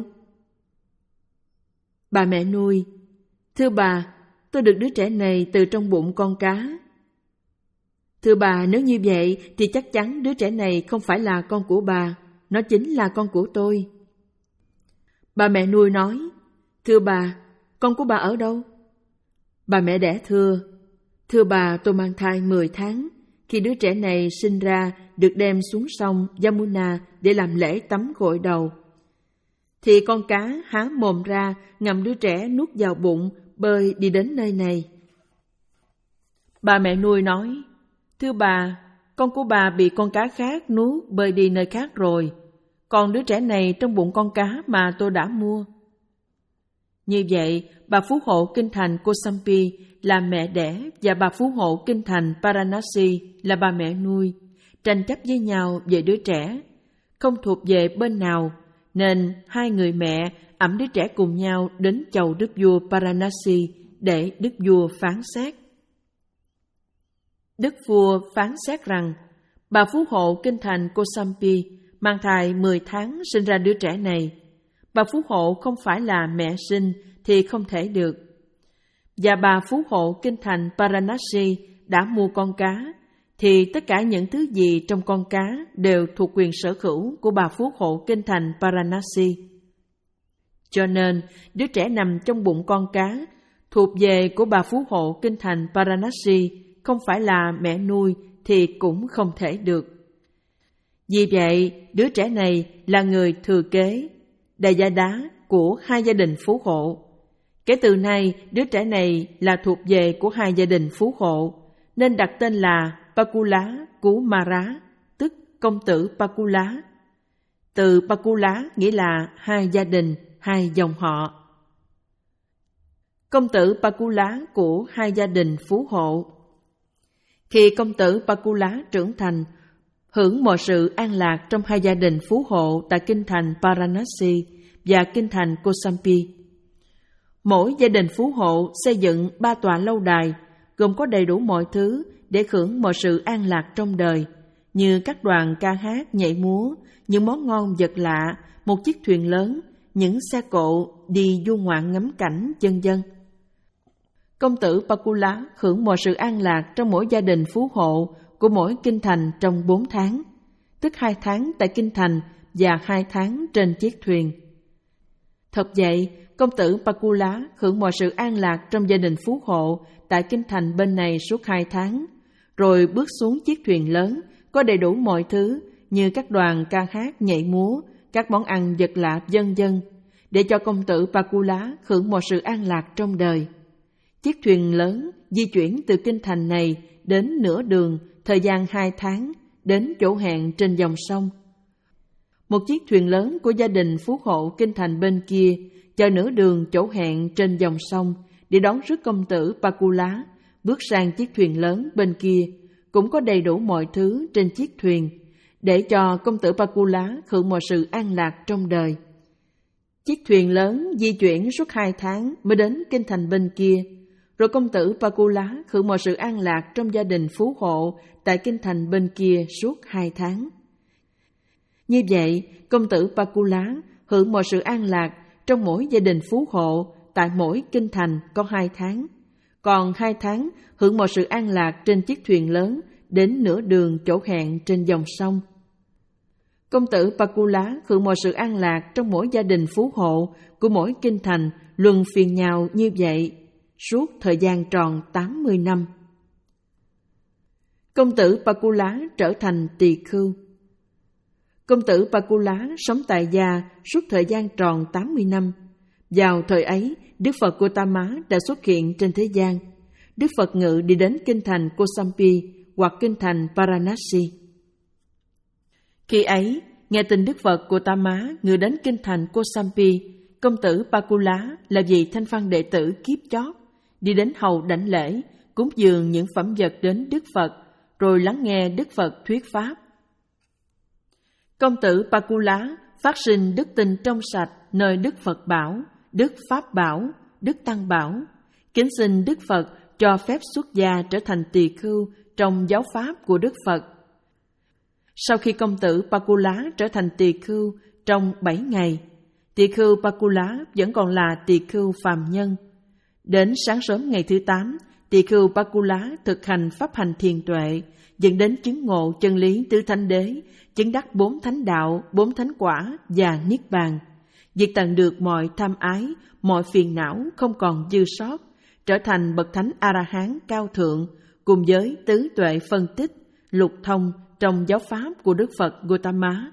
Bà mẹ nuôi, thưa bà, tôi được đứa trẻ này từ trong bụng con cá. Thưa bà, nếu như vậy thì chắc chắn đứa trẻ này không phải là con của bà, nó chính là con của tôi. Bà mẹ nuôi nói, thưa bà, con của bà ở đâu? Bà mẹ đẻ thưa, thưa bà, tôi mang thai mười tháng. Khi đứa trẻ này sinh ra được đem xuống sông Yamuna để làm lễ tắm gội đầu, thì con cá há mồm ra ngậm đứa trẻ nuốt vào bụng, bơi đi đến nơi này. Bà mẹ nuôi nói, thưa bà, con của bà bị con cá khác nuốt bơi đi nơi khác rồi, còn đứa trẻ này trong bụng con cá mà tôi đã mua. Như vậy, bà phú hộ kinh thành Kosambi là mẹ đẻ và bà phú hộ kinh thành Varanasi là bà mẹ nuôi, tranh chấp với nhau về đứa trẻ, không thuộc về bên nào, nên hai người mẹ ẵm đứa trẻ cùng nhau đến chầu đức vua Varanasi để đức vua phán xét. Đức vua phán xét rằng, bà phú hộ kinh thành Kosambi mang thai mười tháng sinh ra đứa trẻ này. Bà phú hộ không phải là mẹ sinh thì không thể được. Và bà phú hộ kinh thành Varanasi đã mua con cá, thì tất cả những thứ gì trong con cá đều thuộc quyền sở hữu của bà phú hộ kinh thành Varanasi. Cho nên, đứa trẻ nằm trong bụng con cá thuộc về của bà phú hộ kinh thành Varanasi, không phải là mẹ nuôi thì cũng không thể được. Vì vậy, đứa trẻ này là người thừa kế, đại gia đá của hai gia đình phú hộ. Kể từ nay, đứa trẻ này là thuộc về của hai gia đình phú hộ, nên đặt tên là Pakula Kumara, tức công tử Pakula. Từ Pakula nghĩa là hai gia đình, hai dòng họ. Công tử Pakula của hai gia đình phú hộ. Khi công tử Pakula trưởng thành, hưởng mọi sự an lạc trong hai gia đình phú hộ tại kinh thành Varanasi và kinh thành Kosambi. Mỗi gia đình phú hộ xây dựng ba tòa lâu đài, gồm có đầy đủ mọi thứ để hưởng mọi sự an lạc trong đời, như các đoàn ca hát, nhảy múa, những món ngon vật lạ, một chiếc thuyền lớn, những xe cộ đi du ngoạn ngắm cảnh, vân vân. Công tử Pakula hưởng mọi sự an lạc trong mỗi gia đình phú hộ của mỗi kinh thành trong bốn tháng, tức hai tháng tại kinh thành và hai tháng trên chiếc thuyền. Thật vậy, công tử Pakula hưởng mọi sự an lạc trong gia đình phú hộ tại kinh thành bên này suốt hai tháng, rồi bước xuống chiếc thuyền lớn có đầy đủ mọi thứ như các đoàn ca hát, nhảy múa, các món ăn vật lạ, vân vân, để cho công tử Pakula hưởng mọi sự an lạc trong đời. Chiếc thuyền lớn di chuyển từ kinh thành này đến nửa đường, thời gian hai tháng, đến chỗ hẹn trên dòng sông. Một chiếc thuyền lớn của gia đình phú hộ kinh thành bên kia chờ nửa đường chỗ hẹn trên dòng sông để đón rước công tử Pakula bước sang chiếc thuyền lớn bên kia, cũng có đầy đủ mọi thứ trên chiếc thuyền, để cho công tử Pakula hưởng mọi sự an lạc trong đời. Chiếc thuyền lớn di chuyển suốt hai tháng mới đến kinh thành bên kia, rồi công tử Pakula hưởng mọi sự an lạc trong gia đình phú hộ tại kinh thành bên kia suốt hai tháng. Như vậy, công tử Pakula hưởng mọi sự an lạc trong mỗi gia đình phú hộ tại mỗi kinh thành có hai tháng, còn hai tháng hưởng mọi sự an lạc trên chiếc thuyền lớn đến nửa đường chỗ hẹn trên dòng sông. Công tử Pakula hưởng mọi sự an lạc trong mỗi gia đình phú hộ của mỗi kinh thành luân phiên nhau như vậy suốt thời gian tròn tám mươi năm. Công tử Pakula trở thành tỳ khưu. Công tử Pakula sống tại gia suốt thời gian tròn tám mươi năm. Vào thời ấy, Đức Phật Gautama đã xuất hiện trên thế gian. Đức Phật ngự đi đến kinh thành Kosambi hoặc kinh thành Varanasi. Khi ấy, nghe tin Đức Phật Gautama ngự đến kinh thành Kosambi, công tử Pakula là vị thanh văn đệ tử kiếp chót, đi đến hầu đảnh lễ, cúng dường những phẩm vật đến Đức Phật, rồi lắng nghe Đức Phật thuyết pháp. Công tử Pakula phát sinh đức tin trong sạch nơi Đức Phật bảo, Đức Pháp bảo, Đức Tăng bảo, kính xin Đức Phật cho phép xuất gia trở thành tỳ khưu trong giáo pháp của Đức Phật. Sau khi công tử Pakula trở thành tỳ khưu trong bảy ngày, tỳ khưu Pakula vẫn còn là tỳ khưu phàm nhân. Đến sáng sớm ngày thứ tám, tỳ khưu Pakula thực hành pháp hành thiền tuệ, dẫn đến chứng ngộ chân lý tứ thánh đế, chứng đắc bốn thánh đạo, bốn thánh quả và niết bàn, diệt tận được mọi tham ái, mọi phiền não không còn dư sót, trở thành bậc thánh A-la-hán cao thượng, cùng với tứ tuệ phân tích, lục thông trong giáo pháp của Đức Phật Gautama.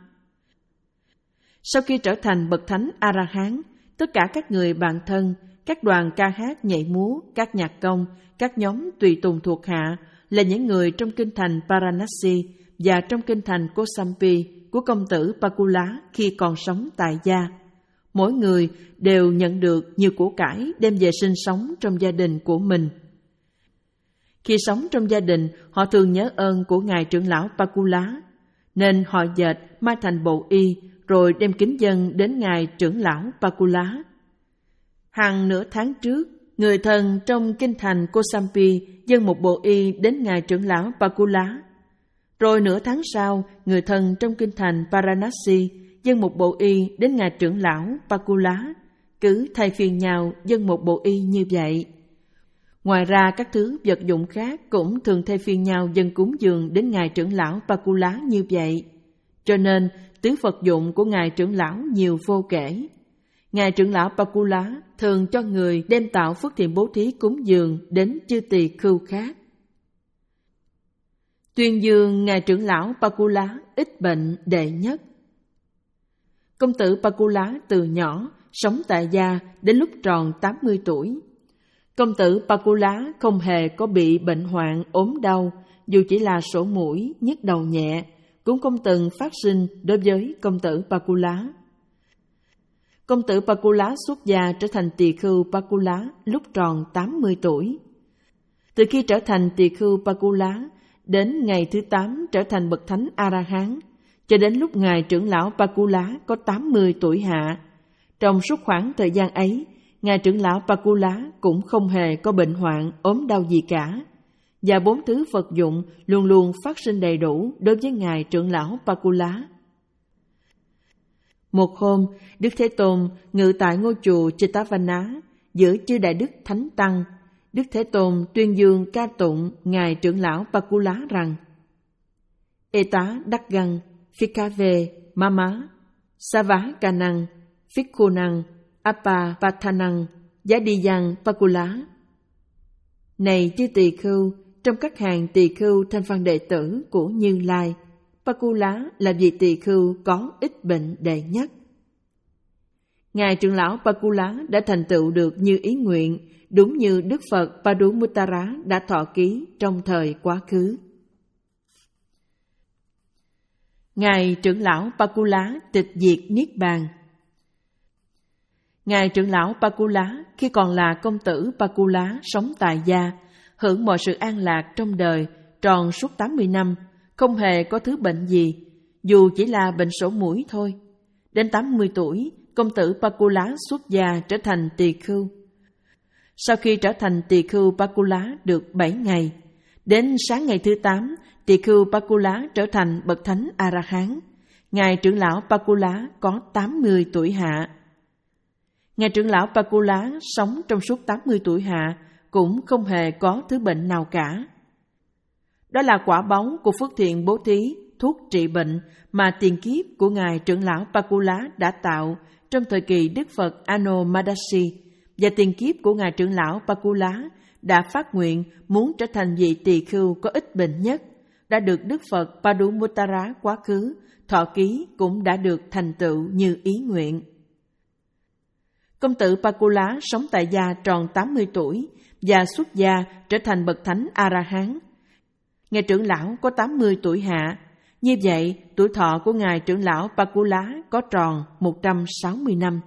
Sau khi trở thành bậc thánh A-la-hán, tất cả các người bạn thân, các đoàn ca hát nhảy múa, các nhạc công, các nhóm tùy tùng thuộc hạ là những người trong kinh thành Varanasi và trong kinh thành Kosambi của công tử Pakula khi còn sống tại gia. Mỗi người đều nhận được nhiều của cải đem về sinh sống trong gia đình của mình. Khi sống trong gia đình, họ thường nhớ ơn của ngài trưởng lão Pakula, nên họ dệt mai thành bộ y rồi đem kính dâng đến ngài trưởng lão Pakula. Hàng nửa tháng trước, người thân trong kinh thành Kosambi dâng một bộ y đến ngài trưởng lão Pakula. Rồi nửa tháng sau, người thân trong kinh thành Varanasi dâng một bộ y đến ngài trưởng lão Pakula, cứ thay phiên nhau dâng một bộ y như vậy. Ngoài ra, các thứ vật dụng khác cũng thường thay phiên nhau dâng cúng dường đến ngài trưởng lão Pakula như vậy. Cho nên, tứ vật dụng của ngài trưởng lão nhiều vô kể. Ngài trưởng lão Pakula thường cho người đem tạo phước thiện bố thí cúng dường đến chư tỳ khưu khác. Tuyên dương ngài trưởng lão Pakula ít bệnh đệ nhất. Công tử Pakula từ nhỏ sống tại gia đến lúc tròn tám mươi tuổi. Công tử Pakula không hề có bị bệnh hoạn ốm đau, dù chỉ là sổ mũi, nhức đầu nhẹ, cũng không từng phát sinh đối với công tử Pakula. Công tử Pakula xuất gia trở thành tỳ khưu Pakula lúc tròn tám mươi tuổi. Từ khi trở thành tỳ khưu Pakula, đến ngày thứ tám trở thành bậc thánh A-la-hán, cho đến lúc ngài trưởng lão Pakula có tám mươi tuổi hạ. Trong suốt khoảng thời gian ấy, ngài trưởng lão Pakula cũng không hề có bệnh hoạn, ốm đau gì cả, và bốn thứ vật dụng luôn luôn phát sinh đầy đủ đối với ngài trưởng lão Pakula. Một hôm, Đức Thế Tôn ngự tại ngôi chùa Jetavana giữa chư đại đức thánh tăng. Đức Thế Tôn tuyên dương ca tụng ngài trưởng lão Pakula rằng: Eta đắc găng, Phikave, Mama, Sava Kanang, Phikunang, Apa Patanang, Giá đi văn Pakula. Này chư tỳ khưu, trong các hàng tỳ khưu thanh văn đệ tử của Như Lai, Pakula là vị tỳ khưu có ít bệnh đệ nhất. Ngài trưởng lão Pakula đã thành tựu được như ý nguyện, đúng như Đức Phật Padumuttara đã thọ ký trong thời quá khứ. Ngài trưởng lão Pakula tịch diệt niết bàn. Ngài trưởng lão Pakula khi còn là công tử Pakula sống tại gia, hưởng mọi sự an lạc trong đời tròn suốt tám mươi năm, không hề có thứ bệnh gì. dù chỉ là bệnh sổ mũi thôi. Đến tám mươi tuổi, công tử Pakula xuất gia trở thành tỳ khưu. Sau khi trở thành tỳ khưu Pakula được bảy ngày, đến sáng ngày thứ tám, tỳ khưu Pakula trở thành bậc thánh A-la-hán. Ngài trưởng lão Pakula có tám mươi tuổi hạ. Ngài trưởng lão Pakula sống trong suốt tám mươi tuổi hạ, cũng không hề có thứ bệnh nào cả. Đó là quả báu của phước thiện bố thí, thuốc trị bệnh mà tiền kiếp của Ngài trưởng lão Pakula đã tạo trong thời kỳ Đức Phật Ano Madashi, và tiền kiếp của Ngài trưởng lão Pakula đã phát nguyện muốn trở thành vị tỳ khưu có ít bệnh nhất, đã được Đức Phật Padumuttara quá khứ, thọ ký cũng đã được thành tựu như ý nguyện. Công tử Pakula sống tại gia tròn tám mươi tuổi và xuất gia trở thành bậc thánh A-la-hán. Ngài trưởng lão có tám mươi tuổi hạ. Như vậy, tuổi thọ của Ngài trưởng lão Pakula có tròn một trăm sáu mươi năm.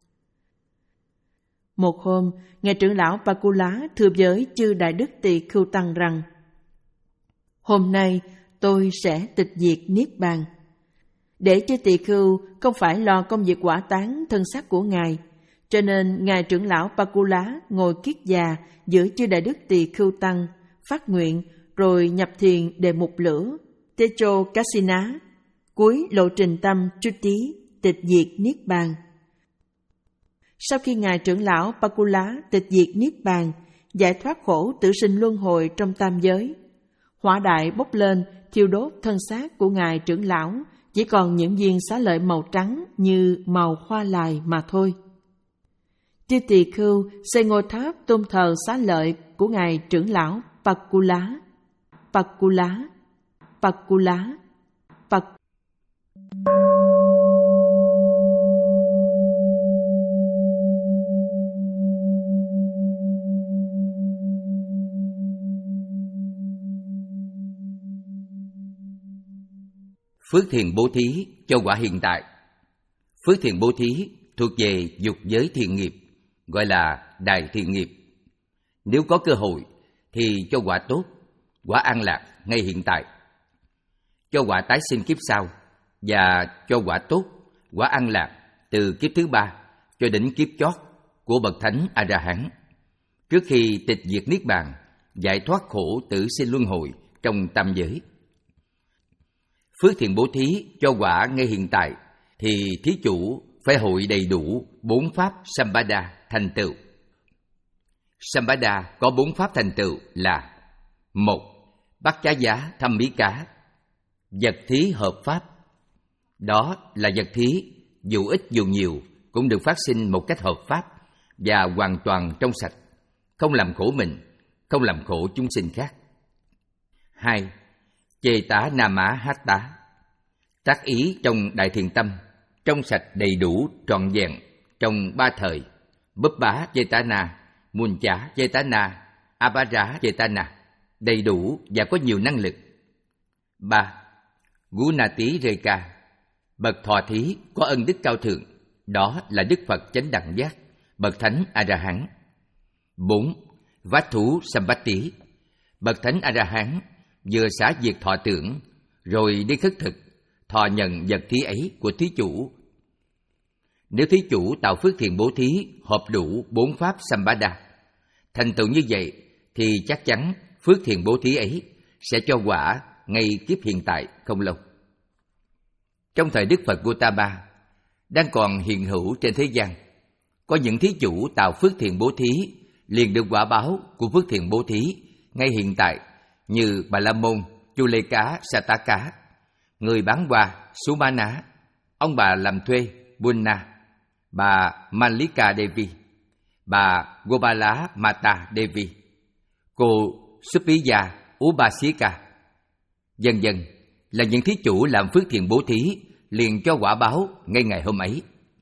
Một hôm, Ngài trưởng lão Pakula thưa với chư đại đức tỳ khưu tăng rằng: Hôm nay tôi sẽ tịch diệt niết bàn. Để cho tỳ khưu không phải lo công việc hỏa táng thân xác của Ngài, cho nên Ngài trưởng lão Pakula ngồi kiết già giữa chư đại đức tỳ khưu tăng, phát nguyện rồi nhập thiền đề mục lửa Techo Kasina, cuối lộ trình tâm Chutti, tịch diệt niết bàn. Sau khi Ngài trưởng lão Pakula tịch diệt niết bàn, giải thoát khổ tử sinh luân hồi trong tam giới, hỏa đại bốc lên thiêu đốt thân xác của Ngài trưởng lão, chỉ còn những viên xá lợi màu trắng như màu hoa lài mà thôi. Chư tỳ khưu xây ngôi tháp tôn thờ xá lợi của Ngài trưởng lão Pakula, Pakula, Pakula, Pak. Phước thiền bố thí cho quả hiện tại. Phước thiền bố thí thuộc về dục giới thiện nghiệp, gọi là đại thiện nghiệp. Nếu có cơ hội thì cho quả tốt, quả an lạc ngay hiện tại, cho quả tái sinh kiếp sau, và cho quả tốt, quả an lạc từ kiếp thứ ba cho đến kiếp chót của bậc thánh A-la-hán, trước khi tịch diệt niết bàn, giải thoát khổ tử sinh luân hồi trong tam giới. Phước thiện bố thí cho quả ngay hiện tại thì thí chủ phải hội đầy đủ bốn pháp Sampada thành tựu. Sampada có bốn pháp thành tựu là: một, Bát Chá Giá Thâm Mỹ Cá, vật thí hợp pháp. Đó là vật thí dù ít dù nhiều cũng được phát sinh một cách hợp pháp và hoàn toàn trong sạch, không làm khổ mình, không làm khổ chúng sinh khác. Hai, Chê Tá Nam Á Hát Tá, tác ý trong đại thiện tâm, trong sạch đầy đủ trọn vẹn trong ba thời: Bấp Bá Chetana, Muôn Chá Chetana, Abhara Chetana, đầy đủ và có nhiều năng lực. Ba, Gunati Reka, bậc thọ thí có ân đức cao thượng, đó là Đức Phật Chánh Đẳng Giác, bậc thánh A-la-hán. Bốn, Vát Thú Sampatti, bậc thánh A-la-hán vừa xả diệt thọ tưởng rồi đi khất thực, thọ nhận vật thí ấy của thí chủ. Nếu thí chủ tạo phước thiện bố thí hợp đủ bốn pháp Sampada, thành tựu như vậy thì chắc chắn phước thiện bố thí ấy sẽ cho quả ngay kiếp hiện tại không lâu. Trong thời Đức Phật Gautama đang còn hiện hữu trên thế gian, có những thí chủ tạo phước thiện bố thí liền được quả báo của phước thiện bố thí ngay hiện tại, như Bà La Môn, Chuleka Sataka, người bán hoa Sumana, ông bà làm thuê Bunna, bà Malika Devi, bà Gopala Mata Devi, cô Supiya Ubasika, dần dần là những thí chủ làm phước thiện bố thí liền cho quả báo ngay ngày hôm ấy.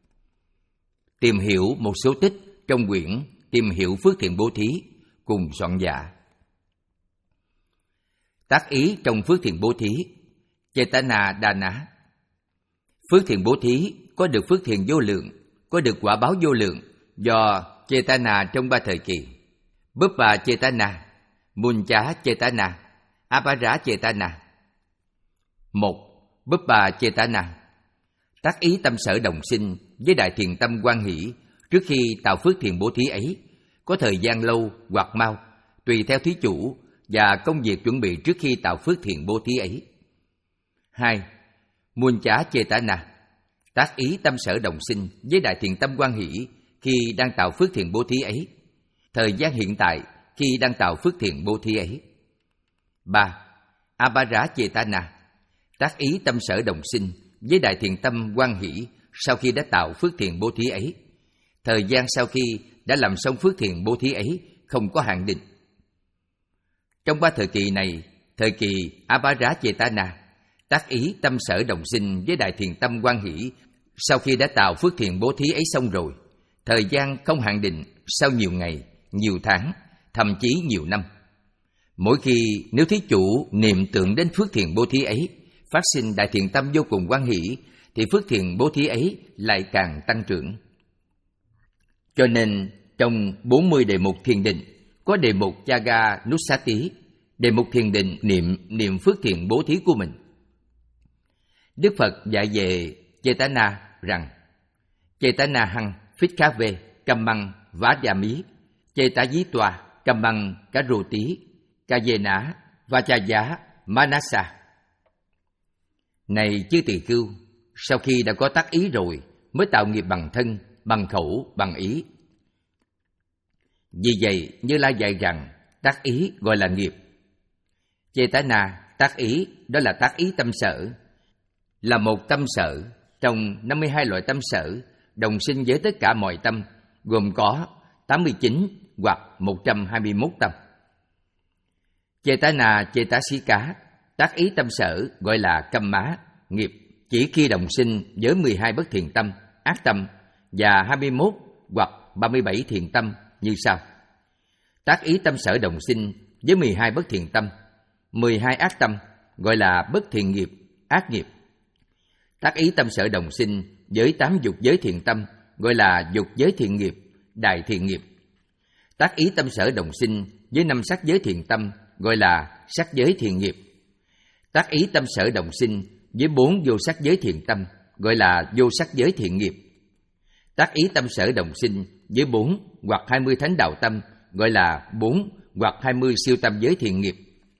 Tìm hiểu một số tích trong quyển Tìm hiểu phước thiện bố thí cùng soạn giả. Tác ý trong phước thiện bố thí Chetana Dana. Phước thiện bố thí có được phước thiện vô lượng, có được quả báo vô lượng do Chetana trong ba thời kỳ: Buppa Chetana, Muncha Chetana, Apara Chetana. Một, Buppa Chetana, tác ý tâm sở đồng sinh với đại thiện tâm hoan hỷ trước khi tạo phước thiện bố thí ấy, có thời gian lâu hoặc mau, tùy theo thí chủ và công việc chuẩn bị trước khi tạo phước thiện bố thí ấy. Hai, Muncha Chetana, tác ý tâm sở đồng sinh với đại thiện tâm hoan hỷ khi đang tạo phước thiện bố thí ấy, thời gian hiện tại khi đang tạo phước thiện bố thí ấy. Ba, Abhara Chetana, tác ý tâm sở đồng sinh với đại thiện tâm hoan hỷ sau khi đã tạo phước thiện bố thí ấy, thời gian sau khi đã làm xong phước thiện bố thí ấy không có hạn định. Trong ba thời kỳ này, thời kỳ Abhara Chetana, tác ý tâm sở đồng sinh với đại thiện tâm hoan hỷ sau khi đã tạo phước thiện bố thí ấy xong rồi, thời gian không hạn định, sau nhiều ngày, nhiều tháng, thậm chí nhiều năm. Mỗi khi nếu thí chủ niệm tưởng đến phước thiện bố thí ấy, phát sinh đại thiện tâm vô cùng hoan hỷ, thì phước thiện bố thí ấy lại càng tăng trưởng. Cho nên trong bốn mươi đề mục thiền định có đề mục Jaganussati, đề mục thiền định niệm niệm phước thiện bố thí của mình. Đức Phật dạy về Chetana rằng Chetana hằng Phích-khá-vê Kammang Vādhyāmi Chetayitva Kammang Karoti Kayena Vācāyā Manasa. Này chư tỳ khưu, sau khi đã có tác ý rồi mới tạo nghiệp bằng thân, bằng khẩu, bằng ý. Vì vậy, Như Lai dạy rằng tác ý gọi là nghiệp. Chetana, tác ý, đó là tác ý tâm sở, là một tâm sở trong năm mươi hai loại tâm sở đồng sinh với tất cả mọi tâm, gồm có tám mươi chín hoặc một trăm hai mươi mốt tâm. Chetana Chetasika, tác ý tâm sở gọi là Kamma, nghiệp, chỉ khi đồng sinh với mười hai bất thiện tâm, ác tâm và hai mươi mốt hoặc ba mươi bảy thiện tâm như sau. Tác ý tâm sở đồng sinh với mười hai bất thiện tâm, mười hai ác tâm gọi là bất thiện nghiệp, ác nghiệp. Tác ý tâm sở đồng sinh với tám dục giới thiện tâm gọi là dục giới thiện nghiệp, đại thiện nghiệp. Tác ý tâm sở đồng sinh với năm sắc giới thiện tâm gọi là sắc giới thiện nghiệp. Tác ý tâm sở đồng sinh với bốn vô sắc giới thiện tâm gọi là vô sắc giới thiện nghiệp. Tác ý tâm sở đồng sinh với bốn hoặc hai mươi thánh đạo tâm gọi là bốn hoặc hai mươi siêu tâm giới thiện nghiệp.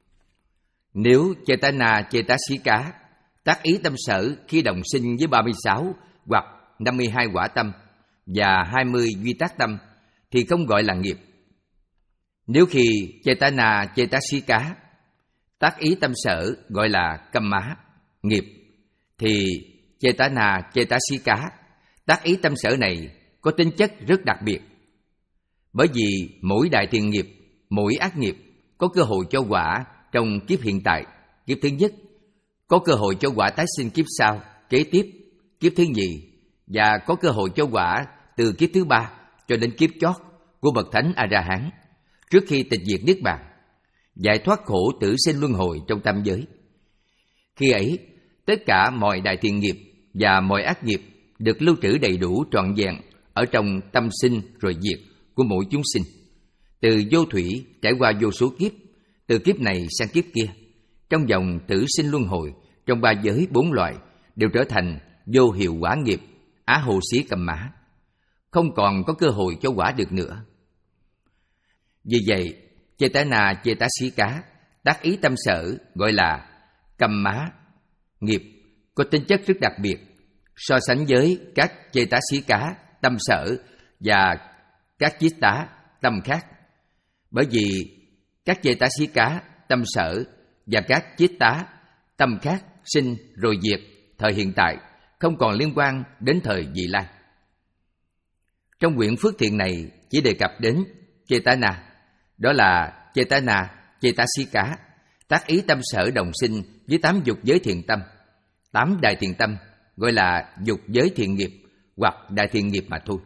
Nếu Chetana Chetasika, tác ý tâm sở khi đồng sinh với ba mươi sáu hoặc năm mươi hai quả tâm và hai mươi duy tác tâm thì không gọi là nghiệp. Nếu khi Chetana Chetasika, tác ý tâm sở gọi là Kamma, nghiệp, thì Chetana Chetasika, tác ý tâm sở này có tính chất rất đặc biệt. Bởi vì mỗi đại thiện nghiệp, mỗi ác nghiệp có cơ hội cho quả trong kiếp hiện tại, kiếp thứ nhất, có cơ hội cho quả tái sinh kiếp sau, kế tiếp, kiếp thứ nhì, và có cơ hội cho quả từ kiếp thứ ba cho đến kiếp chót của bậc thánh A-la-hán, trước khi tịch diệt niết bàn, giải thoát khổ tử sinh luân hồi trong tam giới. Khi ấy, tất cả mọi đại thiện nghiệp và mọi ác nghiệp được lưu trữ đầy đủ trọn vẹn ở trong tâm sinh rồi diệt của mỗi chúng sinh, từ vô thủy trải qua vô số kiếp, từ kiếp này sang kiếp kia, trong vòng tử sinh luân hồi trong ba giới bốn loại đều trở thành vô hiệu quả nghiệp, á hồ xí cầm mã, không còn có cơ hội cho quả được nữa. Vì vậy, Chetana Chetasika, tác ý tâm sở gọi là cầm mã, nghiệp, có tính chất rất đặc biệt so sánh với các Chetasika, tâm sở và các Chitta, tâm khác. Bởi vì các Chetasika, tâm sở và các Chitta, tâm khác sinh rồi diệt thời hiện tại, không còn liên quan đến thời vị lai. Trong quyển phước thiện này chỉ đề cập đến Chetana, đó là Chetana Chetasika, tác ý tâm sở đồng sinh với tám dục giới thiện tâm, tám đại thiện tâm gọi là dục giới thiện nghiệp hoặc đại thiện nghiệp mà thôi.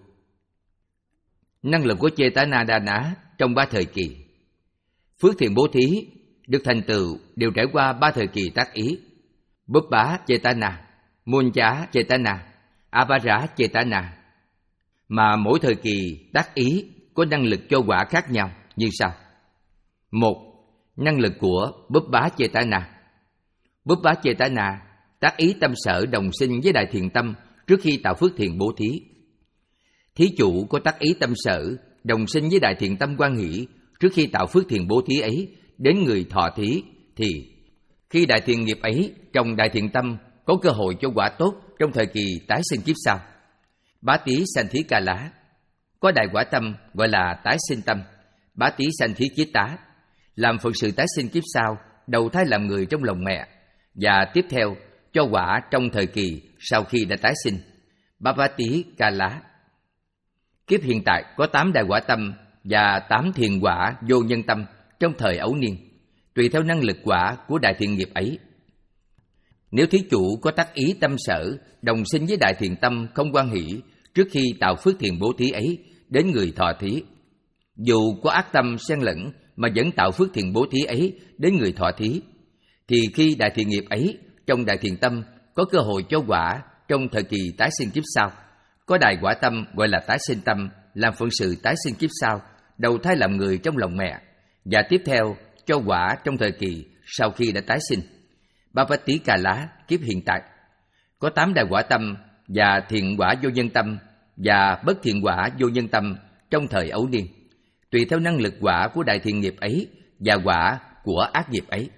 Năng lực của Chetana Dana trong ba thời kỳ. Phước thiện bố thí được thành tựu đều trải qua ba thời kỳ tác ý: Buppa Chetana, Muncha Chetana, Abhara Chetana. Mà mỗi thời kỳ tác ý có năng lực cho quả khác nhau như sau. Một, năng lực của Buppa Chetana. Buppa Chetana tác ý tâm sở đồng sinh với đại thiện tâm trước khi tạo phước thiện bố thí. Thí chủ có tác ý tâm sở đồng sinh với đại thiện tâm hoan hỷ trước khi tạo phước thiện bố thí ấy đến người thọ thí, thì khi đại thiện nghiệp ấy trong đại thiện tâm có cơ hội cho quả tốt trong thời kỳ tái sinh kiếp sau. Bá tí sanh thí ca lá, có đại quả tâm gọi là tái sinh tâm. Bá tí sanh thí chiết tá, làm phận sự tái sinh kiếp sau, đầu thai làm người trong lòng mẹ, và tiếp theo cho quả trong thời kỳ sau khi đã tái sinh. Bá bá tí ca lá, kiếp hiện tại có tám đại quả tâm và tám thiền quả vô nhân tâm trong thời ấu niên, tùy theo năng lực quả của đại thiện nghiệp ấy. Nếu thí chủ có tác ý tâm sở đồng sinh với đại thiện tâm không hoan hỷ trước khi tạo phước thiện bố thí ấy đến người thọ thí, dù có ác tâm xen lẫn mà vẫn tạo phước thiện bố thí ấy đến người thọ thí, thì khi đại thiện nghiệp ấy trong đại thiện tâm có cơ hội cho quả trong thời kỳ tái sinh kiếp sau, có đại quả tâm gọi là tái sinh tâm, làm phận sự tái sinh kiếp sau, đầu thai làm người trong lòng mẹ, và tiếp theo cho quả trong thời kỳ sau khi đã tái sinh. Ba bá tí cà lá, kiếp hiện tại có tám đại quả tâm và thiện quả vô nhân tâm và bất thiện quả vô nhân tâm trong thời ấu niên, tùy theo năng lực quả của đại thiện nghiệp ấy và quả của ác nghiệp ấy.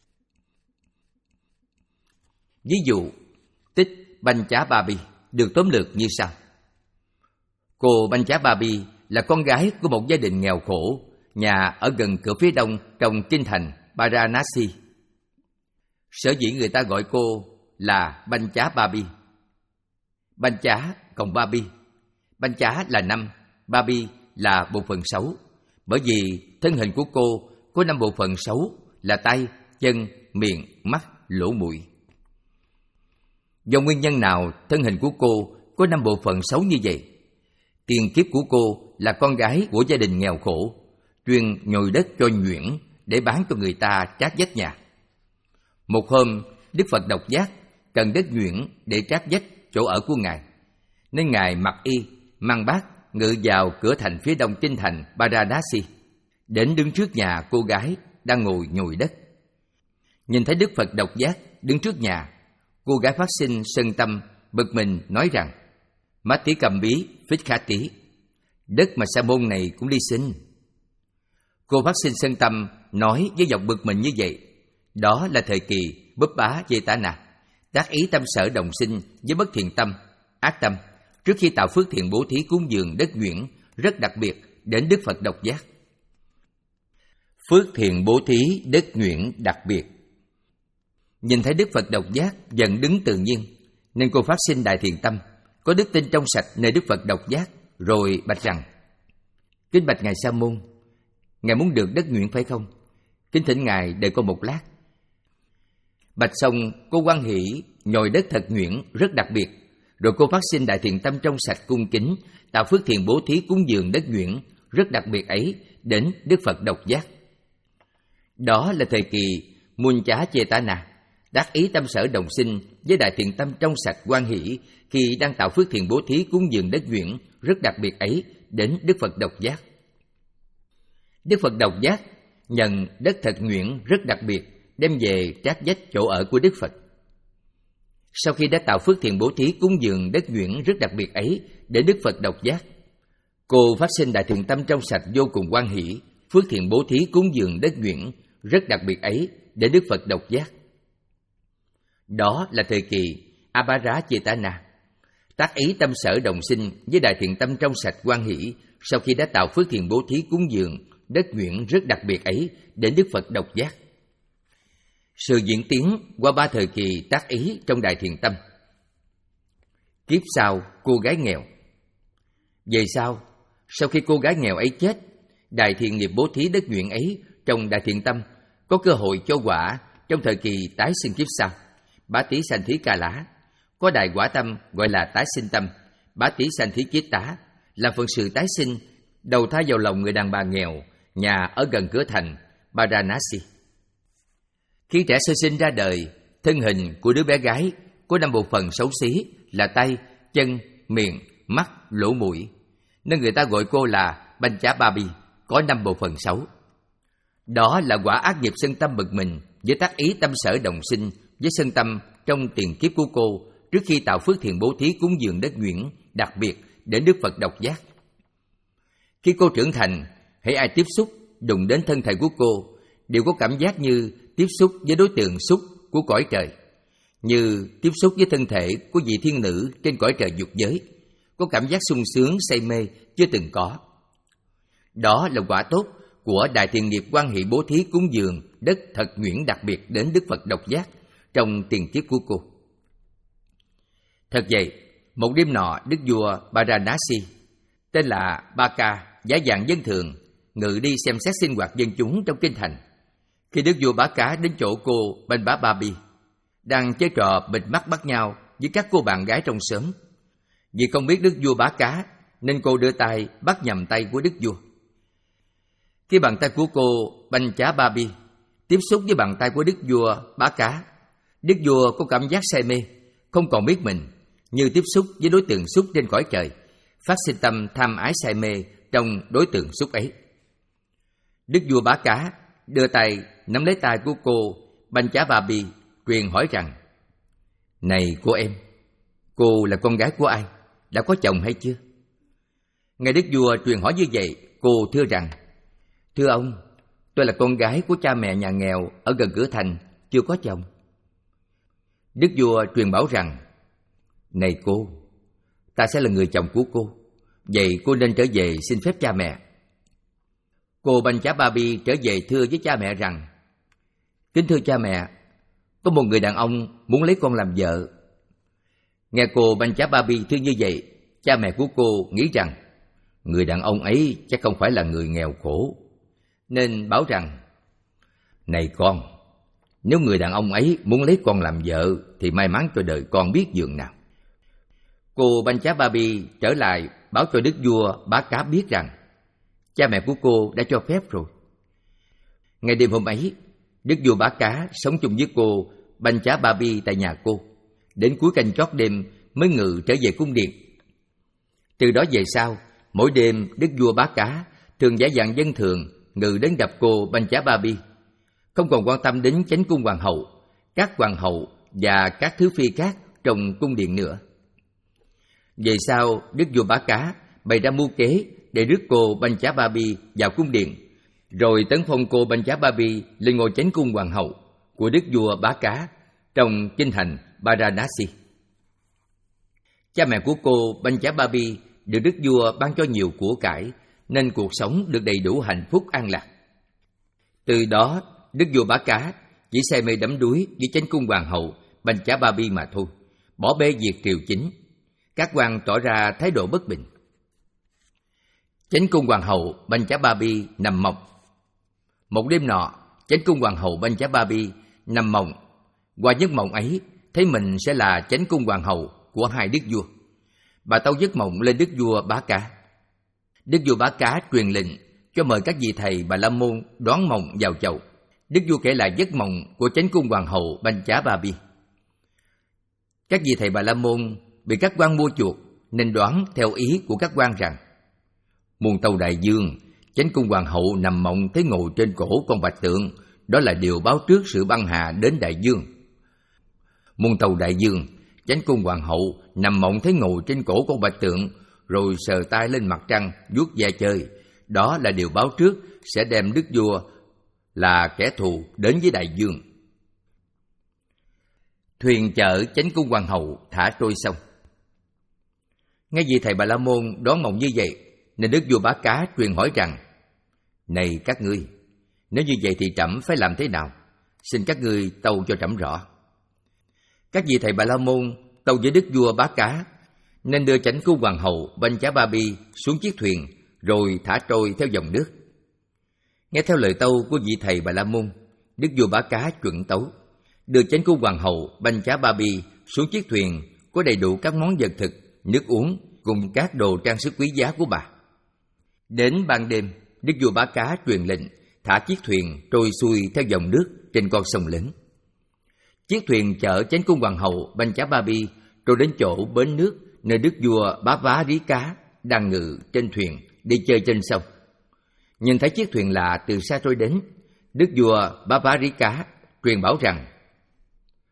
Ví dụ, tích Banh Chá Ba Bi được tóm lược như sau. Cô Banh Chá Ba Bi là con gái của một gia đình nghèo khổ, nhà ở gần cửa phía đông trong kinh thành Varanasi. Sở dĩ người ta gọi cô là Banh Chá Ba Bi. Banh Chá cộng Ba Bi. Banh Chá là năm, Ba Bi là bộ phận xấu, bởi vì thân hình của cô có năm bộ phận xấu là tay, chân, miệng, mắt, lỗ mũi. Do nguyên nhân nào thân hình của cô có năm bộ phận xấu như vậy? Tiền kiếp của cô là con gái của gia đình nghèo khổ, chuyên nhồi đất cho nhuyễn để bán cho người ta trát vách nhà. Một hôm, Đức Phật Độc Giác cần đất nhuyễn để trát vách chỗ ở của Ngài, nên Ngài mặc y, mang bát, ngự vào cửa thành phía đông kinh thành Varanasi, đến đứng trước nhà cô gái đang ngồi nhồi đất. Nhìn thấy Đức Phật Độc Giác đứng trước nhà, cô gái phát sinh sân tâm, bực mình nói rằng: Mát tí cầm bí, phích khá tí, đất mà sa môn này cũng đi xin. Cô phát sinh sân tâm, nói với giọng bực mình như vậy. Đó là thời kỳ búp bá dê tá nà, tác ý tâm sở đồng sinh với bất thiện tâm, ác tâm, trước khi tạo phước thiện bố thí cúng dường đất nhuyễn rất đặc biệt đến Đức Phật Độc Giác. Phước thiện bố thí đất nhuyễn đặc biệt. Nhìn thấy Đức Phật Độc Giác dần đứng tự nhiên, nên cô phát sinh đại thiện tâm, có đức tin trong sạch nơi Đức Phật Độc Giác, rồi bạch rằng: Kính bạch Ngài Sa Môn, Ngài muốn được đất nhuyễn phải không? Kính thỉnh Ngài đợi cô một lát. Bạch xong, cô hoan hỷ nhồi đất thật nhuyễn rất đặc biệt, rồi cô phát sinh đại thiện tâm trong sạch cung kính, tạo phước thiện bố thí cúng dường đất nhuyễn rất đặc biệt ấy đến Đức Phật Độc Giác. Đó là thời kỳ Muôn Chá Chê Tá Na, đắc ý tâm sở đồng sinh với đại thiện tâm trong sạch hoan hỷ khi đang tạo phước thiện bố thí cúng dường đất nhuyễn rất đặc biệt ấy đến Đức Phật Độc Giác. Đức Phật Độc Giác nhận đất thật nhuyễn rất đặc biệt đem về trát vách chỗ ở của Đức Phật. Sau khi đã tạo phước thiện bố thí cúng dường đất nhuyễn rất đặc biệt ấy để Đức Phật Độc Giác, cô phát sinh đại thiện tâm trong sạch vô cùng hoan hỷ, phước thiện bố thí cúng dường đất nhuyễn rất đặc biệt ấy để Đức Phật Độc Giác. Đó là thời kỳ Abhara-cheta-na, tác ý tâm sở đồng sinh với đại thiện tâm trong sạch hoan hỷ sau khi đã tạo phước thiện bố thí cúng dường đất nhuyễn rất đặc biệt ấy đến Đức Phật Độc Giác. Sự diễn tiến qua ba thời kỳ tác ý trong đại thiện tâm. Kiếp sau, cô gái nghèo. Về sau, sau khi cô gái nghèo ấy chết, đại thiện nghiệp bố thí đất nhuyễn ấy trong đại thiện tâm có cơ hội cho quả trong thời kỳ tái sinh kiếp sau. Bá tí sanh thí ca lá, có đại quả tâm gọi là tái sinh tâm. Bá tí sanh thí chiết tá, làm phận sự tái sinh, đầu thai vào lòng người đàn bà nghèo, nhà ở gần cửa thành Varanasi. Khi trẻ sơ sinh ra đời, thân hình của đứa bé gái có năm bộ phận xấu xí là tay, chân, miệng, mắt, lỗ mũi, nên người ta gọi cô là Banh Chá Ba Bi, có năm bộ phận xấu. Đó là quả ác nghiệp sân tâm bực mình với tác ý tâm sở đồng sinh với sân tâm trong tiền kiếp của cô trước khi tạo phước thiện bố thí cúng dường đất nhuyễn đặc biệt đến Đức Phật độc giác. Khi cô trưởng thành, hễ ai tiếp xúc, đụng đến thân thể của cô đều có cảm giác như tiếp xúc với đối tượng xúc của cõi trời, như tiếp xúc với thân thể của vị thiên nữ trên cõi trời dục giới, có cảm giác sung sướng say mê chưa từng có. Đó là quả tốt của đại thiện nghiệp quan hệ bố thí cúng dường đất thật nhuyễn đặc biệt đến Đức Phật độc giác trong tiền kiếp của cô. Thật vậy, một đêm nọ, đức vua Varanasi, tên là Ba Ca, giả dạng dân thường, ngự đi xem xét sinh hoạt dân chúng trong kinh thành. Khi đức vua Bá Cá đến chỗ cô Banh Bá Ba Bi, đang chơi trò bịt mắt bắt nhau với các cô bạn gái trong xóm. Vì không biết đức vua Bá Cá, nên cô đưa tay bắt nhầm tay của đức vua. Khi bàn tay của cô Banh Chá Ba Bi tiếp xúc với bàn tay của đức vua Bá Cá, đức vua có cảm giác say mê, không còn biết mình, như tiếp xúc với đối tượng xúc trên cõi trời, phát sinh tâm tham ái say mê trong đối tượng xúc ấy. Đức vua Bá Cá đưa tay nắm lấy tay của cô Banh Chá Ba Bi, truyền hỏi rằng: "Này cô em, cô là con gái của ai? Đã có chồng hay chưa?" Nghe đức vua truyền hỏi như vậy, cô thưa rằng: "Thưa ông, tôi là con gái của cha mẹ nhà nghèo ở gần cửa thành, chưa có chồng." Đức vua truyền bảo rằng: "Này cô, ta sẽ là người chồng của cô, vậy cô nên trở về xin phép cha mẹ." Cô Banh Chá Ba Bi trở về thưa với cha mẹ rằng: "Kính thưa cha mẹ, có một người đàn ông muốn lấy con làm vợ." Nghe cô Banh Chá Ba Bi thưa như vậy, cha mẹ của cô nghĩ rằng người đàn ông ấy chắc không phải là người nghèo khổ, nên bảo rằng: "Này con, nếu người đàn ông ấy muốn lấy con làm vợ thì may mắn cho đời con biết dường nào." Cô Banh Chá Ba Bi trở lại báo cho đức vua Bá Cá biết rằng cha mẹ của cô đã cho phép rồi. Ngày đêm hôm ấy, đức vua Bá Cá sống chung với cô Banh Chá Ba Bi tại nhà cô, đến cuối canh chót đêm mới ngự trở về cung điện. Từ đó về sau, mỗi đêm đức vua Bá Cá thường giả dạng dân thường ngự đến gặp cô Banh Chá Ba Bi, không còn quan tâm đến chánh cung hoàng hậu, các hoàng hậu và các thứ phi khác trong cung điện nữa. Về sau, đức vua Bá Cá bày ra mưu kế để rước cô Banh Chá Ba Bi vào cung điện, rồi tấn phong cô Banh Chá Ba Bi lên ngôi chánh cung hoàng hậu của đức vua Bá Cá trong kinh thành Varanasi. Cha mẹ của cô Banh Chá Ba Bi được đức vua ban cho nhiều của cải, nên cuộc sống được đầy đủ hạnh phúc an lạc. Từ đó, đức vua Bá Cá chỉ say mê đắm đuối với chánh cung hoàng hậu Banh Chá Ba Bi mà thôi, bỏ bê việc triều chính. Các quan tỏ ra thái độ bất bình. Chánh cung hoàng hậu Banh Chá Ba Bi nằm mộng. Một đêm nọ, chánh cung hoàng hậu Banh Chá Ba Bi nằm mộng. Qua giấc mộng ấy, thấy mình sẽ là chánh cung hoàng hậu của hai đức vua. Bà tâu giấc mộng lên đức vua Bá Cá. Đức vua Bá Cá truyền lệnh cho mời các vị thầy Bà La Môn đoán mộng vào chầu. Đức vua kể lại giấc mộng của chánh cung hoàng hậu Banh Chá Ba Bi. Các vị thầy Bà La Môn bị các quan mua chuộc nên đoán theo ý của các quan rằng muôn tâu đại dương, chánh cung hoàng hậu nằm mộng thấy ngồi trên cổ con bạch tượng, đó là điều báo trước sự băng hà đến đại dương. Muôn tâu đại dương, chánh cung hoàng hậu nằm mộng thấy ngồi trên cổ con bạch tượng, rồi sờ tay lên mặt trăng vuốt ve chơi, đó là điều báo trước sẽ đem đức vua là kẻ thù đến với đại dương. Thuyền chở chánh cung hoàng hậu thả trôi sông. Nghe vị thầy Bà La Môn đoán mộng như vậy, nên đức vua Bá Cá truyền hỏi rằng: "Này các ngươi, nếu như vậy thì trẫm phải làm thế nào? Xin các ngươi tâu cho trẫm rõ." Các vị thầy Bà La Môn tâu với đức vua Bá Cá nên đưa chánh cung hoàng hậu Banh Chá Ba Bi xuống chiếc thuyền, rồi thả trôi theo dòng nước. Nghe theo lời tâu của vị thầy Bà La Môn, đức vua Bá Cá chuẩn tấu, đưa chánh cung hoàng hậu Banh Chá Ba Bi xuống chiếc thuyền có đầy đủ các món vật thực, nước uống cùng các đồ trang sức quý giá của bà. Đến ban đêm, đức vua Bá Cá truyền lệnh thả chiếc thuyền trôi xuôi theo dòng nước trên con sông lớn. Chiếc thuyền chở chánh cung hoàng hậu Banh Chá Ba Bi trôi đến chỗ bến nước nơi đức vua Bá Vá Rí Cá đang ngự trên thuyền đi chơi trên sông. Nhìn thấy chiếc thuyền lạ từ xa trôi đến, đức vua Bá Vá Rí Cá truyền bảo rằng: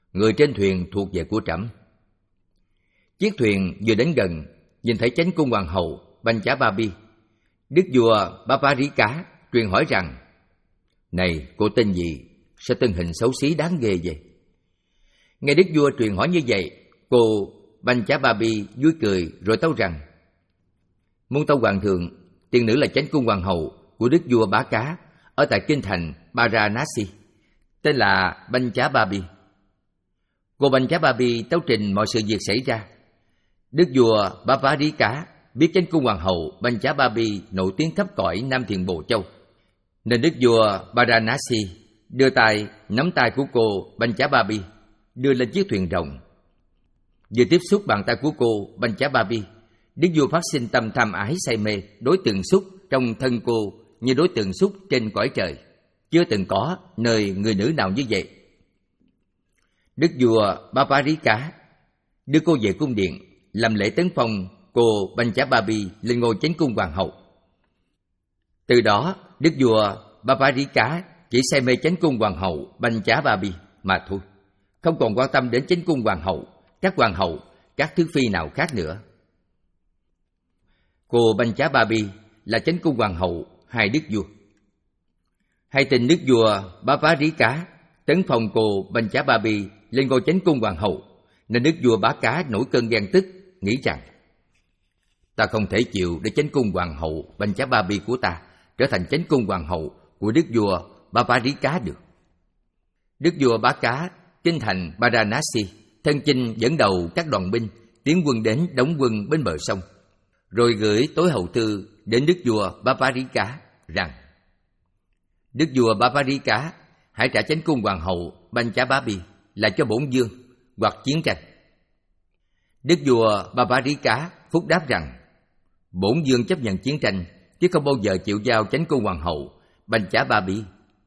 người trên thuyền thuộc về của trẫm. Chiếc thuyền vừa đến gần, nhìn thấy chánh cung hoàng hậu Panchababi. Đức vua Babarika truyền hỏi rằng: Này, cô tên gì? Sao thân hình xấu xí đáng ghê vậy? Nghe đức vua truyền hỏi như vậy, cô Panchababi vui cười rồi tâu rằng: Muôn tâu hoàng thượng, tiền nữ là chánh cung hoàng hậu của đức vua Bá Cá ở tại kinh thành Varanasi, tên là Panchababi. Cô Panchababi tấu trình mọi sự việc xảy ra. Đức vua Babarika biết chánh cung hoàng hậu Panchababi nổi tiếng khắp cõi Nam Thiền Bồ Châu, nên đức vua Varanasi đưa tay nắm tay của cô Panchababi đưa lên chiếc thuyền rồng. Vừa tiếp xúc bàn tay của cô Panchababi, đức vua phát sinh tâm tham ái say mê, đối tượng xúc trong thân cô như đối tượng xúc trên cõi trời, chưa từng có nơi người nữ nào như vậy. Đức vua Babarika đưa cô về cung điện, làm lễ tấn phong cô Panchababi lên ngôi chánh cung hoàng hậu. Từ đó, đức vua Babarika chỉ say mê chánh cung hoàng hậu Panchababi mà thôi, không còn quan tâm đến chánh cung hoàng hậu, các hoàng hậu, các thứ phi nào khác nữa. Cô Panchababi là chánh cung hoàng hậu hai đức vua. Hay tin đức vua Babarika tấn phong cô Panchababi lên ngôi chánh cung hoàng hậu, nên đức vua Bá Cá nổi cơn ghen tức, nghĩ rằng: Ta không thể chịu để chánh cung hoàng hậu Panchababi của ta trở thành chánh cung hoàng hậu của đức vua Babarika được. Đức vua Bá Cá kinh thành Varanasi, thân chinh dẫn đầu các đoàn binh tiến quân đến đóng quân bên bờ sông, rồi gửi tối hậu thư đến đức vua Babarika rằng: Đức vua Babarika hãy trả chánh cung hoàng hậu Panchababi lại cho bổn vương, hoặc chiến tranh. Đức vua Babarika phúc đáp rằng: Bổn vương chấp nhận chiến tranh, chứ không bao giờ chịu giao chánh cung hoàng hậu Panchababi.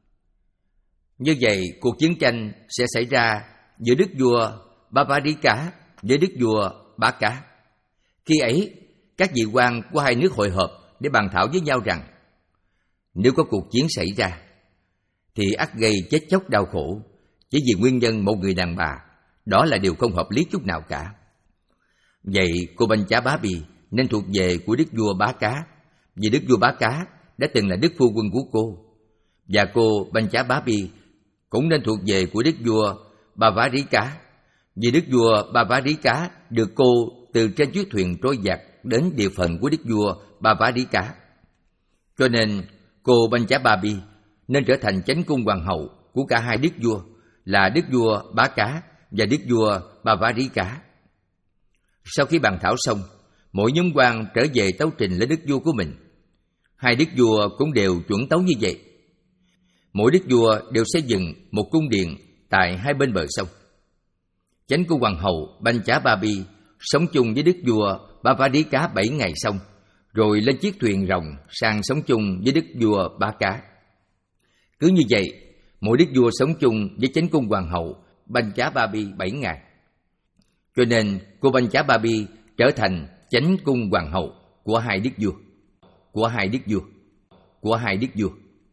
Như vậy, cuộc chiến tranh sẽ xảy ra giữa đức vua Babarika với đức vua Bá Cá. Khi ấy, các vị quan của hai nước hội họp để bàn thảo với nhau rằng: Nếu có cuộc chiến xảy ra, thì ắt gây chết chóc đau khổ, chỉ vì nguyên nhân một người đàn bà. Đó là điều không hợp lý chút nào cả. Vậy cô Panchababi nên thuộc về của đức vua Bá Cá, vì đức vua Bá Cá đã từng là đức phu quân của cô. Và cô Panchababi cũng nên thuộc về của đức vua Babarika, vì đức vua Babarika được cô từ trên chiếc thuyền trôi giạt đến địa phận của đức vua Babarika. Cho nên cô Panchababi nên trở thành chánh cung hoàng hậu của cả hai đức vua, là đức vua Bá Cá và đức vua Babarika. Sau khi bàn thảo xong, mỗi nhóm quan trở về tấu trình lên đức vua của mình. Hai đức vua cũng đều chuẩn tấu như vậy. Mỗi đức vua đều xây dựng một cung điện tại hai bên bờ sông. Chánh cung hoàng hậu Panchababi sống chung với đức vua Babarika bảy ngày xong, rồi lên chiếc thuyền rồng sang sống chung với đức vua Bá Cá. Cứ như vậy, mỗi đức vua sống chung với chánh cung hoàng hậu Panchababi bảy ngày. Cho nên cô Panchababi trở thành chánh cung hoàng hậu của hai đức vua, của hai đức vua, của hai đức vua.